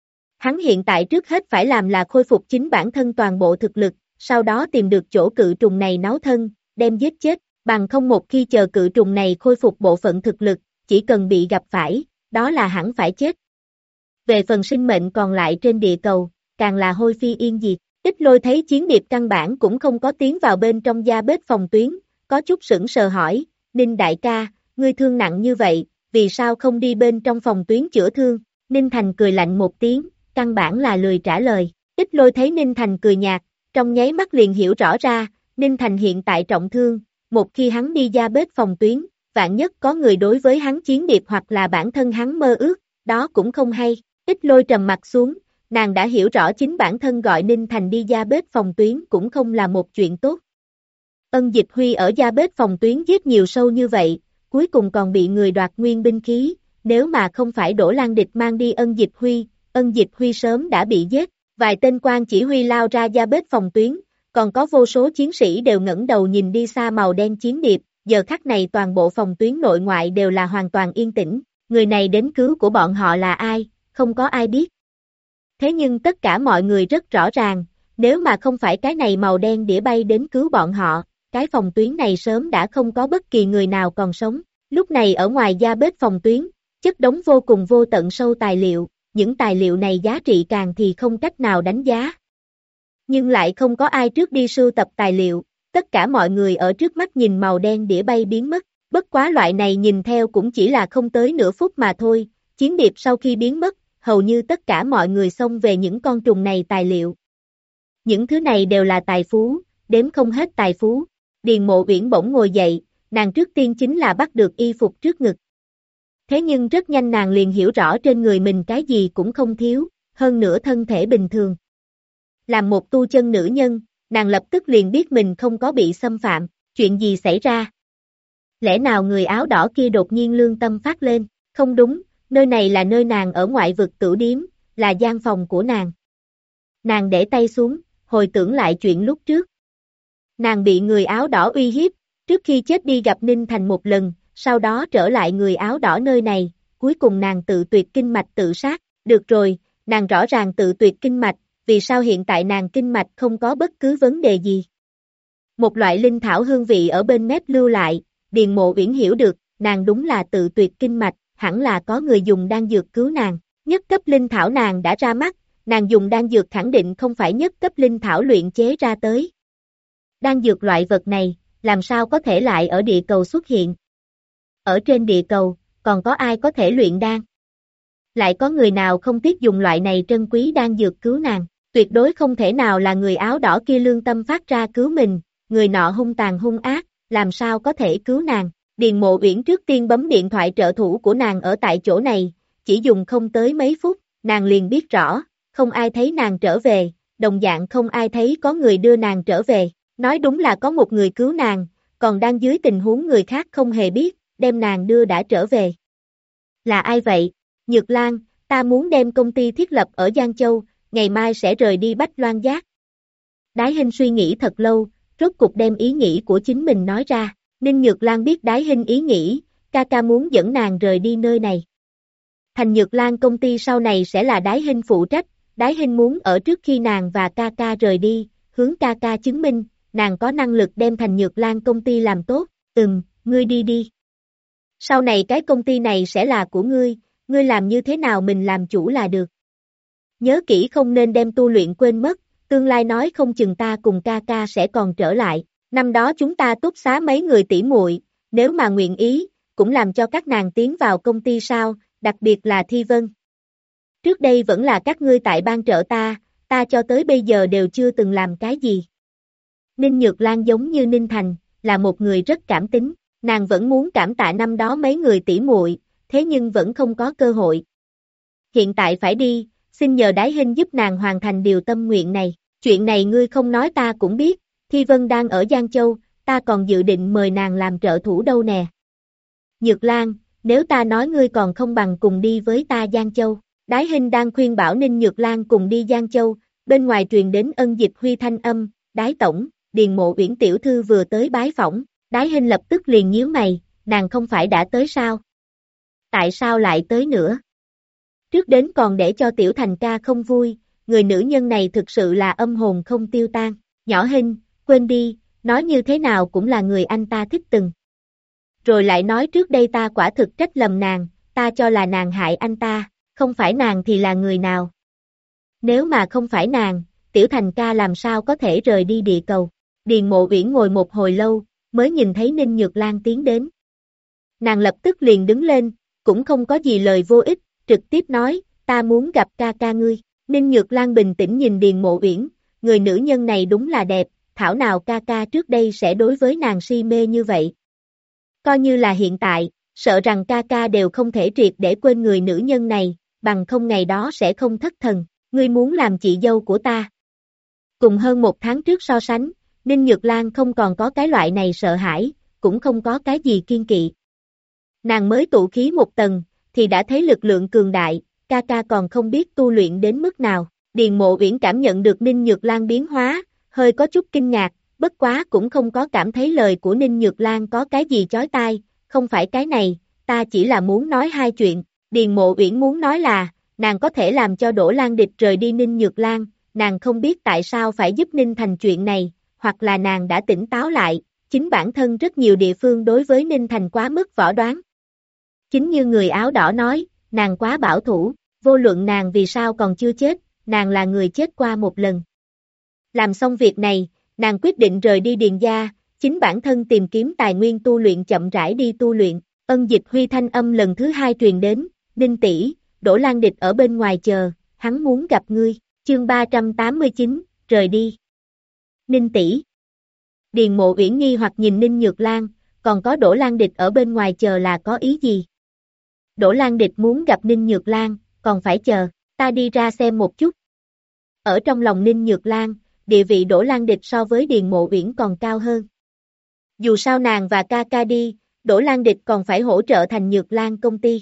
Hắn hiện tại trước hết phải làm là khôi phục chính bản thân toàn bộ thực lực, sau đó tìm được chỗ cự trùng này náo thân, đem giết chết, bằng không một khi chờ cự trùng này khôi phục bộ phận thực lực, chỉ cần bị gặp phải, đó là hẳn phải chết. Về phần sinh mệnh còn lại trên địa cầu, càng là hôi phi yên diệt. Tích Lôi thấy chiến điệp căn bản cũng không có tiến vào bên trong gia bếp phòng tuyến, có chút sững sờ hỏi, Ninh đại ca, ngươi thương nặng như vậy, vì sao không đi bên trong phòng tuyến chữa thương? Ninh Thành cười lạnh một tiếng, căn bản là lười trả lời. Tích Lôi thấy Ninh Thành cười nhạt, trong nháy mắt liền hiểu rõ ra, Ninh Thành hiện tại trọng thương, một khi hắn đi gia bếp phòng tuyến, vạn nhất có người đối với hắn chiến điệp hoặc là bản thân hắn mơ ước, đó cũng không hay. Tích Lôi trầm mặt xuống, nàng đã hiểu rõ chính bản thân gọi Ninh Thành đi gia bếp phòng tuyến cũng không là một chuyện tốt. Ân Dịch Huy ở gia bếp phòng tuyến giết nhiều sâu như vậy, cuối cùng còn bị người đoạt nguyên binh khí, nếu mà không phải Đỗ Lan Địch mang đi Ân Dịch Huy sớm đã bị giết, vài tên quan chỉ huy lao ra gia bếp phòng tuyến, còn có vô số chiến sĩ đều ngẩng đầu nhìn đi xa màu đen chiến điệp, giờ khắc này toàn bộ phòng tuyến nội ngoại đều là hoàn toàn yên tĩnh, người này đến cứu của bọn họ là ai, không có ai biết. Thế nhưng tất cả mọi người rất rõ ràng, nếu mà không phải cái này màu đen đĩa bay đến cứu bọn họ, cái phòng tuyến này sớm đã không có bất kỳ người nào còn sống. Lúc này ở ngoài gia bếp phòng tuyến, chất đống vô cùng vô tận sâu tài liệu, những tài liệu này giá trị càng thì không cách nào đánh giá. Nhưng lại không có ai trước đi sưu tập tài liệu, tất cả mọi người ở trước mắt nhìn màu đen đĩa bay biến mất, bất quá loại này nhìn theo cũng chỉ là không tới nửa phút mà thôi, chiến điệp sau khi biến mất, hầu như tất cả mọi người xông về những con trùng này tài liệu. Những thứ này đều là tài phú, đếm không hết tài phú. Điền Mộ Uyển bỗng ngồi dậy, nàng trước tiên chính là bắt được y phục trước ngực. Thế nhưng rất nhanh nàng liền hiểu rõ trên người mình cái gì cũng không thiếu, hơn nữa thân thể bình thường. Làm một tu chân nữ nhân, nàng lập tức liền biết mình không có bị xâm phạm, chuyện gì xảy ra? Lẽ nào người áo đỏ kia đột nhiên lương tâm phát lên? Không đúng, nơi này là nơi nàng ở ngoại vực tửu điếm, là gian phòng của nàng. Nàng để tay xuống, hồi tưởng lại chuyện lúc trước. Nàng bị người áo đỏ uy hiếp, trước khi chết đi gặp Ninh Thành một lần, sau đó trở lại người áo đỏ nơi này, cuối cùng nàng tự tuyệt kinh mạch tự sát. Được rồi, nàng rõ ràng tự tuyệt kinh mạch, vì sao hiện tại nàng kinh mạch không có bất cứ vấn đề gì? Một loại linh thảo hương vị ở bên mép lưu lại, Điền Mộ Uyển hiểu được, nàng đúng là tự tuyệt kinh mạch, hẳn là có người dùng đan dược cứu nàng. Nhất cấp linh thảo nàng đã ra mắt, nàng dùng đan dược khẳng định không phải nhất cấp linh thảo luyện chế ra tới. Đan dược loại vật này, làm sao có thể lại ở địa cầu xuất hiện? Ở trên địa cầu, còn có ai có thể luyện đan? Lại có người nào không tiếc dùng loại này trân quý đan dược cứu nàng? Tuyệt đối không thể nào là người áo đỏ kia lương tâm phát ra cứu mình, người nọ hung tàn hung ác, làm sao có thể cứu nàng? Điền Mộ Uyển trước tiên bấm điện thoại trợ thủ của nàng ở tại chỗ này, chỉ dùng không tới mấy phút, nàng liền biết rõ, không ai thấy nàng trở về, đồng dạng không ai thấy có người đưa nàng trở về. Nói đúng là có một người cứu nàng, còn đang dưới tình huống người khác không hề biết, đem nàng đưa đã trở về. Là ai vậy? Nhược Lan, ta muốn đem công ty thiết lập ở Giang Châu, ngày mai sẽ rời đi Bách Loan Giác. Đái Hinh suy nghĩ thật lâu, rốt cục đem ý nghĩ của chính mình nói ra. Ninh Nhược Lan biết Đái Hinh ý nghĩ, ca ca muốn dẫn nàng rời đi nơi này. Thành Nhược Lan công ty sau này sẽ là Đái Hinh phụ trách, Đái Hinh muốn ở trước khi nàng và ca ca rời đi, hướng ca ca chứng minh, nàng có năng lực đem Thành Nhược Lan công ty làm tốt, ngươi đi đi. Sau này cái công ty này sẽ là của ngươi làm như thế nào mình làm chủ là được. Nhớ kỹ không nên đem tu luyện quên mất, tương lai nói không chừng ta cùng ca ca sẽ còn trở lại, năm đó chúng ta túc xá mấy người tỷ muội, nếu mà nguyện ý, cũng làm cho các nàng tiến vào công ty sao, đặc biệt là Thi Vân. Trước đây vẫn là các ngươi tại ban trợ ta cho tới bây giờ đều chưa từng làm cái gì. Ninh Nhược Lan giống như Ninh Thành, là một người rất cảm tính, nàng vẫn muốn cảm tạ năm đó mấy người tỷ muội, thế nhưng vẫn không có cơ hội. Hiện tại phải đi, xin nhờ Đái Hinh giúp nàng hoàn thành điều tâm nguyện này, chuyện này ngươi không nói ta cũng biết, Thi Vân đang ở Giang Châu, ta còn dự định mời nàng làm trợ thủ đâu nè. Nhược Lan, nếu ta nói ngươi còn không bằng cùng đi với ta Giang Châu. Đái Hinh đang khuyên bảo Ninh Nhược Lan cùng đi Giang Châu, bên ngoài truyền đến Ân Dịch Huy thanh âm, Đái tổng, Điền Mộ Uyển tiểu thư vừa tới bái phỏng, Đái Hinh lập tức liền nhíu mày, nàng không phải đã tới sao? Tại sao lại tới nữa? Trước đến còn để cho Tiểu Thành ca không vui, người nữ nhân này thực sự là âm hồn không tiêu tan, nhỏ Hinh, quên đi, nói như thế nào cũng là người anh ta thích từng. Rồi lại nói trước đây ta quả thực trách lầm nàng, ta cho là nàng hại anh ta, không phải nàng thì là người nào? Nếu mà không phải nàng, Tiểu Thành ca làm sao có thể rời đi địa cầu? Điền Mộ Uyển ngồi một hồi lâu, mới nhìn thấy Ninh Nhược Lan tiến đến. Nàng lập tức liền đứng lên, cũng không có gì lời vô ích, trực tiếp nói, ta muốn gặp ca ca ngươi. Ninh Nhược Lan bình tĩnh nhìn Điền Mộ Uyển, người nữ nhân này đúng là đẹp, thảo nào ca ca trước đây sẽ đối với nàng si mê như vậy. Coi như là hiện tại, sợ rằng ca ca đều không thể triệt để quên người nữ nhân này, bằng không ngày đó sẽ không thất thần, ngươi muốn làm chị dâu của ta. Cùng hơn một tháng trước so sánh, Ninh Nhược Lan không còn có cái loại này sợ hãi, cũng không có cái gì kiên kỵ. Nàng mới tụ khí một tầng, thì đã thấy lực lượng cường đại, ca ca còn không biết tu luyện đến mức nào. Điền Mộ Uyển cảm nhận được Ninh Nhược Lan biến hóa, hơi có chút kinh ngạc, bất quá cũng không có cảm thấy lời của Ninh Nhược Lan có cái gì chói tai, không phải cái này, ta chỉ là muốn nói hai chuyện. Điền Mộ Uyển muốn nói là, nàng có thể làm cho Đỗ Lan Địch rời đi Ninh Nhược Lan, nàng không biết tại sao phải giúp Ninh Thành chuyện này, hoặc là nàng đã tỉnh táo lại, chính bản thân rất nhiều địa phương đối với Ninh Thành quá mức võ đoán. Chính như người áo đỏ nói, nàng quá bảo thủ, vô luận nàng vì sao còn chưa chết, nàng là người chết qua một lần. Làm xong việc này, nàng quyết định rời đi Điền gia, chính bản thân tìm kiếm tài nguyên tu luyện chậm rãi đi tu luyện. Ân Dịch Huy thanh âm lần thứ hai truyền đến, Ninh tỷ, Đỗ Lan Địch ở bên ngoài chờ, hắn muốn gặp ngươi, chương 389, rời đi. Ninh tỷ. Điền Mộ Uyển nghi hoặc nhìn Ninh Nhược Lan, còn có Đỗ Lan Địch ở bên ngoài chờ là có ý gì? Đỗ Lan Địch muốn gặp Ninh Nhược Lan, còn phải chờ, ta đi ra xem một chút. Ở trong lòng Ninh Nhược Lan, địa vị Đỗ Lan Địch so với Điền Mộ Uyển còn cao hơn. Dù sao nàng và ca ca đi, Đỗ Lan Địch còn phải hỗ trợ thành Nhược Lan công ty.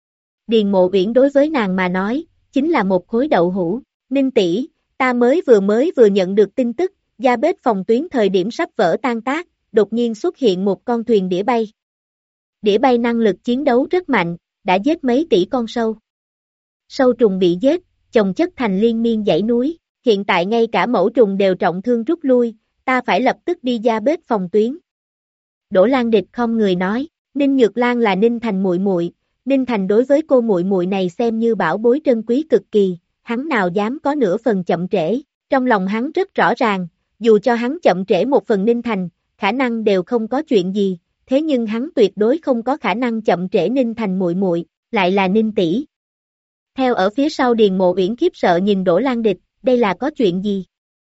Điền Mộ Uyển đối với nàng mà nói, chính là một khối đậu hũ. Ninh tỷ, ta mới vừa nhận được tin tức, gia bếp phòng tuyến thời điểm sắp vỡ tan tác, đột nhiên xuất hiện một con thuyền đĩa bay. Đĩa bay năng lực chiến đấu rất mạnh, đã giết mấy tỷ con sâu. Sâu trùng bị giết, chồng chất thành liên miên dãy núi, hiện tại ngay cả mẫu trùng đều trọng thương rút lui, ta phải lập tức đi gia bếp phòng tuyến. Đỗ Lan Địch không người nói, Ninh Nhược Lan là Ninh Thành muội muội, Ninh Thành đối với cô muội muội này xem như bảo bối trân quý cực kỳ, hắn nào dám có nửa phần chậm trễ, trong lòng hắn rất rõ ràng, dù cho hắn chậm trễ một phần Ninh Thành, khả năng đều không có chuyện gì, thế nhưng hắn tuyệt đối không có khả năng chậm trễ Ninh Thành muội muội, lại là Ninh tỷ. Theo ở phía sau Điền Mộ Uyển khiếp sợ nhìn Đỗ Lan Địch, đây là có chuyện gì?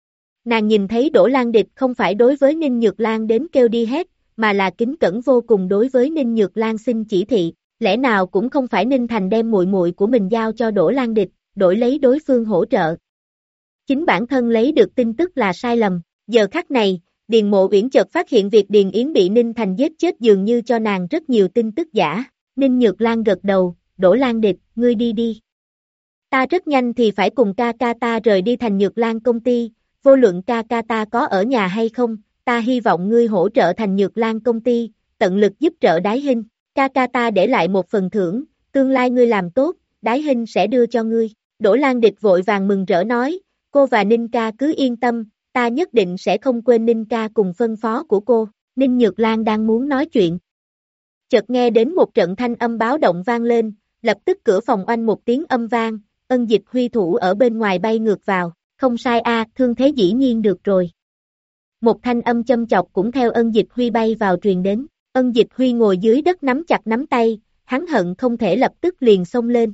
Nàng nhìn thấy Đỗ Lan Địch không phải đối với Ninh Nhược Lan đến kêu đi hết, mà là kính cẩn vô cùng đối với Ninh Nhược Lan xin chỉ thị, lẽ nào cũng không phải Ninh Thành đem muội muội của mình giao cho Đỗ Lan Địch, đổi lấy đối phương hỗ trợ. Chính bản thân lấy được tin tức là sai lầm, giờ khắc này, Điền Mộ Uyển chợt phát hiện việc Điền Yến bị Ninh Thành giết chết dường như cho nàng rất nhiều tin tức giả. Ninh Nhược Lan gật đầu, Đỗ Lan Địch, ngươi đi đi. Ta rất nhanh thì phải cùng ca ca ta rời đi thành Nhược Lan công ty, vô luận ca ca ta có ở nhà hay không, ta hy vọng ngươi hỗ trợ thành Nhược Lan công ty, tận lực giúp trợ Đái Hinh, ca ca ta để lại một phần thưởng, tương lai ngươi làm tốt, Đái Hinh sẽ đưa cho ngươi. Đỗ Lan Địch vội vàng mừng rỡ nói, cô và Ninh ca cứ yên tâm, ta nhất định sẽ không quên Ninh ca cùng phân phó của cô. Ninh Nhược Lan đang muốn nói chuyện. Chợt nghe đến một trận thanh âm báo động vang lên, lập tức cửa phòng oanh một tiếng âm vang, Ân Dịch Huy thủ ở bên ngoài bay ngược vào. Không sai thương thế dĩ nhiên được rồi. Một thanh âm châm chọc cũng theo Ân Dịch Huy bay vào truyền đến. Ân Dịch Huy ngồi dưới đất nắm chặt nắm tay, hắn hận không thể lập tức liền xông lên.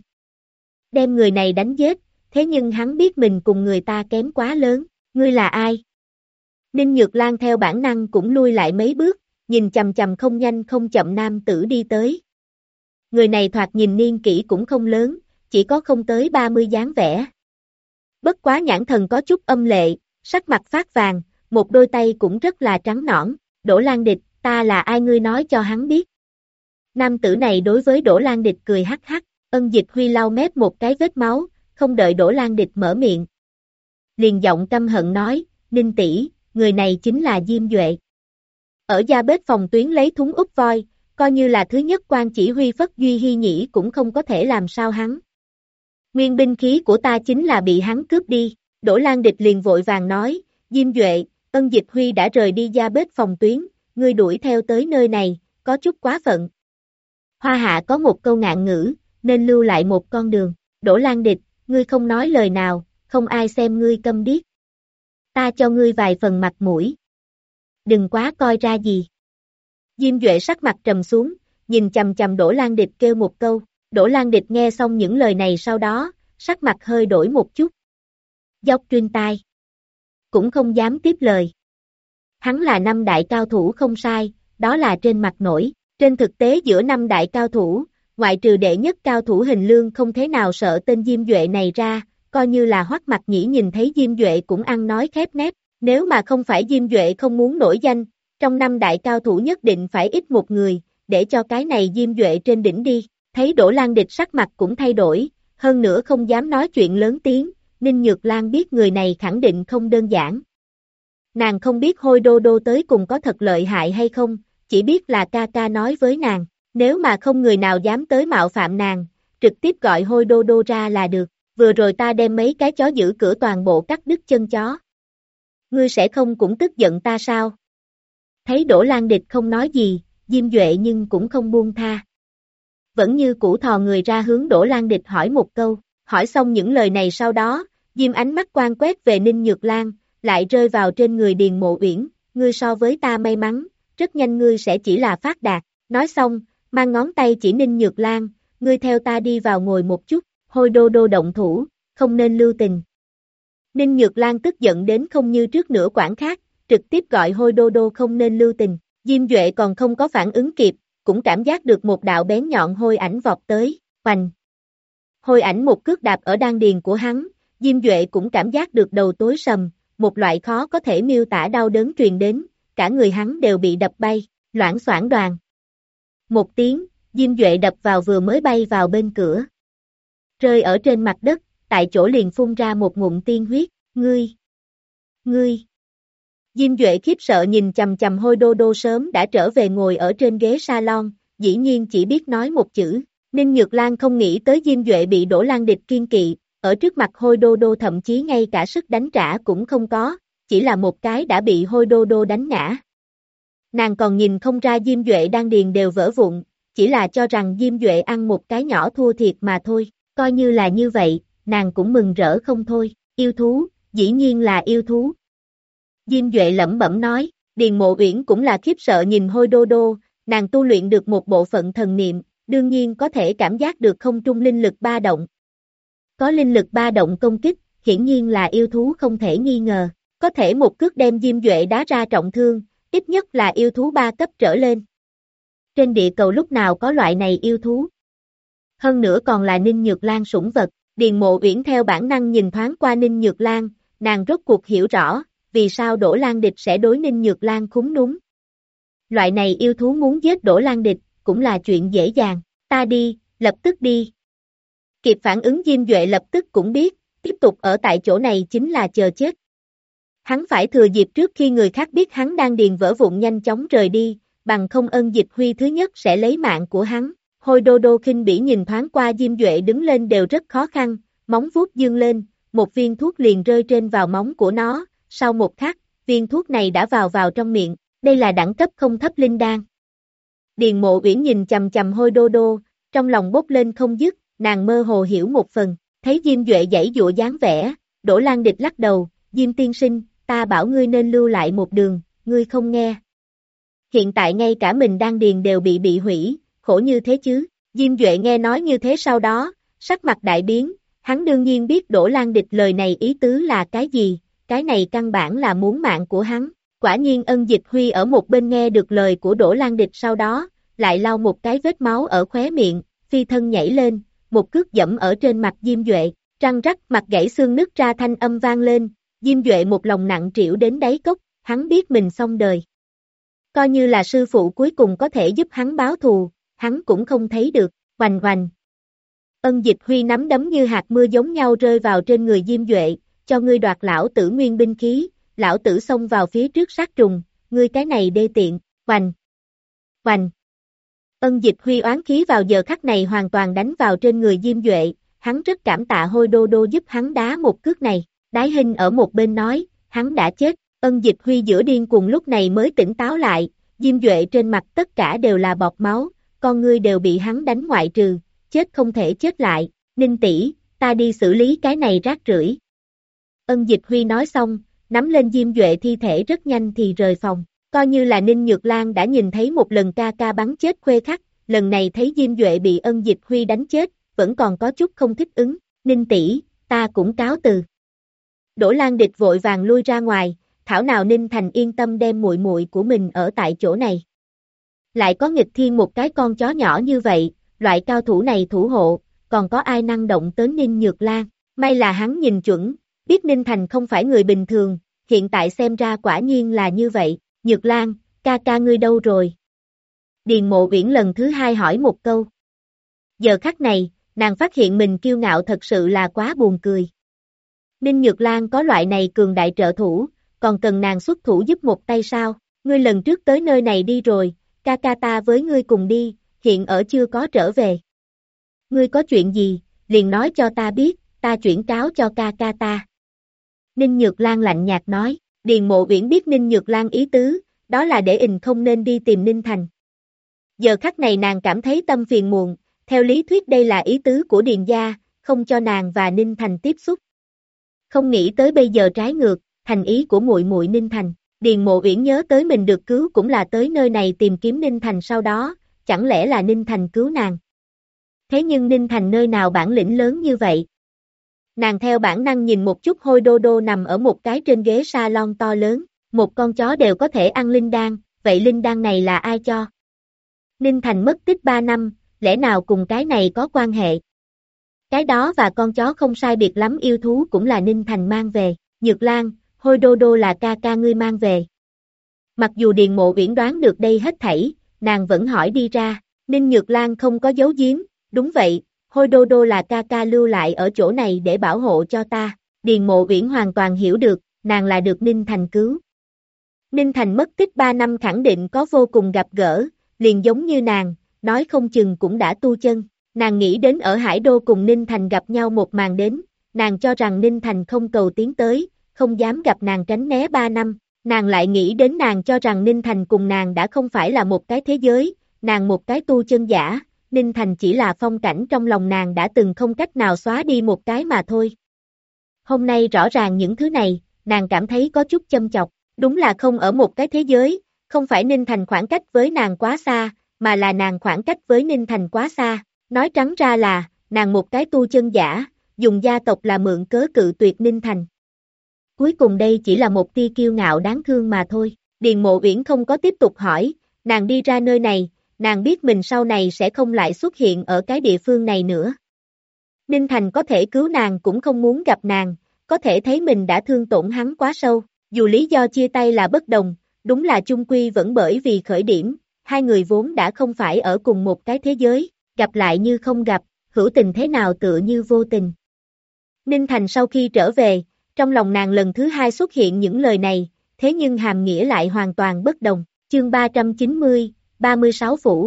Đem người này đánh giết, thế nhưng hắn biết mình cùng người ta kém quá lớn. Ngươi là ai? Ninh Nhược Lan theo bản năng cũng lui lại mấy bước, nhìn chằm chằm không nhanh không chậm nam tử đi tới. Người này thoạt nhìn niên kỷ cũng không lớn, chỉ có không tới 30 dáng vẻ. Bất quá nhãn thần có chút âm lệ, sắc mặt phát vàng, một đôi tay cũng rất là trắng nõn. Đỗ Lan Địch, ta là ai ngươi nói cho hắn biết. Nam tử này đối với Đỗ Lan Địch cười hắc hắc, Ân Dịch Huy lau mép một cái vết máu, không đợi Đỗ Lan Địch mở miệng. Liền giọng căm hận nói, Ninh tỷ, người này chính là Diêm Duệ. Ở gia bếp phòng tuyến lấy thúng úp voi, coi như là thứ nhất quan chỉ huy Phất Duy Hy nhĩ cũng không có thể làm sao hắn. Nguyên binh khí của ta chính là bị hắn cướp đi. Đỗ Lan Địch liền vội vàng nói, Diêm Duệ, Ân Dịch Huy đã rời đi gia bếp phòng tuyến, ngươi đuổi theo tới nơi này, có chút quá phận. Hoa Hạ có một câu ngạn ngữ, nên lưu lại một con đường. Đỗ Lan Địch, ngươi không nói lời nào, không ai xem ngươi câm điếc. Ta cho ngươi vài phần mặt mũi. Đừng quá coi ra gì. Diêm Duệ sắc mặt trầm xuống, nhìn chằm chằm Đỗ Lan Địch kêu một câu. Đỗ Lan Địch nghe xong những lời này sau đó, sắc mặt hơi đổi một chút. Dốc truyền tai. Cũng không dám tiếp lời. Hắn là năm đại cao thủ không sai, đó là trên mặt nổi. Trên thực tế giữa năm đại cao thủ, ngoại trừ đệ nhất cao thủ Hình Lương không thế nào sợ tên Diêm Duệ này ra, coi như là Hoắc Mặc Nhĩ nhìn thấy Diêm Duệ cũng ăn nói khép nép. Nếu mà không phải Diêm Duệ không muốn nổi danh, trong năm đại cao thủ nhất định phải ít một người, để cho cái này Diêm Duệ trên đỉnh đi. Thấy Đỗ Lan Địch sắc mặt cũng thay đổi, hơn nữa không dám nói chuyện lớn tiếng, Ninh Nhược Lan biết người này khẳng định không đơn giản. Nàng không biết Hôi Đô Đô tới cùng có thật lợi hại hay không, chỉ biết là ca ca nói với nàng, nếu mà không người nào dám tới mạo phạm nàng, trực tiếp gọi Hôi Đô Đô ra là được, vừa rồi ta đem mấy cái chó giữ cửa toàn bộ cắt đứt chân chó. Ngươi sẽ không cũng tức giận ta sao? Thấy Đỗ Lan Địch không nói gì, Diêm Duệ nhưng cũng không buông tha. Vẫn như cũ thò người ra hướng Đỗ Lan Địch hỏi một câu, hỏi xong những lời này sau đó, Diêm ánh mắt quan quét về Ninh Nhược Lan, lại rơi vào trên người Điền Mộ Uyển, ngươi so với ta may mắn, rất nhanh ngươi sẽ chỉ là phát đạt, nói xong, mang ngón tay chỉ Ninh Nhược Lan, ngươi theo ta đi vào ngồi một chút, Hôi Đô Đô động thủ, không nên lưu tình. Ninh Nhược Lan tức giận đến không như trước nữa quản khác, trực tiếp gọi Hôi Đô Đô không nên lưu tình, Diêm Duệ còn không có phản ứng kịp, cũng cảm giác được một đạo bén nhọn hôi ảnh vọt tới, hoành. Hôi ảnh một cước đạp ở đan điền của hắn, Diêm Duệ cũng cảm giác được đầu tối sầm, một loại khó có thể miêu tả đau đớn truyền đến, cả người hắn đều bị đập bay, loảng xoảng đoàn. Một tiếng, Diêm Duệ đập vào vừa mới bay vào bên cửa. Rơi ở trên mặt đất, tại chỗ liền phun ra một ngụm tiên huyết, ngươi. Diêm Duệ khiếp sợ nhìn chằm chằm Hôi Đô Đô sớm đã trở về ngồi ở trên ghế salon, dĩ nhiên chỉ biết nói một chữ. Ninh Nhược Lan không nghĩ tới Diêm Duệ bị Đỗ Lan Địch kiên kỵ, ở trước mặt Hôi Đô Đô thậm chí ngay cả sức đánh trả cũng không có, chỉ là một cái đã bị Hôi Đô Đô đánh ngã. Nàng còn nhìn không ra Diêm Duệ đan điền đều vỡ vụn, chỉ là cho rằng Diêm Duệ ăn một cái nhỏ thua thiệt mà thôi, coi như là như vậy, nàng cũng mừng rỡ không thôi, yêu thú, dĩ nhiên là yêu thú. Diêm Duệ lẩm bẩm nói, Điền Mộ Uyển cũng là khiếp sợ nhìn Hôi Đô Đô, nàng tu luyện được một bộ phận thần niệm, đương nhiên có thể cảm giác được không trung linh lực ba động. Có linh lực ba động công kích, hiển nhiên là yêu thú không thể nghi ngờ, có thể một cước đem Diêm Duệ đá ra trọng thương, ít nhất là yêu thú 3 cấp trở lên. Trên địa cầu lúc nào có loại này yêu thú? Hơn nữa còn là Ninh Nhược Lan sủng vật, Điền Mộ Uyển theo bản năng nhìn thoáng qua Ninh Nhược Lan, nàng rốt cuộc hiểu rõ, vì sao Đỗ Lan Địch sẽ đối Ninh Nhược Lan khúm núm. Loại này yêu thú muốn giết Đỗ Lan Địch, cũng là chuyện dễ dàng, ta đi, lập tức đi. Kịp phản ứng Diêm Duệ lập tức cũng biết, tiếp tục ở tại chỗ này chính là chờ chết. Hắn phải thừa dịp trước khi người khác biết hắn đang điền vỡ vụn nhanh chóng rời đi, bằng không Ân Dịch Huy thứ nhất sẽ lấy mạng của hắn. Hôi Đô Đô khinh bỉ nhìn thoáng qua Diêm Duệ đứng lên đều rất khó khăn, móng vuốt dương lên, một viên thuốc liền rơi trên vào móng của nó, sau một khắc, viên thuốc này đã vào trong miệng, đây là đẳng cấp không thấp linh đan. Điền Mộ Uyển nhìn chằm chằm Hôi Đô Đô, trong lòng bốc lên không dứt, nàng mơ hồ hiểu một phần, thấy Diêm Duệ giãy giụa dáng vẻ, Đỗ Lan Địch lắc đầu, Diêm tiên sinh, ta bảo ngươi nên lưu lại một đường, ngươi không nghe. Hiện tại ngay cả mình đan điền đều bị hủy, khổ như thế chứ. Diêm Duệ nghe nói như thế sau đó, sắc mặt đại biến, hắn đương nhiên biết Đỗ Lan Địch lời này ý tứ là cái gì, cái này căn bản là muốn mạng của hắn. Quả nhiên Ân Dịch Huy ở một bên nghe được lời của Đỗ Lan Địch sau đó, lại lau một cái vết máu ở khóe miệng, phi thân nhảy lên, một cước dẫm ở trên mặt Diêm Duệ, răng rắc mặt gãy xương nứt ra thanh âm vang lên, Diêm Duệ một lòng nặng trĩu đến đáy cốc, hắn biết mình xong đời. Coi như là sư phụ cuối cùng có thể giúp hắn báo thù, hắn cũng không thấy được, hoành hoành. Ân Dịch Huy nắm đấm như hạt mưa giống nhau rơi vào trên người Diêm Duệ, cho ngươi đoạt lão tử nguyên binh khí, lão tử xông vào phía trước sát trùng, ngươi cái này đê tiện, hoành, hoành. Ân Dịch Huy oán khí vào giờ khắc này hoàn toàn đánh vào trên người Diêm Duệ, hắn rất cảm tạ Hôi Đô Đô giúp hắn đá một cước này, Đái Hinh ở một bên nói, hắn đã chết, Ân Dịch Huy giữa điên cuồng lúc này mới tỉnh táo lại, Diêm Duệ trên mặt tất cả đều là bọt máu, con ngươi đều bị hắn đánh ngoại trừ, chết không thể chết lại, Ninh tỷ, ta đi xử lý cái này rác rưởi. Ân Dịch Huy nói xong, nắm lên Diêm Duệ thi thể rất nhanh thì rời phòng, coi như là Ninh Nhược Lan đã nhìn thấy một lần ca ca bắn chết Khuê Khắc, lần này thấy Diêm Duệ bị Ân Dịch Huy đánh chết, vẫn còn có chút không thích ứng, Ninh tỷ, ta cũng cáo từ. Đỗ Lan Địch vội vàng lui ra ngoài, thảo nào Ninh Thành yên tâm đem muội muội của mình ở tại chỗ này. Lại có nghịch thiên một cái con chó nhỏ như vậy, loại cao thủ này thủ hộ, còn có ai năng động tới Ninh Nhược Lan, may là hắn nhìn chuẩn, biết Ninh Thành không phải người bình thường, hiện tại xem ra quả nhiên là như vậy, Nhược Lan, ca ca ngươi đâu rồi? Điền Mộ Uyển lần thứ hai hỏi một câu. Giờ khắc này, nàng phát hiện mình kiêu ngạo thật sự là quá buồn cười. Ninh Nhược Lan có loại này cường đại trợ thủ, còn cần nàng xuất thủ giúp một tay sao? Ngươi lần trước tới nơi này đi rồi, ca ca ta với ngươi cùng đi, hiện ở chưa có trở về. Ngươi có chuyện gì, liền nói cho ta biết, ta chuyển cáo cho ca ca ta. Ninh Nhược Lan lạnh nhạt nói, Điền Mộ Uyển biết Ninh Nhược Lan ý tứ, đó là để không nên đi tìm Ninh Thành. Giờ khắc này nàng cảm thấy tâm phiền muộn, theo lý thuyết đây là ý tứ của Điền gia, không cho nàng và Ninh Thành tiếp xúc. Không nghĩ tới bây giờ trái ngược, thành ý của muội muội Ninh Thành. Điền Mộ Uyển nhớ tới mình được cứu cũng là tới nơi này tìm kiếm Ninh Thành sau đó, chẳng lẽ là Ninh Thành cứu nàng. Thế nhưng Ninh Thành nơi nào bản lĩnh lớn như vậy? Nàng theo bản năng nhìn một chút Hôi Đô Đô nằm ở một cái trên ghế salon to lớn, một con chó đều có thể ăn linh đan, vậy linh đan này là ai cho? Ninh Thành mất tích 3 năm, lẽ nào cùng cái này có quan hệ? Cái đó và con chó không sai biệt lắm yêu thú cũng là Ninh Thành mang về, Nhược Lan, Hôi Đô Đô là ca ca ngươi mang về. Mặc dù Điền Mộ Uyển đoán được đây hết thảy, nàng vẫn hỏi đi ra, Ninh Nhược Lan không có giấu giếm, đúng vậy, Hôi Đô Đô là ca ca lưu lại ở chỗ này để bảo hộ cho ta, Điền Mộ Uyển hoàn toàn hiểu được, nàng là được Ninh Thành cứu. Ninh Thành mất tích 3 năm khẳng định có vô cùng gặp gỡ, liền giống như nàng, nói không chừng cũng đã tu chân, nàng nghĩ đến ở Hải Đô cùng Ninh Thành gặp nhau một màn đến, nàng cho rằng Ninh Thành không cầu tiến tới, không dám gặp nàng tránh né 3 năm, nàng lại nghĩ đến nàng cho rằng Ninh Thành cùng nàng đã không phải là một cái thế giới, nàng một cái tu chân giả, Ninh Thành chỉ là phong cảnh trong lòng nàng đã từng không cách nào xóa đi một cái mà thôi. Hôm nay rõ ràng những thứ này, nàng cảm thấy có chút châm chọc, đúng là không ở một cái thế giới, không phải Ninh Thành khoảng cách với nàng quá xa, mà là nàng khoảng cách với Ninh Thành quá xa, nói trắng ra là, nàng một cái tu chân giả, dùng gia tộc là mượn cớ cự tuyệt Ninh Thành. Cuối cùng đây chỉ là một tia kiêu ngạo đáng thương mà thôi, Điền Mộ Uyển không có tiếp tục hỏi, nàng đi ra nơi này, nàng biết mình sau này sẽ không lại xuất hiện ở cái địa phương này nữa. Ninh Thành có thể cứu nàng cũng không muốn gặp nàng, có thể thấy mình đã thương tổn hắn quá sâu, dù lý do chia tay là bất đồng, đúng là chung quy vẫn bởi vì khởi điểm, hai người vốn đã không phải ở cùng một cái thế giới, gặp lại như không gặp, hữu tình thế nào tựa như vô tình. Ninh Thành sau khi trở về, trong lòng nàng lần thứ hai xuất hiện những lời này, thế nhưng hàm nghĩa lại hoàn toàn bất đồng, chương 390, 36 phủ.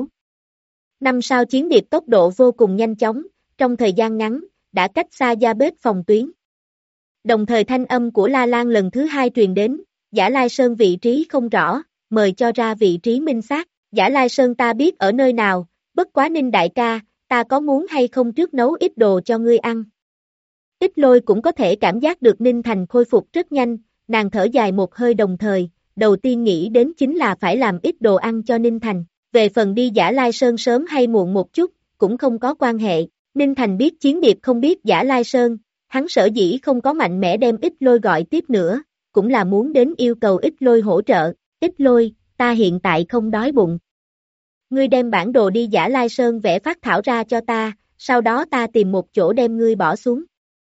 Năm sao chiến điệp tốc độ vô cùng nhanh chóng, trong thời gian ngắn, đã cách xa gia bếp phòng tuyến. Đồng thời thanh âm của La Lan lần thứ hai truyền đến, Giả Lai Sơn vị trí không rõ, mời cho ra vị trí minh xác, Giả Lai Sơn ta biết ở nơi nào, bất quá Ninh đại ca, ta có muốn hay không trước nấu ít đồ cho ngươi ăn. Ít Lôi cũng có thể cảm giác được Ninh Thành khôi phục rất nhanh, nàng thở dài một hơi đồng thời, đầu tiên nghĩ đến chính là phải làm ít đồ ăn cho Ninh Thành. Về phần đi Giả Lai Sơn sớm hay muộn một chút, cũng không có quan hệ. Ninh Thành biết Chiến Điệp không biết Giả Lai Sơn, hắn sở dĩ không có mạnh mẽ đem Ít Lôi gọi tiếp nữa, cũng là muốn đến yêu cầu Ít Lôi hỗ trợ. Ít Lôi, ta hiện tại không đói bụng. Ngươi đem bản đồ đi Giả Lai Sơn vẽ phác thảo ra cho ta, sau đó ta tìm một chỗ đem ngươi bỏ xuống.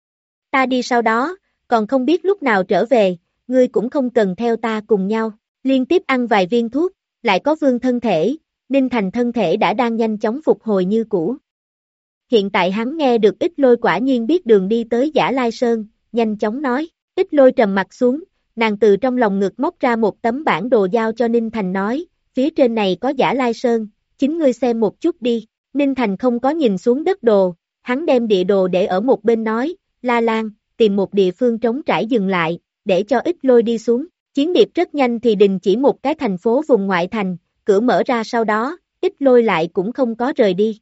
Ta đi sau đó, còn không biết lúc nào trở về, ngươi cũng không cần theo ta cùng nhau. Liên tiếp ăn vài viên thuốc, lại có vương thân thể, Ninh Thành thân thể đã đang nhanh chóng phục hồi như cũ. Hiện tại hắn nghe được Ít Lôi quả nhiên biết đường đi tới Giả Lai Sơn, nhanh chóng nói. Ít Lôi trầm mặt xuống, nàng từ trong lòng ngực móc ra một tấm bản đồ giao cho Ninh Thành nói, phía trên này có Giả Lai Sơn, chính ngươi xem một chút đi. Ninh Thành không có nhìn xuống đất đồ, hắn đem địa đồ để ở một bên nói, La Lan, tìm một địa phương trống trải dừng lại, để cho Ít Lôi đi xuống. Chiến Điệp rất nhanh thì đình chỉ một cái thành phố vùng ngoại thành, cửa mở ra sau đó, Ít Lôi lại cũng không có rời đi.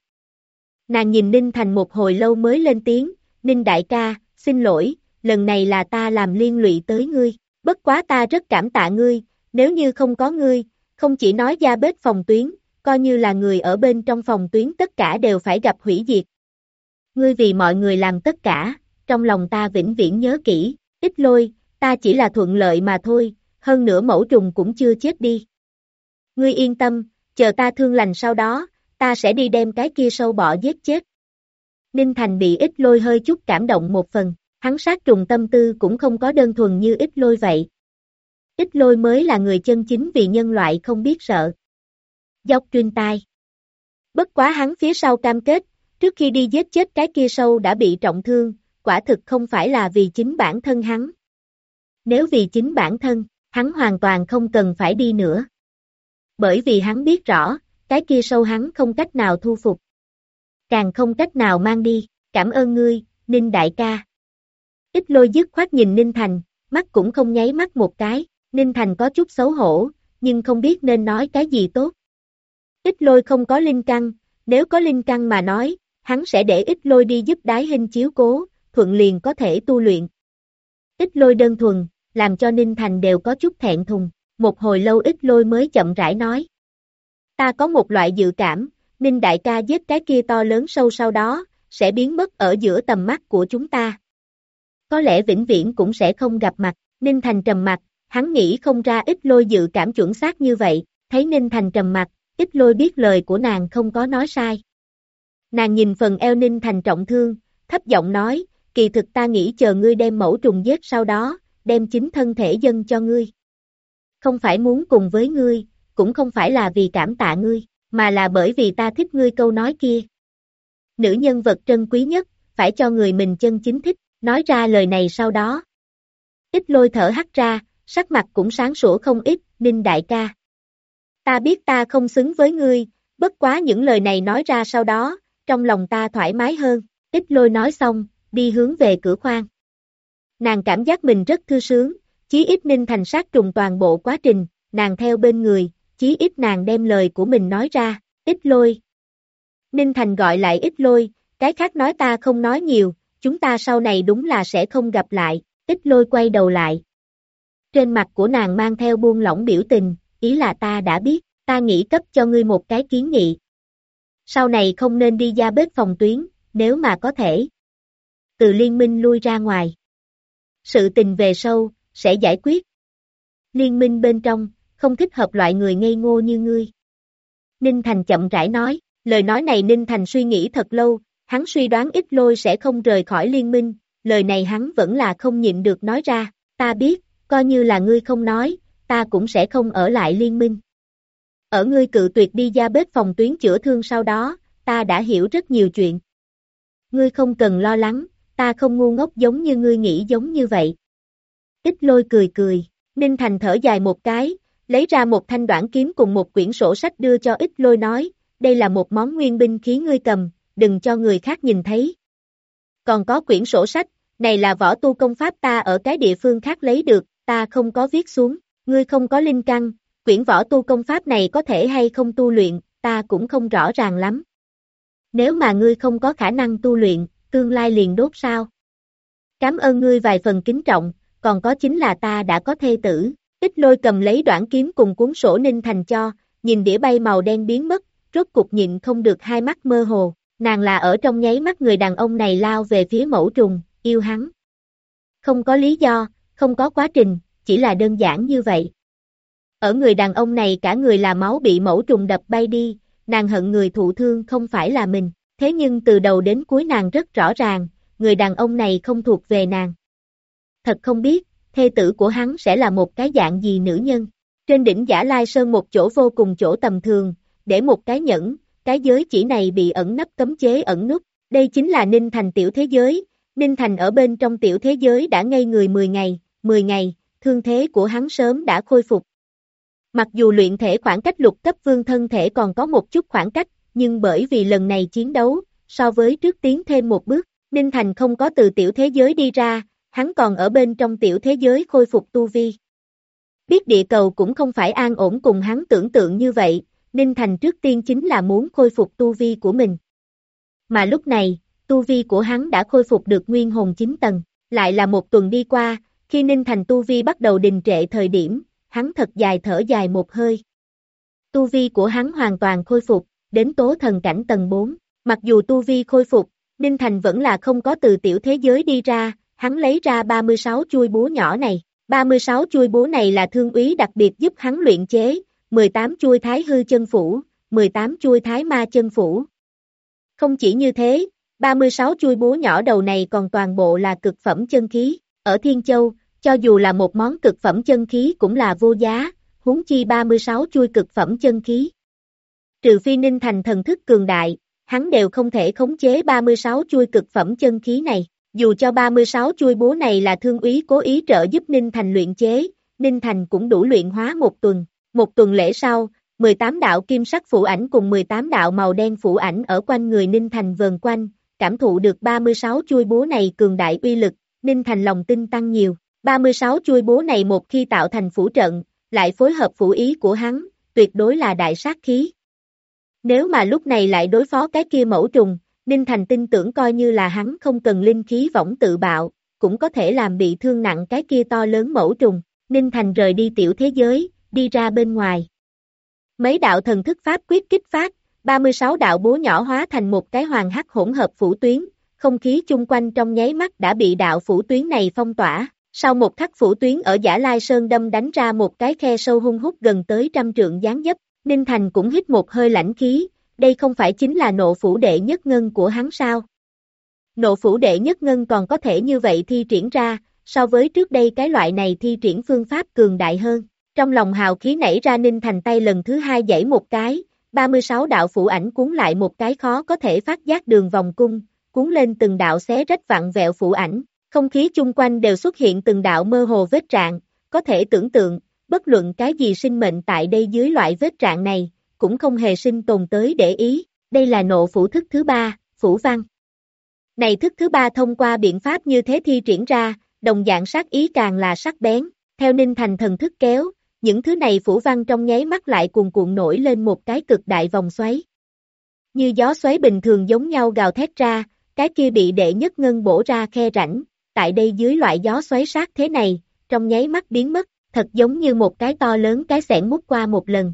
Nàng nhìn Ninh Thành một hồi lâu mới lên tiếng, Ninh đại ca, xin lỗi, lần này là ta làm liên lụy tới ngươi, bất quá ta rất cảm tạ ngươi, nếu như không có ngươi, không chỉ nói gia bếp phòng tuyến, coi như là người ở bên trong phòng tuyến tất cả đều phải gặp hủy diệt. Ngươi vì mọi người làm tất cả, trong lòng ta vĩnh viễn nhớ kỹ, Ít Lôi, ta chỉ là thuận lợi mà thôi, hơn nữa mẫu trùng cũng chưa chết đi. Ngươi yên tâm, chờ ta thương lành sau đó, ta sẽ đi đem cái kia sâu bọ giết chết. Ninh Thành bị Ít Lôi hơi chút cảm động một phần, hắn sát trùng tâm tư cũng không có đơn thuần như Ít Lôi vậy. Ít Lôi mới là người chân chính vì nhân loại không biết sợ. Dốc truyền tai. Bất quá hắn phía sau cam kết, trước khi đi giết chết cái kia sâu đã bị trọng thương, quả thực không phải là vì chính bản thân hắn. Nếu vì chính bản thân, hắn hoàn toàn không cần phải đi nữa. Bởi vì hắn biết rõ, cái kia sâu hắn không cách nào thu phục. Càng không cách nào mang đi, cảm ơn ngươi, Ninh đại ca. Ít Lôi dứt khoát nhìn Ninh Thành, mắt cũng không nháy mắt một cái, Ninh Thành có chút xấu hổ, nhưng không biết nên nói cái gì tốt. Ít Lôi không có linh căn, nếu có linh căn mà nói, hắn sẽ để Ít Lôi đi giúp Đái Hinh chiếu cố, thuận liền có thể tu luyện. Ít Lôi đơn thuần, làm cho Ninh Thành đều có chút thẹn thùng, một hồi lâu Ít Lôi mới chậm rãi nói. Ta có một loại dự cảm, Ninh đại ca giết cái kia to lớn sâu sau đó, sẽ biến mất ở giữa tầm mắt của chúng ta. Có lẽ vĩnh viễn cũng sẽ không gặp mặt, Ninh Thành trầm mặt, hắn nghĩ không ra Ít Lôi dự cảm chuẩn xác như vậy, thấy Ninh Thành trầm mặt, Ít Lôi biết lời của nàng không có nói sai. Nàng nhìn phần eo Ninh Thành trọng thương, thấp giọng nói, kỳ thực ta nghĩ chờ ngươi đem mẫu trùng giết sau đó, đem chính thân thể dâng cho ngươi. Không phải muốn cùng với ngươi, cũng không phải là vì cảm tạ ngươi, mà là bởi vì ta thích ngươi câu nói kia. Nữ nhân vật trân quý nhất, phải cho người mình chân chính thích, nói ra lời này sau đó. Ít Lôi thở hắt ra, sắc mặt cũng sáng sủa không ít, Ninh đại ca. Ta biết ta không xứng với ngươi, bất quá những lời này nói ra sau đó, trong lòng ta thoải mái hơn, Ít Lôi nói xong, đi hướng về cửa khoang. Nàng cảm giác mình rất thư sướng, chí ít Ninh Thành sát trùng toàn bộ quá trình, nàng theo bên người, chí ít nàng đem lời của mình nói ra, Ít Lôi. Ninh Thành gọi lại Ít Lôi, cái khác nói ta không nói nhiều, chúng ta sau này đúng là sẽ không gặp lại, Ít Lôi quay đầu lại. Trên mặt của nàng mang theo buông lỏng biểu tình, ý là ta đã biết, ta nghĩ cấp cho ngươi một cái kiến nghị. Sau này không nên đi ra bếp phòng tuyến, nếu mà có thể. Từ liên minh lui ra ngoài. Sự tình về sâu, sẽ giải quyết. Liên minh bên trong, không thích hợp loại người ngây ngô như ngươi. Ninh Thành chậm rãi nói, lời nói này Ninh Thành suy nghĩ thật lâu, hắn suy đoán Ít Lôi sẽ không rời khỏi liên minh, lời này hắn vẫn là không nhịn được nói ra, ta biết, coi như là ngươi không nói, ta cũng sẽ không ở lại liên minh. Ở ngươi cự tuyệt đi ra bếp phòng tuyến chữa thương sau đó, ta đã hiểu rất nhiều chuyện. Ngươi không cần lo lắng, ta không ngu ngốc giống như ngươi nghĩ giống như vậy. Ít Lôi cười cười, Ninh Thành thở dài một cái, lấy ra một thanh đoạn kiếm cùng một quyển sổ sách đưa cho Ít Lôi nói, đây là một món nguyên binh khí ngươi cầm, đừng cho người khác nhìn thấy. Còn có quyển sổ sách, này là võ tu công pháp ta ở cái địa phương khác lấy được, ta không có viết xuống, ngươi không có linh căn, quyển võ tu công pháp này có thể hay không tu luyện, ta cũng không rõ ràng lắm. Nếu mà ngươi không có khả năng tu luyện, tương lai liền đốt sao? Cảm ơn ngươi vài phần kính trọng, còn có chính là ta đã có thê tử. Ích Lôi cầm lấy đoạn kiếm cùng cuốn sổ Ninh Thành cho, nhìn đĩa bay màu đen biến mất, rốt cục nhịn không được hai mắt mơ hồ, nàng là ở trong nháy mắt người đàn ông này lao về phía mẫu trùng, yêu hắn. Không có lý do, không có quá trình, chỉ là đơn giản như vậy. Ở người đàn ông này cả người là máu bị mẫu trùng đập bay đi, nàng hận người thụ thương không phải là mình, thế nhưng từ đầu đến cuối nàng rất rõ ràng, người đàn ông này không thuộc về nàng. Thật không biết, thê tử của hắn sẽ là một cái dạng gì nữ nhân. Trên đỉnh Giả Lai Sơn một chỗ vô cùng chỗ tầm thường, để một cái nhẫn, cái giới chỉ này bị ẩn nấp cấm chế ẩn nút. Đây chính là Ninh Thành tiểu thế giới. Ninh Thành ở bên trong tiểu thế giới đã ngây người 10 ngày, thương thế của hắn sớm đã khôi phục. Mặc dù luyện thể khoảng cách lục cấp vương thân thể còn có một chút khoảng cách, nhưng bởi vì lần này chiến đấu, so với trước tiến thêm một bước, Ninh Thành không có từ tiểu thế giới đi ra, hắn còn ở bên trong tiểu thế giới khôi phục tu vi. Biết địa cầu cũng không phải an ổn cùng hắn tưởng tượng như vậy, Ninh Thành trước tiên chính là muốn khôi phục tu vi của mình. Mà lúc này, tu vi của hắn đã khôi phục được nguyên hồn 9 tầng, lại là một tuần đi qua, khi Ninh Thành tu vi bắt đầu đình trệ thời điểm, hắn thật dài thở dài một hơi. Tu vi của hắn hoàn toàn khôi phục, đến tố thần cảnh tầng 4, mặc dù tu vi khôi phục, Ninh Thành vẫn là không có từ tiểu thế giới đi ra, hắn lấy ra 36 chuôi búa nhỏ này. 36 chuôi búa này là thương úy đặc biệt giúp hắn luyện chế, 18 chuôi thái hư chân phủ, 18 chuôi thái ma chân phủ. Không chỉ như thế, 36 chuôi búa nhỏ đầu này còn toàn bộ là cực phẩm chân khí, ở Thiên Châu, cho dù là một món cực phẩm chân khí cũng là vô giá, huống chi 36 chuôi cực phẩm chân khí. Trừ phi Ninh Thành thần thức cường đại, hắn đều không thể khống chế 36 chuôi cực phẩm chân khí này. Dù cho 36 chuôi búa này là thương úy cố ý trợ giúp Ninh Thành luyện chế, Ninh Thành cũng đủ luyện hóa một tuần. Một tuần lễ sau, 18 đạo kim sắc phủ ảnh cùng 18 đạo màu đen phủ ảnh ở quanh người Ninh Thành vờn quanh, cảm thụ được 36 chuôi búa này cường đại uy lực, Ninh Thành lòng tin tăng nhiều. 36 chuôi búa này một khi tạo thành phủ trận, lại phối hợp phủ ý của hắn, tuyệt đối là đại sát khí. Nếu mà lúc này lại đối phó cái kia mẫu trùng, Ninh Thành tin tưởng coi như là hắn không cần linh khí võng tự bạo, cũng có thể làm bị thương nặng cái kia to lớn mẫu trùng. Ninh Thành rời đi tiểu thế giới, đi ra bên ngoài. Mấy đạo thần thức pháp quyết kích phát, 36 đạo búa nhỏ hóa thành một cái hoàng hắc hỗn hợp phủ tuyến, không khí chung quanh trong nháy mắt đã bị đạo phủ tuyến này phong tỏa. Sau một khắc phủ tuyến ở Giả Lai Sơn đâm đánh ra một cái khe sâu hun hút gần tới 100 trượng dáng dấp, Ninh Thành cũng hít một hơi lãnh khí. Đây không phải chính là nộ phủ đệ nhất ngân của hắn sao? Nộ phủ đệ nhất ngân còn có thể như vậy thi triển ra, so với trước đây cái loại này thi triển phương pháp cường đại hơn. Trong lòng hào khí nảy ra Ninh Thành tay lần thứ hai giãy một cái, 36 đạo phủ ảnh cuốn lại một cái khó có thể phát giác đường vòng cung, cuốn lên từng đạo xé rách vặn vẹo phủ ảnh, không khí chung quanh đều xuất hiện từng đạo mơ hồ vết rạn, có thể tưởng tượng, bất luận cái gì sinh mệnh tại đây dưới loại vết rạn này, cũng không hề sinh tồn tới để ý, đây là nộ phủ thức thứ 3, phủ văn. Này thức thứ 3 thông qua biện pháp như thế thi triển ra, đồng dạng sát ý càng là sắc bén, theo Ninh Thành thần thức kéo, những thứ này phủ văn trong nháy mắt lại cuồn cuộn nổi lên một cái cực đại vòng xoáy. Như gió xoáy bình thường giống nhau gào thét ra, cái kia bị đệ nhất ngân bổ ra khe rãnh, tại đây dưới loại gió xoáy sát thế này, trong nháy mắt biến mất, thật giống như một cái to lớn cái xẻng mút qua một lần,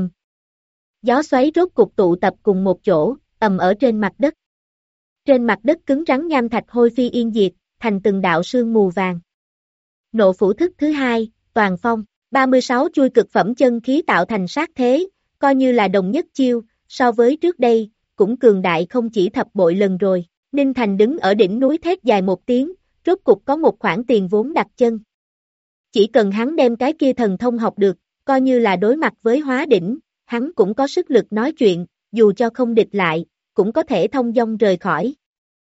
gió xoáy rốt cục tụ tập cùng một chỗ, ở trên mặt đất. Trên mặt đất cứng rắn nham thạch hôi phi yên diệt, thành từng đạo sương mù vàng. Nộ phủ thức thứ 2, toàn phong, 36 chuôi cực phẩm chân khí tạo thành sát thế, coi như là đồng nhất chiêu, so với trước đây, cũng cường đại không chỉ thập bội lần rồi. Ninh Thành đứng ở đỉnh núi thét dài một tiếng, rốt cục có một khoản tiền vốn đặt chân. Chỉ cần hắn đem cái kia thần thông học được, coi như là đối mặt với hóa đỉnh, hắn cũng có sức lực nói chuyện, dù cho không địch lại, cũng có thể thông dong rời khỏi.